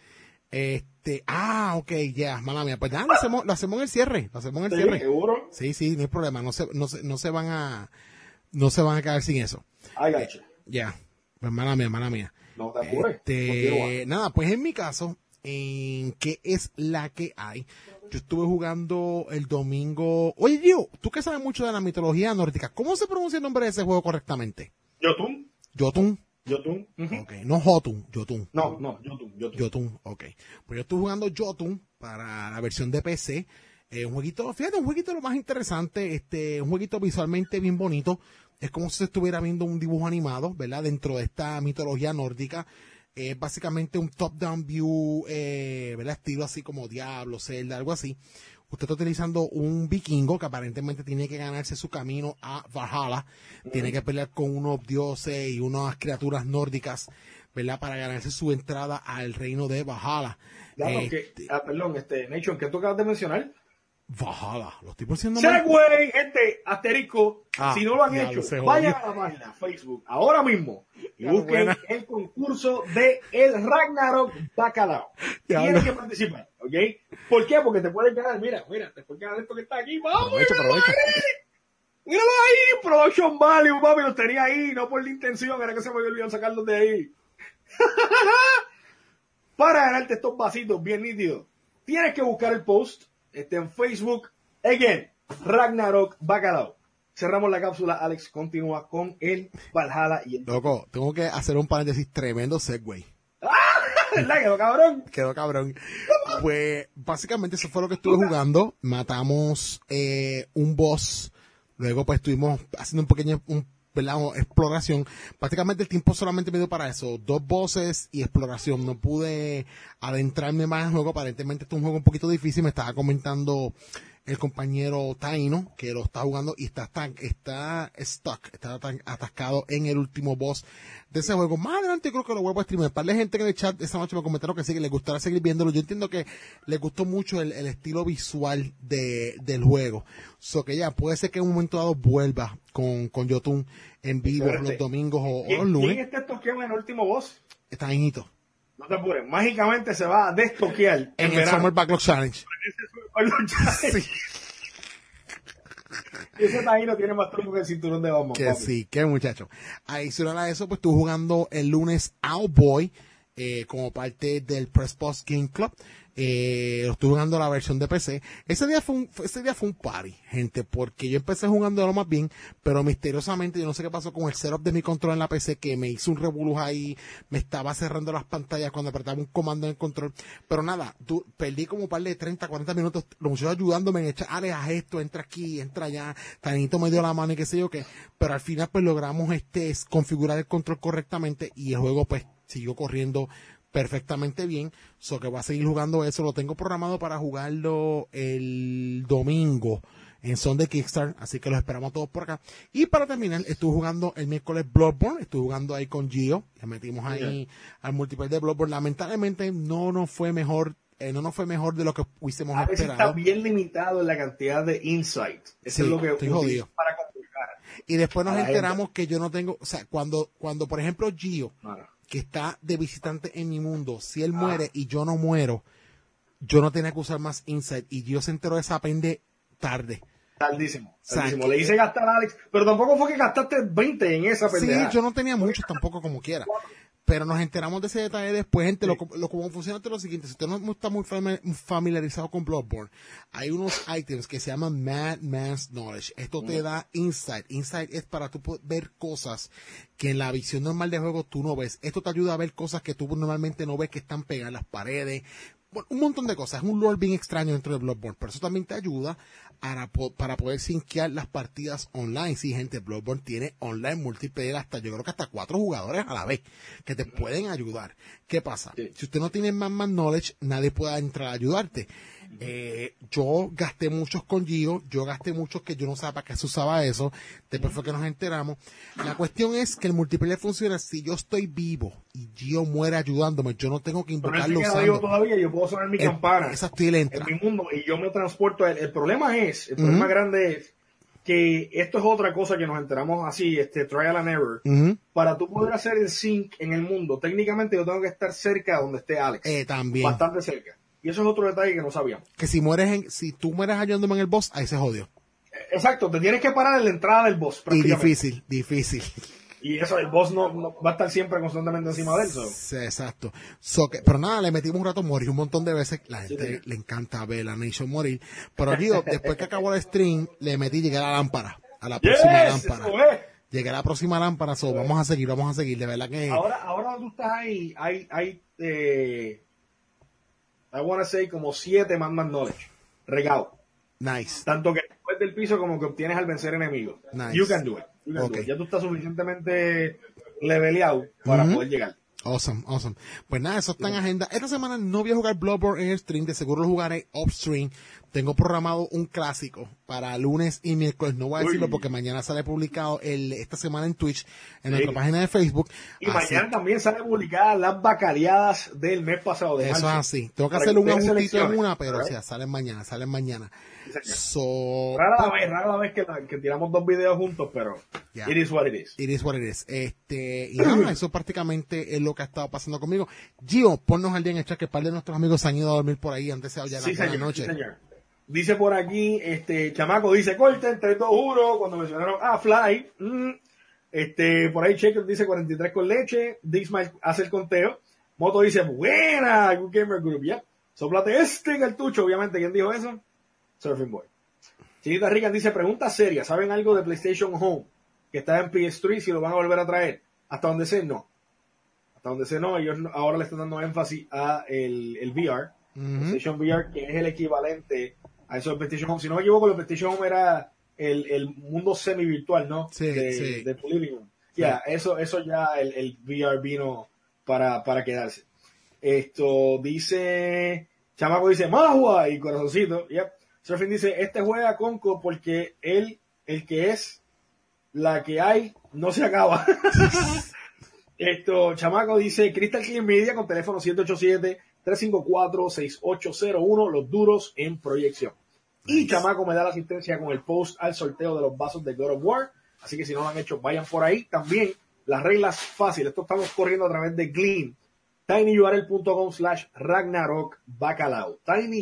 A: Ok, ya, mala mía. Pues nada, lo hacemos en el cierre. Lo hacemos en el
B: Sí,
A: cierre.
B: seguro.
A: Sí, no hay problema. No se van a quedar sin eso.
B: I gotcha.
A: Ya. Pues mala mía.
B: No te apures. Continúa.
A: Nada, pues en mi caso, en qué es la que hay. Yo estuve jugando el domingo. Oye, Gio, tú que sabes mucho de la mitología nórdica, ¿cómo se pronuncia el nombre de ese juego correctamente?
B: Jotun.
A: Jotun.
B: Jotun. Ujú.
A: Ok, no Jotun, Jotun.
B: No, Jotun.
A: Jotun, ok. Pues yo estuve jugando Jotun para la versión de PC. Un jueguito, fíjate, un jueguito lo más interesante, un jueguito visualmente bien bonito. Es como si se estuviera viendo un dibujo animado, ¿verdad? Dentro de esta mitología nórdica. Es básicamente un top-down view, ¿verdad? Estilo así como Diablo, Zelda, algo así. Usted está utilizando un vikingo que aparentemente tiene que ganarse su camino a Valhalla. Tiene que pelear con unos dioses y unas criaturas nórdicas, ¿verdad? Para ganarse su entrada al reino de Valhalla.
B: Perdón, Nation, ¿qué tú acabas de mencionar?
A: Valhalla, lo estoy diciendo mal.
B: Segway, gente, asterisco. Si no lo han
A: ya
B: hecho,
A: lo sé,
B: vayan
A: jodido.
B: a la página Facebook ahora mismo y
A: Ya,
B: busquen
A: buena.
B: el concurso de el Ragnarok Bacalao.
A: Ya,
B: Tienes
A: no.
B: que participar, ¿ok? ¿Por qué? Porque te puedes ganar, mira, te puedes ganar esto que está aquí. ¡Vamos!
A: Aprovecha.
B: Míralo ahí, Production Value, papi, los tenía ahí, no por la intención, era que se me había olvidado sacarlos de ahí. Para ganarte estos vasitos bien nítidos, tienes que buscar el post en Facebook. Again, Ragnarok Bacalao. Cerramos la cápsula, Alex continúa con el Valhalla y el...
A: Loco, tengo que hacer un paréntesis, tremendo segue.
B: ¿Verdad? Quedó cabrón.
A: Quedó cabrón. Pues básicamente eso fue lo que estuve jugando. Matamos un boss. Luego pues estuvimos haciendo ¿verdad? Exploración. Prácticamente el tiempo solamente me dio para eso. 2 bosses y exploración. No pude adentrarme más en el juego. Aparentemente este es un juego un poquito difícil. Me estaba comentando el compañero Taino que lo está jugando y está atascado en el último boss de ese juego. Más adelante creo que lo vuelvo a streamer. Para la gente que en el chat esta noche me comentaron que sí, que les gustará seguir viéndolo. Yo entiendo que les gustó mucho el estilo visual del juego. So que ya, puede ser que en un momento dado vuelva con Jotun en vivo los domingos o los lunes.
B: ¿Quién toqueado en el último boss?
A: Está Tainito.
B: No te apures, mágicamente se va a destoquear
A: En el
B: verano.
A: Summer Backlog Challenge. Sí.
B: Ese Taino tiene más truco que el cinturón de Batman.
A: Que
B: papi.
A: sí, que muchacho. Adicional a eso, pues estuve jugando el lunes Owlboy como parte del Press Box Game Club. Lo estuve jugando la versión de PC. Ese día fue un party, gente, porque yo empecé jugando lo más bien, pero misteriosamente yo no sé qué pasó con el setup de mi control en la PC, que me hizo un revolú ahí, me estaba cerrando las pantallas cuando apretaba un comando en el control, pero nada, perdí como un par de 30, 40 minutos, los muchachos ayudándome en echar, haz esto, entra aquí, entra allá, Tanito me dio la mano y qué sé yo qué, pero al final pues logramos configurar el control correctamente y el juego pues siguió corriendo perfectamente bien, so que voy a seguir jugando eso, lo tengo programado para jugarlo el domingo en son de Kickstarter, así que los esperamos todos por acá. Y para terminar, estuve jugando el miércoles Bloodborne, estuve jugando ahí con Gio, le metimos ahí al multiplayer de Bloodborne, lamentablemente no nos fue mejor de lo que hubiésemos
B: A veces
A: esperado.
B: está bien limitado en la cantidad de insight. Eso
A: Sí,
B: es lo que
A: estoy
B: utilizo
A: jodido.
B: para complicar.
A: Y después nos
B: a la
A: enteramos que yo no tengo, o sea, cuando por ejemplo Gio,
B: Bueno,
A: que está de visitante en mi mundo, si él muere y yo no muero, yo no tenía que usar más Insight y Gio se enteró de esa pende tarde.
B: tardísimo.
A: sea, que-
B: Le hice gastar a Alex, pero tampoco fue que gastaste 20 en esa
A: Sí,
B: pendeja.
A: yo no tenía muchos tampoco como quiera. Pero nos enteramos de ese detalle después, gente.
B: Sí.
A: Como funciona es lo siguiente. Si usted no está muy familiarizado con Bloodborne, hay unos items que se llaman Madman's Knowledge. Esto te da insight. Insight es para tú ver cosas que en la visión normal de juego tú no ves. Esto te ayuda a ver cosas que tú normalmente no ves, que están pegadas en las paredes. Bueno, un montón de cosas. Es un lore bien extraño dentro de Bloodborne. Pero eso también te ayuda para poder sinquear las partidas online. Sí, gente, Bloodborne tiene online multiplayer yo creo que hasta 4 jugadores a la vez que te pueden ayudar. ¿Qué pasa?
B: Sí.
A: Si usted no tiene más knowledge, nadie puede entrar a ayudarte. Yo gasté muchos con Gio, yo gasté muchos que yo no sabía para qué se usaba eso. Después fue que nos enteramos. La cuestión es que el multiplayer funciona si yo estoy vivo y Gio muere ayudándome. Yo no tengo que
B: Pero él se
A: invocarlo
B: queda vivo
A: usando.
B: todavía, yo puedo sonar mi campana
A: Esa estoy
B: en mi mundo y yo me transporto. El problema grande es que esto es otra cosa que nos enteramos así, trial and error.
A: Ujú.
B: Para tú poder hacer el sync en el mundo, técnicamente yo tengo que estar cerca de donde esté Alex.
A: También.
B: Bastante cerca. Y eso es otro detalle que no sabíamos.
A: Que si tú mueres ayudándome en el boss, ahí se jodió.
B: Exacto, te tienes que parar en la entrada del boss,
A: Y
B: prácticamente.
A: difícil.
B: Y eso, el boss no va a estar siempre constantemente encima de él.
A: Sí, exacto. Pero nada, le metimos un rato, morí un montón de veces. La gente le encanta ver a Nation morir. Pero Gio, después que acabó el stream, llegué a la lámpara. A la próxima lámpara.
B: Eso es.
A: Llegué a la próxima lámpara, vamos a seguir. De verdad que...
B: Ahora tú estás ahí, hay I wanna say como 7 Madman Knowledge regados.
A: Nice.
B: Tanto que después del piso como que obtienes al vencer enemigos.
A: Nice.
B: You can do it.
A: Okay.
B: Ya tú estás suficientemente leveleado para poder llegar.
A: Awesome. Pues nada, eso está en agenda. Esta semana no voy a jugar Bloodborne en el stream, de seguro lo jugaré off-stream. Tengo programado un clásico para lunes y miércoles, no voy a decirlo porque mañana sale publicado esta semana en Twitch, en nuestra página de Facebook.
B: Y mañana también sale publicada las bacaleadas del mes pasado de
A: Eso
B: marzo.
A: es así. Tengo que hacerle un ajustito en una, pero
B: right?
A: o sea, salen mañana.
B: Rara la vez que tiramos 2 videos juntos, pero
A: Yeah.
B: it is what it is.
A: It is what it is. Y nada, eso prácticamente es lo que ha estado pasando conmigo. Gio, ponnos al día en el chat que un par de nuestros amigos se han ido a dormir por ahí antes de ya la noche.
B: Sí, señor. Dice por aquí, chamaco dice, corten, 3, 2, 1, cuando mencionaron Fly. Por ahí Checker dice 43 con leche. Dixmile hace el conteo. Moto dice, buena, Good Gamer Group, ya. Soplate cartucho, obviamente. ¿Quién dijo eso? Surfing Boy. Chinita Rican dice, pregunta seria, ¿saben algo de PlayStation Home? Que está en PS3, si lo van a volver a traer. Hasta donde sé, no. Ellos ahora le están dando énfasis a el VR. PlayStation VR, que es el equivalente a eso de PlayStation Home. Si no me equivoco, el PlayStation Home era el mundo semi-virtual, ¿no?
A: Sí.
B: De tu living room. Ya, eso ya el VR vino para quedarse. Esto dice, chamaco dice, Mahua y corazoncito. Yep. Surfing dice, juega Conco porque el que es la que hay no se acaba. Chamaco dice, Crystal Clean Media con teléfono 787-354-6801, los duros en proyección. Nice. Y Chamaco me da la asistencia con el post al sorteo de los vasos de God of War. Así que si no lo han hecho, vayan por ahí. También las reglas fáciles. Esto estamos corriendo a través de Gleam. tinyurl.com/Ragnarok Bacalao.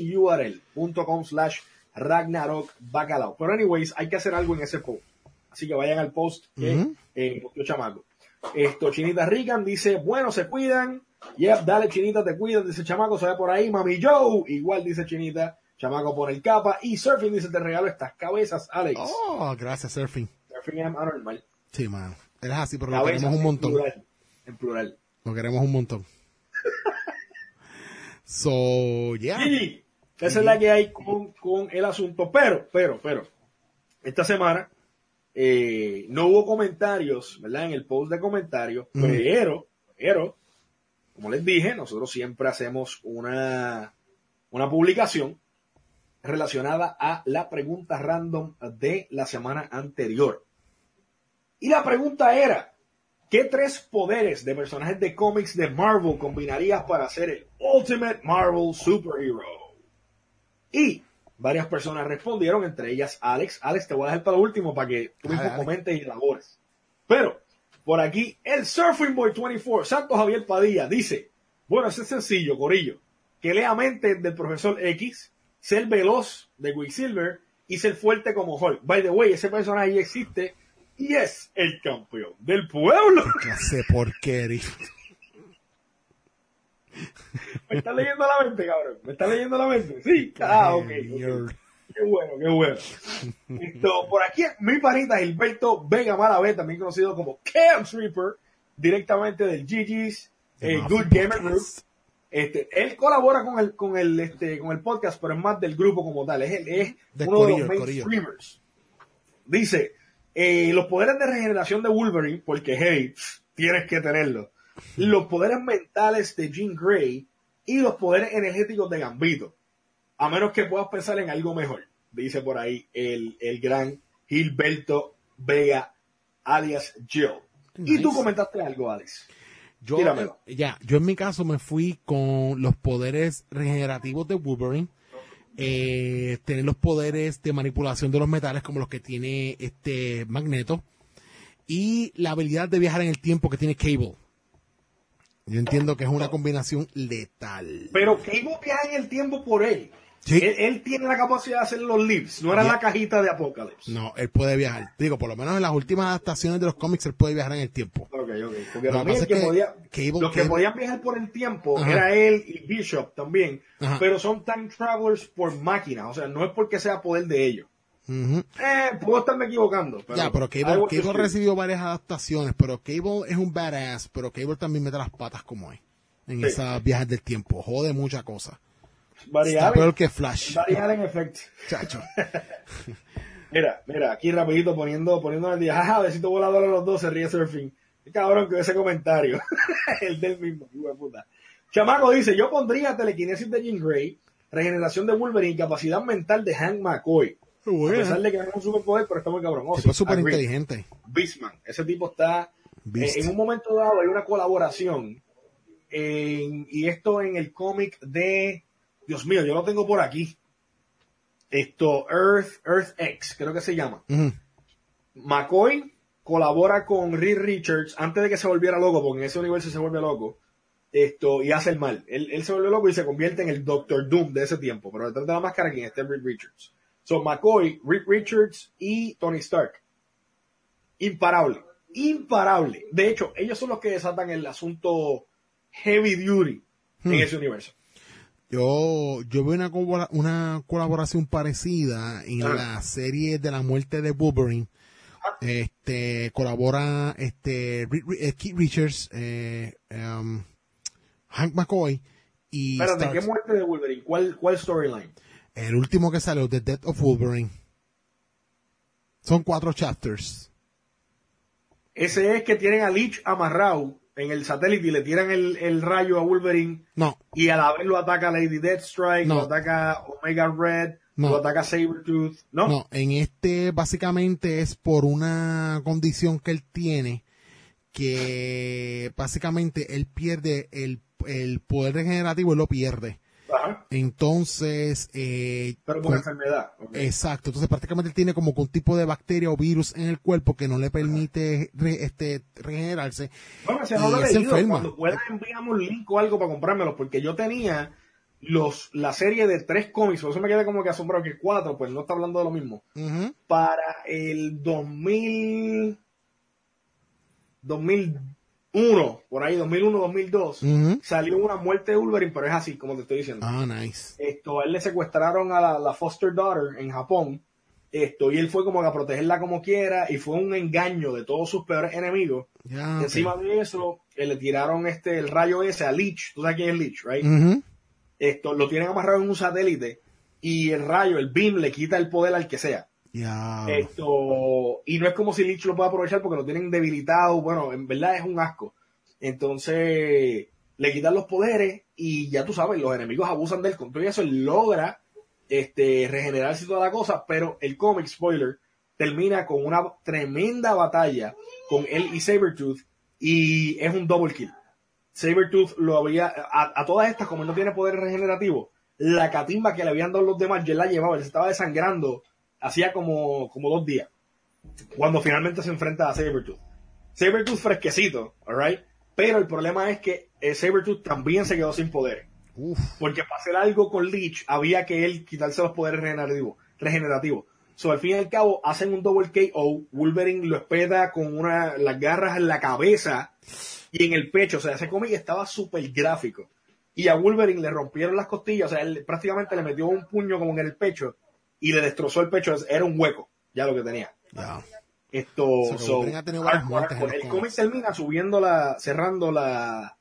B: tinyurl.com/Ragnarok Bacalao. Pero anyways, hay que hacer algo en ese post. Así que vayan al post que posteó Chamaco. Chinita Rican dice, bueno, se cuidan. Yep, dale Chinita, te cuidas. Dice Chamaco, se ve por ahí. Mami Joe, igual dice Chinita. Chamaco por el capa. Y Surfing dice, te regalo estas cabezas, Alex.
A: Oh, gracias, Surfing.
B: Surfing es anormal.
A: Sí, man. Eres así, pero
B: cabezas,
A: lo queremos un montón.
B: En plural.
A: Lo queremos un montón. So, yeah.
B: Y esa es la que hay con el asunto. Pero, esta semana no hubo comentarios, ¿verdad? En el post de comentarios, pero, como les dije, nosotros siempre hacemos una publicación relacionada a la pregunta random de la semana anterior. Y la pregunta era, ¿qué 3 poderes de personajes de cómics de Marvel combinarías para ser el Ultimate Marvel Superhero? Y varias personas respondieron, entre ellas Alex. Alex, te voy a dejar para lo último para que tú mismo comentes y elabores. Pero, por aquí, el Surfing Boy 24, Santo Javier Padilla, dice, bueno, eso es sencillo, corillo, que lea mente del Profesor X, ser veloz de Quicksilver y ser fuerte como Hulk. By the way, ese personaje ya existe y es el campeón del pueblo.
A: ¿Qué clase de porquería?
B: ¿Me estás leyendo la mente, cabrón? ¿Me estás leyendo la mente? Sí. Ok. Qué bueno. Por aquí, mi panita Gilberto Vega Malavé, también conocido como Camp Reaper, directamente del GG's Good Gamer Group. Él colabora con el podcast, pero es más del grupo como tal. Es uno de los main streamers. Dice, los poderes de regeneración de Wolverine, porque hey, tienes que tenerlo. Los poderes mentales de Jean Grey y los poderes energéticos de Gambito. A menos que puedas pensar en algo mejor, dice por ahí el gran Gilberto Vega, alias Jill. Nice. Y tú comentaste algo, Alex.
A: Yo en mi caso me fui con los poderes regenerativos de Wolverine, tener los poderes de manipulación de los metales como los que tiene Magneto, y la habilidad de viajar en el tiempo que tiene Cable. Yo entiendo que es una combinación letal.
B: Pero Cable viaja en el tiempo por él.
A: Sí.
B: Él tiene la capacidad de hacer los lips, no era la cajita de Apocalypse.
A: No, él puede viajar. Digo, por lo menos en las últimas adaptaciones de los cómics, él puede viajar en el tiempo.
B: Ok. Porque para mí los que podían viajar por el tiempo era él y Bishop también. Ajá. Pero son time travelers por máquina. O sea, no es porque sea poder de ellos. Puedo estarme equivocando.
A: Pero Cable recibió varias adaptaciones, pero Cable es un badass, pero Cable también mete las patas como es. En esas viajes del tiempo. Jode muchas cosas. Está peor que Flash.
B: Variar en efecto.
A: Chacho.
B: Mira, aquí rapidito poniendo el día. Jaja, besito volador a los dos, se ríe Surfing. Qué cabrón que ese comentario. El del mismo, hijo de puta. Chamaco dice, yo pondría telequinesis de Jean Grey, regeneración de Wolverine y capacidad mental de Hank McCoy.
A: Bueno.
B: A pesar de que no es un superpoder, pero está muy cabrón.
A: Es súper inteligente.
B: Beastman. Ese tipo está... en un momento dado hay una colaboración y esto en el cómic de... Dios mío, yo lo tengo por aquí. Earth X, creo que se llama. McCoy colabora con Reed Richards antes de que se volviera loco, porque en ese universo se vuelve loco. Y hace el mal. Él se vuelve loco y se convierte en el Doctor Doom de ese tiempo. Pero detrás de la máscara, ¿quién está? Reed Richards. So, McCoy, Reed Richards y Tony Stark. Imparable. De hecho, ellos son los que desatan el asunto heavy duty en ese universo.
A: Yo veo una colaboración parecida en la serie de la muerte de Wolverine. Colabora Keith Richards, Hank McCoy y
B: Espérate, ¿qué muerte de Wolverine? ¿Cuál storyline?
A: El último que salió, The Death of Wolverine. Son 4 chapters.
B: Ese es que tienen a Leech amarrado en el satélite y le tiran el rayo a Wolverine.
A: No.
B: Y a la vez lo ataca Lady Deathstrike, lo ataca Omega Red, lo ataca Sabretooth. No,
A: básicamente es por una condición que él tiene, que básicamente él pierde el poder regenerativo, él lo pierde.
B: Ajá.
A: Entonces,
B: pero por enfermedad. Okay.
A: Exacto. Entonces, prácticamente él tiene como un tipo de bacteria o virus en el cuerpo que no le permite regenerarse.
B: Bueno, si no lo he leído, cuando pueda enviamos un link o algo para comprármelos, porque yo tenía la serie de 3 cómics, por eso me quedé como que asombrado que 4, pues no está hablando de lo mismo. Para el 2001, por ahí, 2001, 2002, salió una muerte de Wolverine, pero es así, como te estoy diciendo.
A: Ah, nice.
B: A él le secuestraron a la foster daughter en Japón, y él fue como que a protegerla como quiera, y fue un engaño de todos sus peores enemigos.
A: Yeah,
B: encima de eso, le tiraron el rayo ese a Leech, tú sabes quién es Leech, right? Lo tienen amarrado en un satélite, y el rayo, el beam, le quita el poder al que sea.
A: Yeah.
B: Y no es como si Leech lo pueda aprovechar porque lo tienen debilitado. Bueno, en verdad es un asco. Entonces, le quitan los poderes y ya tú sabes, los enemigos abusan del control y eso, él logra regenerarse y toda la cosa, pero el cómic, spoiler, termina con una tremenda batalla con él y Sabretooth y es un double kill. Sabretooth lo había, a todas estas, como él no tiene poder regenerativo, la catimba que le habían dado los demás, ya la llevaba, él se estaba desangrando. Hacía como 2 días. Cuando finalmente se enfrenta a Sabretooth. Sabretooth fresquecito, alright. Pero el problema es que Sabretooth también se quedó sin poder. Porque para hacer algo con Leech había que él quitarse los poderes regenerativos. So, al fin y al cabo, hacen un double KO. Wolverine lo espeta con las garras en la cabeza y en el pecho. O sea, ese cómic estaba súper gráfico. Y a Wolverine le rompieron las costillas. O sea, él prácticamente le metió un puño como en el pecho y le destrozó el pecho. Era un hueco, ya lo que tenía.
A: Yeah.
B: El cómic termina cerrando la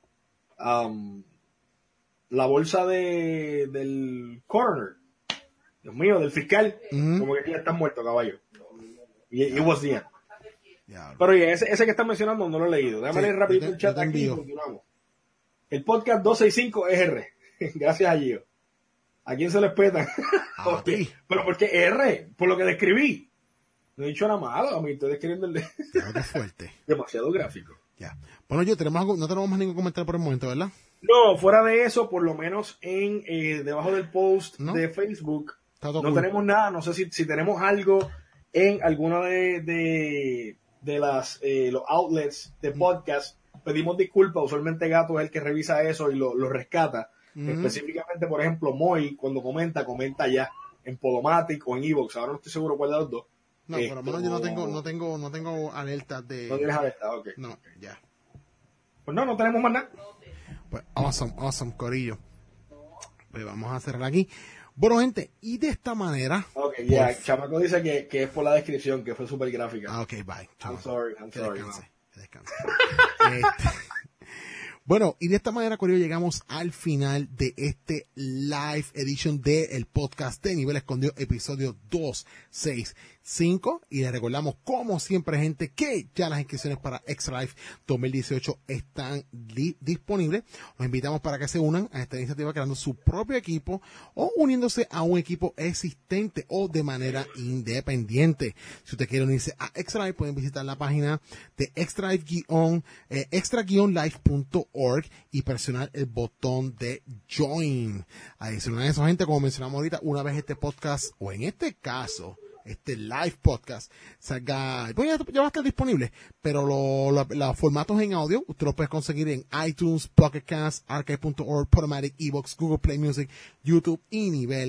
B: bolsa del coroner. Dios mío, del fiscal. Como que ya está muerto, caballo. Y it was the end. Yeah. Pero ese que estás mencionando no lo he leído. Déjame leer rapidito el chat aquí y continuamos. El podcast 265 Gracias a Gio. ¿A quién se les peta? Pero ¿por qué R? Por lo que describí. No he dicho nada malo, a mí estoy describiendo
A: fuerte.
B: Demasiado gráfico.
A: Ya. Bueno, no tenemos más ningún comentario por el momento, ¿verdad?
B: No, fuera de eso, por lo menos en debajo del post
A: ¿No?
B: de Facebook, no
A: cool.
B: tenemos nada. No sé si tenemos algo en alguno de los outlets de podcast. Pedimos disculpas. Usualmente Gato es el que revisa eso y lo rescata. Específicamente, por ejemplo, Moy, cuando comenta ya en Podomatic o en Evox. Ahora no estoy seguro cuál de los dos.
A: No, por lo menos yo no tengo alertas de...
B: No tienes alerta, ok.
A: No, ya.
B: Pues no tenemos más nada.
A: Pues awesome, corillo. Pues vamos a cerrar aquí. Bueno, gente, y de esta manera...
B: Ok, ya, Chamaco dice que es por la descripción, que fue súper gráfica.
A: Ah, ok, bye.
B: I'm sorry.
A: Que descanse. Bueno, y de esta manera, corillo, llegamos al final de este live edition del podcast de Nivel Escondido, episodio 265. Y les recordamos, como siempre, gente, que ya las inscripciones para Extra Life 2018 están disponibles. Los invitamos para que se unan a esta iniciativa creando su propio equipo o uniéndose a un equipo existente o de manera independiente. Si usted quiere unirse a Extra Life, pueden visitar la página de extra-life.org y presionar el botón de Join. Adicional a eso, gente, como mencionamos ahorita, una vez este podcast, o en este caso, este live podcast salga, pues ya va a estar disponible, pero los formatos en audio usted los puede conseguir en iTunes, Pocket Cast, Archive.org, Podomatic, Evox, Google Play Music, YouTube y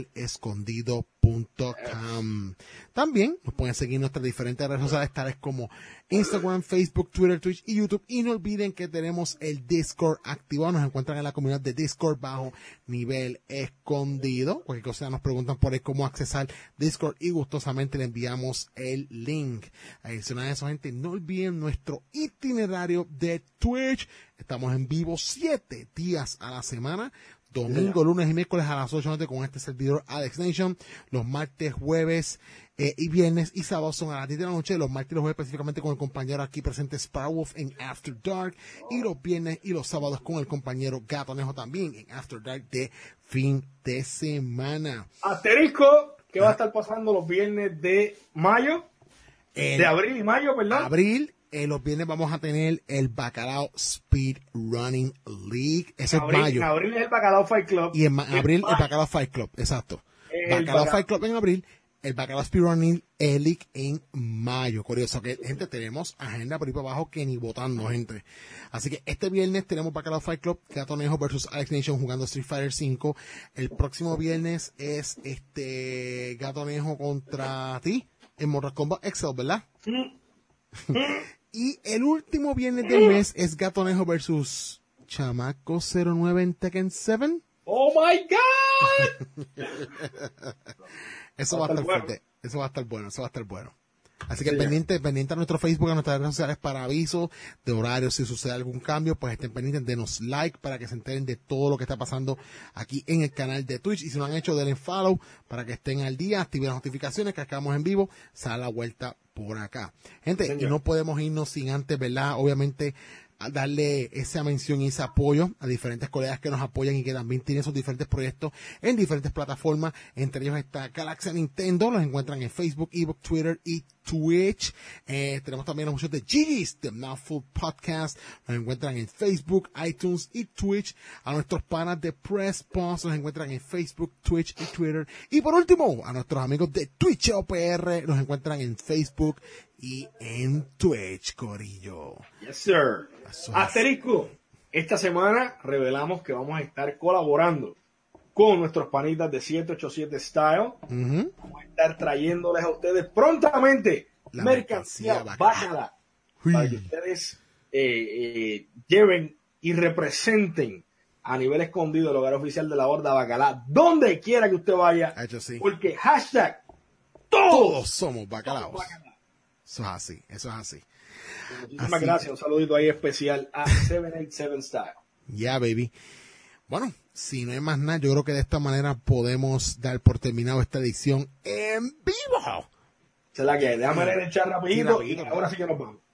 A: nivelescondido.com. También nos pueden seguir en nuestras diferentes redes sociales tales como Instagram, Facebook, Twitter, Twitch y YouTube. Y no olviden que tenemos el Discord activado. Nos encuentran en la comunidad de Discord bajo Nivel Escondido. Cualquier cosa nos preguntan por ahí cómo accesar Discord y gustosamente le enviamos el link. Adicional a eso, gente, no olviden nuestro itinerario de Twitch. Estamos en vivo 7 días a la semana. Domingo, lunes y miércoles a las 8 de la noche con este servidor Alex Nation. Los martes, jueves y viernes y sábados son a las 10 de la noche. Los martes y los jueves específicamente con el compañero aquí presente Sparwolf en After Dark. Y los viernes y los sábados con el compañero Gatonejo también en After Dark de fin de semana.
B: Asterisco, ¿qué va a estar pasando los viernes de mayo? De abril y mayo, perdón.
A: Abril. Los viernes vamos a tener el Bacalao Speed Running League. Ese es mayo.
B: En abril es el Bacalao Fight Club.
A: Y en abril el Bacalao Fight Club, exacto. Bacalao Fight Club en abril, el Bacalao Speed Running League en mayo. Curioso que, gente, tenemos agenda por ahí para abajo que ni votando, gente. Así que este viernes tenemos Bacalao Fight Club, Gatonejo versus Alex Nation jugando Street Fighter 5. El próximo viernes es Gatonejo contra ti en Mortal Kombat XL, ¿verdad? Y el último viernes del mes es Gatonejo versus Chamaco 09 en Tekken 7.
B: ¡Oh, my God!
A: Eso va a estar fuerte. Eso va a estar bueno. Así que pendiente a nuestro Facebook, a nuestras redes sociales para avisos de horarios. Si sucede algún cambio, pues estén pendientes, denos like para que se enteren de todo lo que está pasando aquí en el canal de Twitch. Y si no han hecho, denle follow para que estén al día, activen las notificaciones que acabamos en vivo, sale la vuelta por acá. Gente, y no podemos irnos sin antes, ¿verdad? Obviamente, a darle esa mención y ese apoyo a diferentes colegas que nos apoyan y que también tienen sus diferentes proyectos en diferentes plataformas. Entre ellos está Galaxy Nintendo, los encuentran en Facebook, ebook, Twitter y Twitch. Tenemos también los muchachos de Gigi's, The Mouthful Podcast, los encuentran en Facebook, iTunes y Twitch. A nuestros panas de Press Pause los encuentran en Facebook, Twitch y Twitter. Y por último, a nuestros amigos de Twitch OPR los encuentran en Facebook y en Twitch, corillo.
B: Yes, sir. Asterisco, esta semana revelamos que vamos a estar colaborando con nuestros panitas de 787 Style. Vamos a estar trayéndoles a ustedes prontamente la mercancía bacala para que ustedes lleven y representen a Nivel Escondido el hogar oficial de la Horda Bacalá donde quiera que usted vaya, porque hashtag
A: todos somos bacalaos. Eso es así.
B: Muchísimas gracias. Un saludito ahí especial a 787 Style.
A: Yeah, baby. Bueno, si no hay más nada, yo creo que de esta manera podemos dar por terminado esta edición en vivo.
B: Se la que déjame leer el chat rapidito y ahora sí que nos vamos.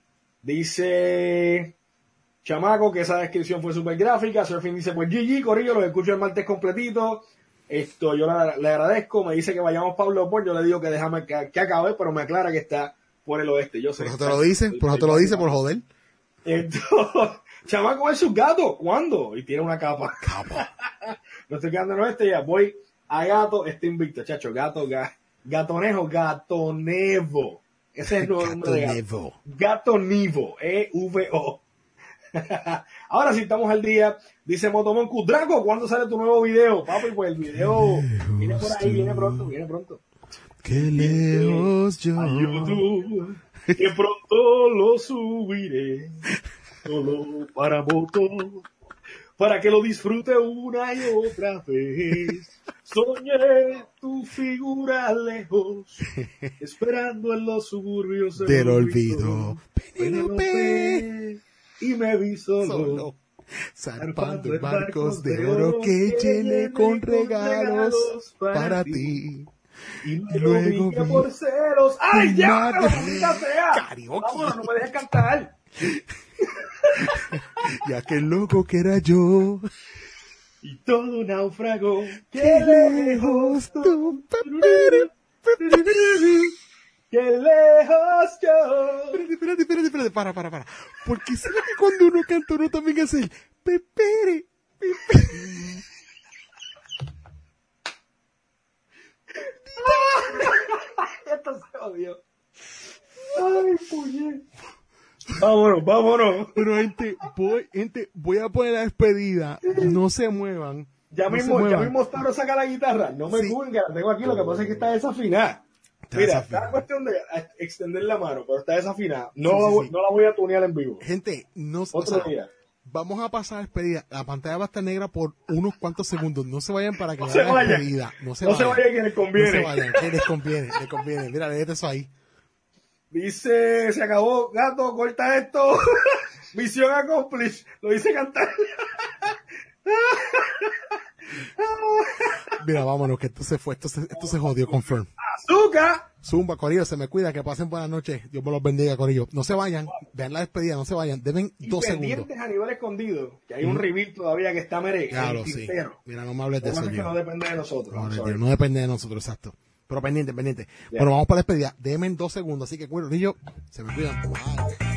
B: Dice Chamaco que esa descripción fue súper gráfica. Surfing dice, pues GG, Corillo, los escucho el martes completito. Yo le agradezco. Me dice que vayamos Pablo por. Yo le digo que déjame que acabe, pero me aclara que está por el oeste. Yo sé.
A: Por eso te lo dice, por joder.
B: Entonces, chamaco es su gato. ¿Cuándo? Y tiene una capa. No estoy quedando en oeste ya. Voy a gato, invicto, chacho. Gatonejo, Gatonevo. Ese es el nuevo nombre de gato. Gatonivo. EVO. Ahora sí estamos al día. Dice Motomonku, Draco, ¿cuándo sale tu nuevo video? Papi, pues el video viene por ahí, viene pronto.
A: Qué lejos yo.
B: A YouTube, que pronto lo subiré. Solo para moto, para que lo disfrute una y otra vez. Soñé tu figura lejos, esperando en los suburbios
A: del olvido.
B: Penélope. Y me vi solo
A: zarpando en barcos de oro que llené con regalos para ti.
B: Y luego vi por celos. ¡Ay, ya! ¡Maldita sea!
A: Karaoke.
B: Vámonos, no me dejes cantar.
A: Y aquel loco que era yo.
B: Y todo naufragó.
A: ¡Qué lejos tú!
B: ¡Qué lejos yo!
A: Espérate, para. ¿Por qué será que cuando uno canta uno también hace el pepere?
B: Esto se odió. Ay, puñet. Vámonos.
A: Pero gente, voy a poner la despedida. No se muevan.
B: Ya mismo Taro saca la guitarra. No me juzguen, que la tengo aquí. Lo que pasa es que está desafinada. Mira, está cuestión de extender la mano, pero está desafinada. No la voy a tunear en vivo.
A: Gente,
B: Otro día.
A: Vamos a pasar la despedida. La pantalla va a estar negra por unos cuantos segundos. No se vayan para que
B: no se
A: vean la
B: vayan.
A: despedida. No se
B: vayan que les conviene.
A: No se vayan, que les conviene. Mira, léete eso ahí.
B: Dice, se acabó, gato, corta esto. Misión accomplished. Lo dice cantar.
A: Mira, vámonos, que esto se fue. Esto se jodió, confirm.
B: ¡Azúcar!
A: Zumba, Corillo, se me cuida, que pasen buenas noches. Dios me los bendiga, Corillo. No se vayan, vean la despedida, no se vayan. Deben 2 segundos.
B: Pendientes a nivel escondido, que hay un reveal todavía que está
A: Claro, sí. Mira, no me hables de eso.
B: Que no depende de nosotros.
A: No depende de nosotros, exacto. Pero pendiente. Bueno, vamos para la despedida. Denme 2 segundos, así que, Corillo, se me cuidan. Bye.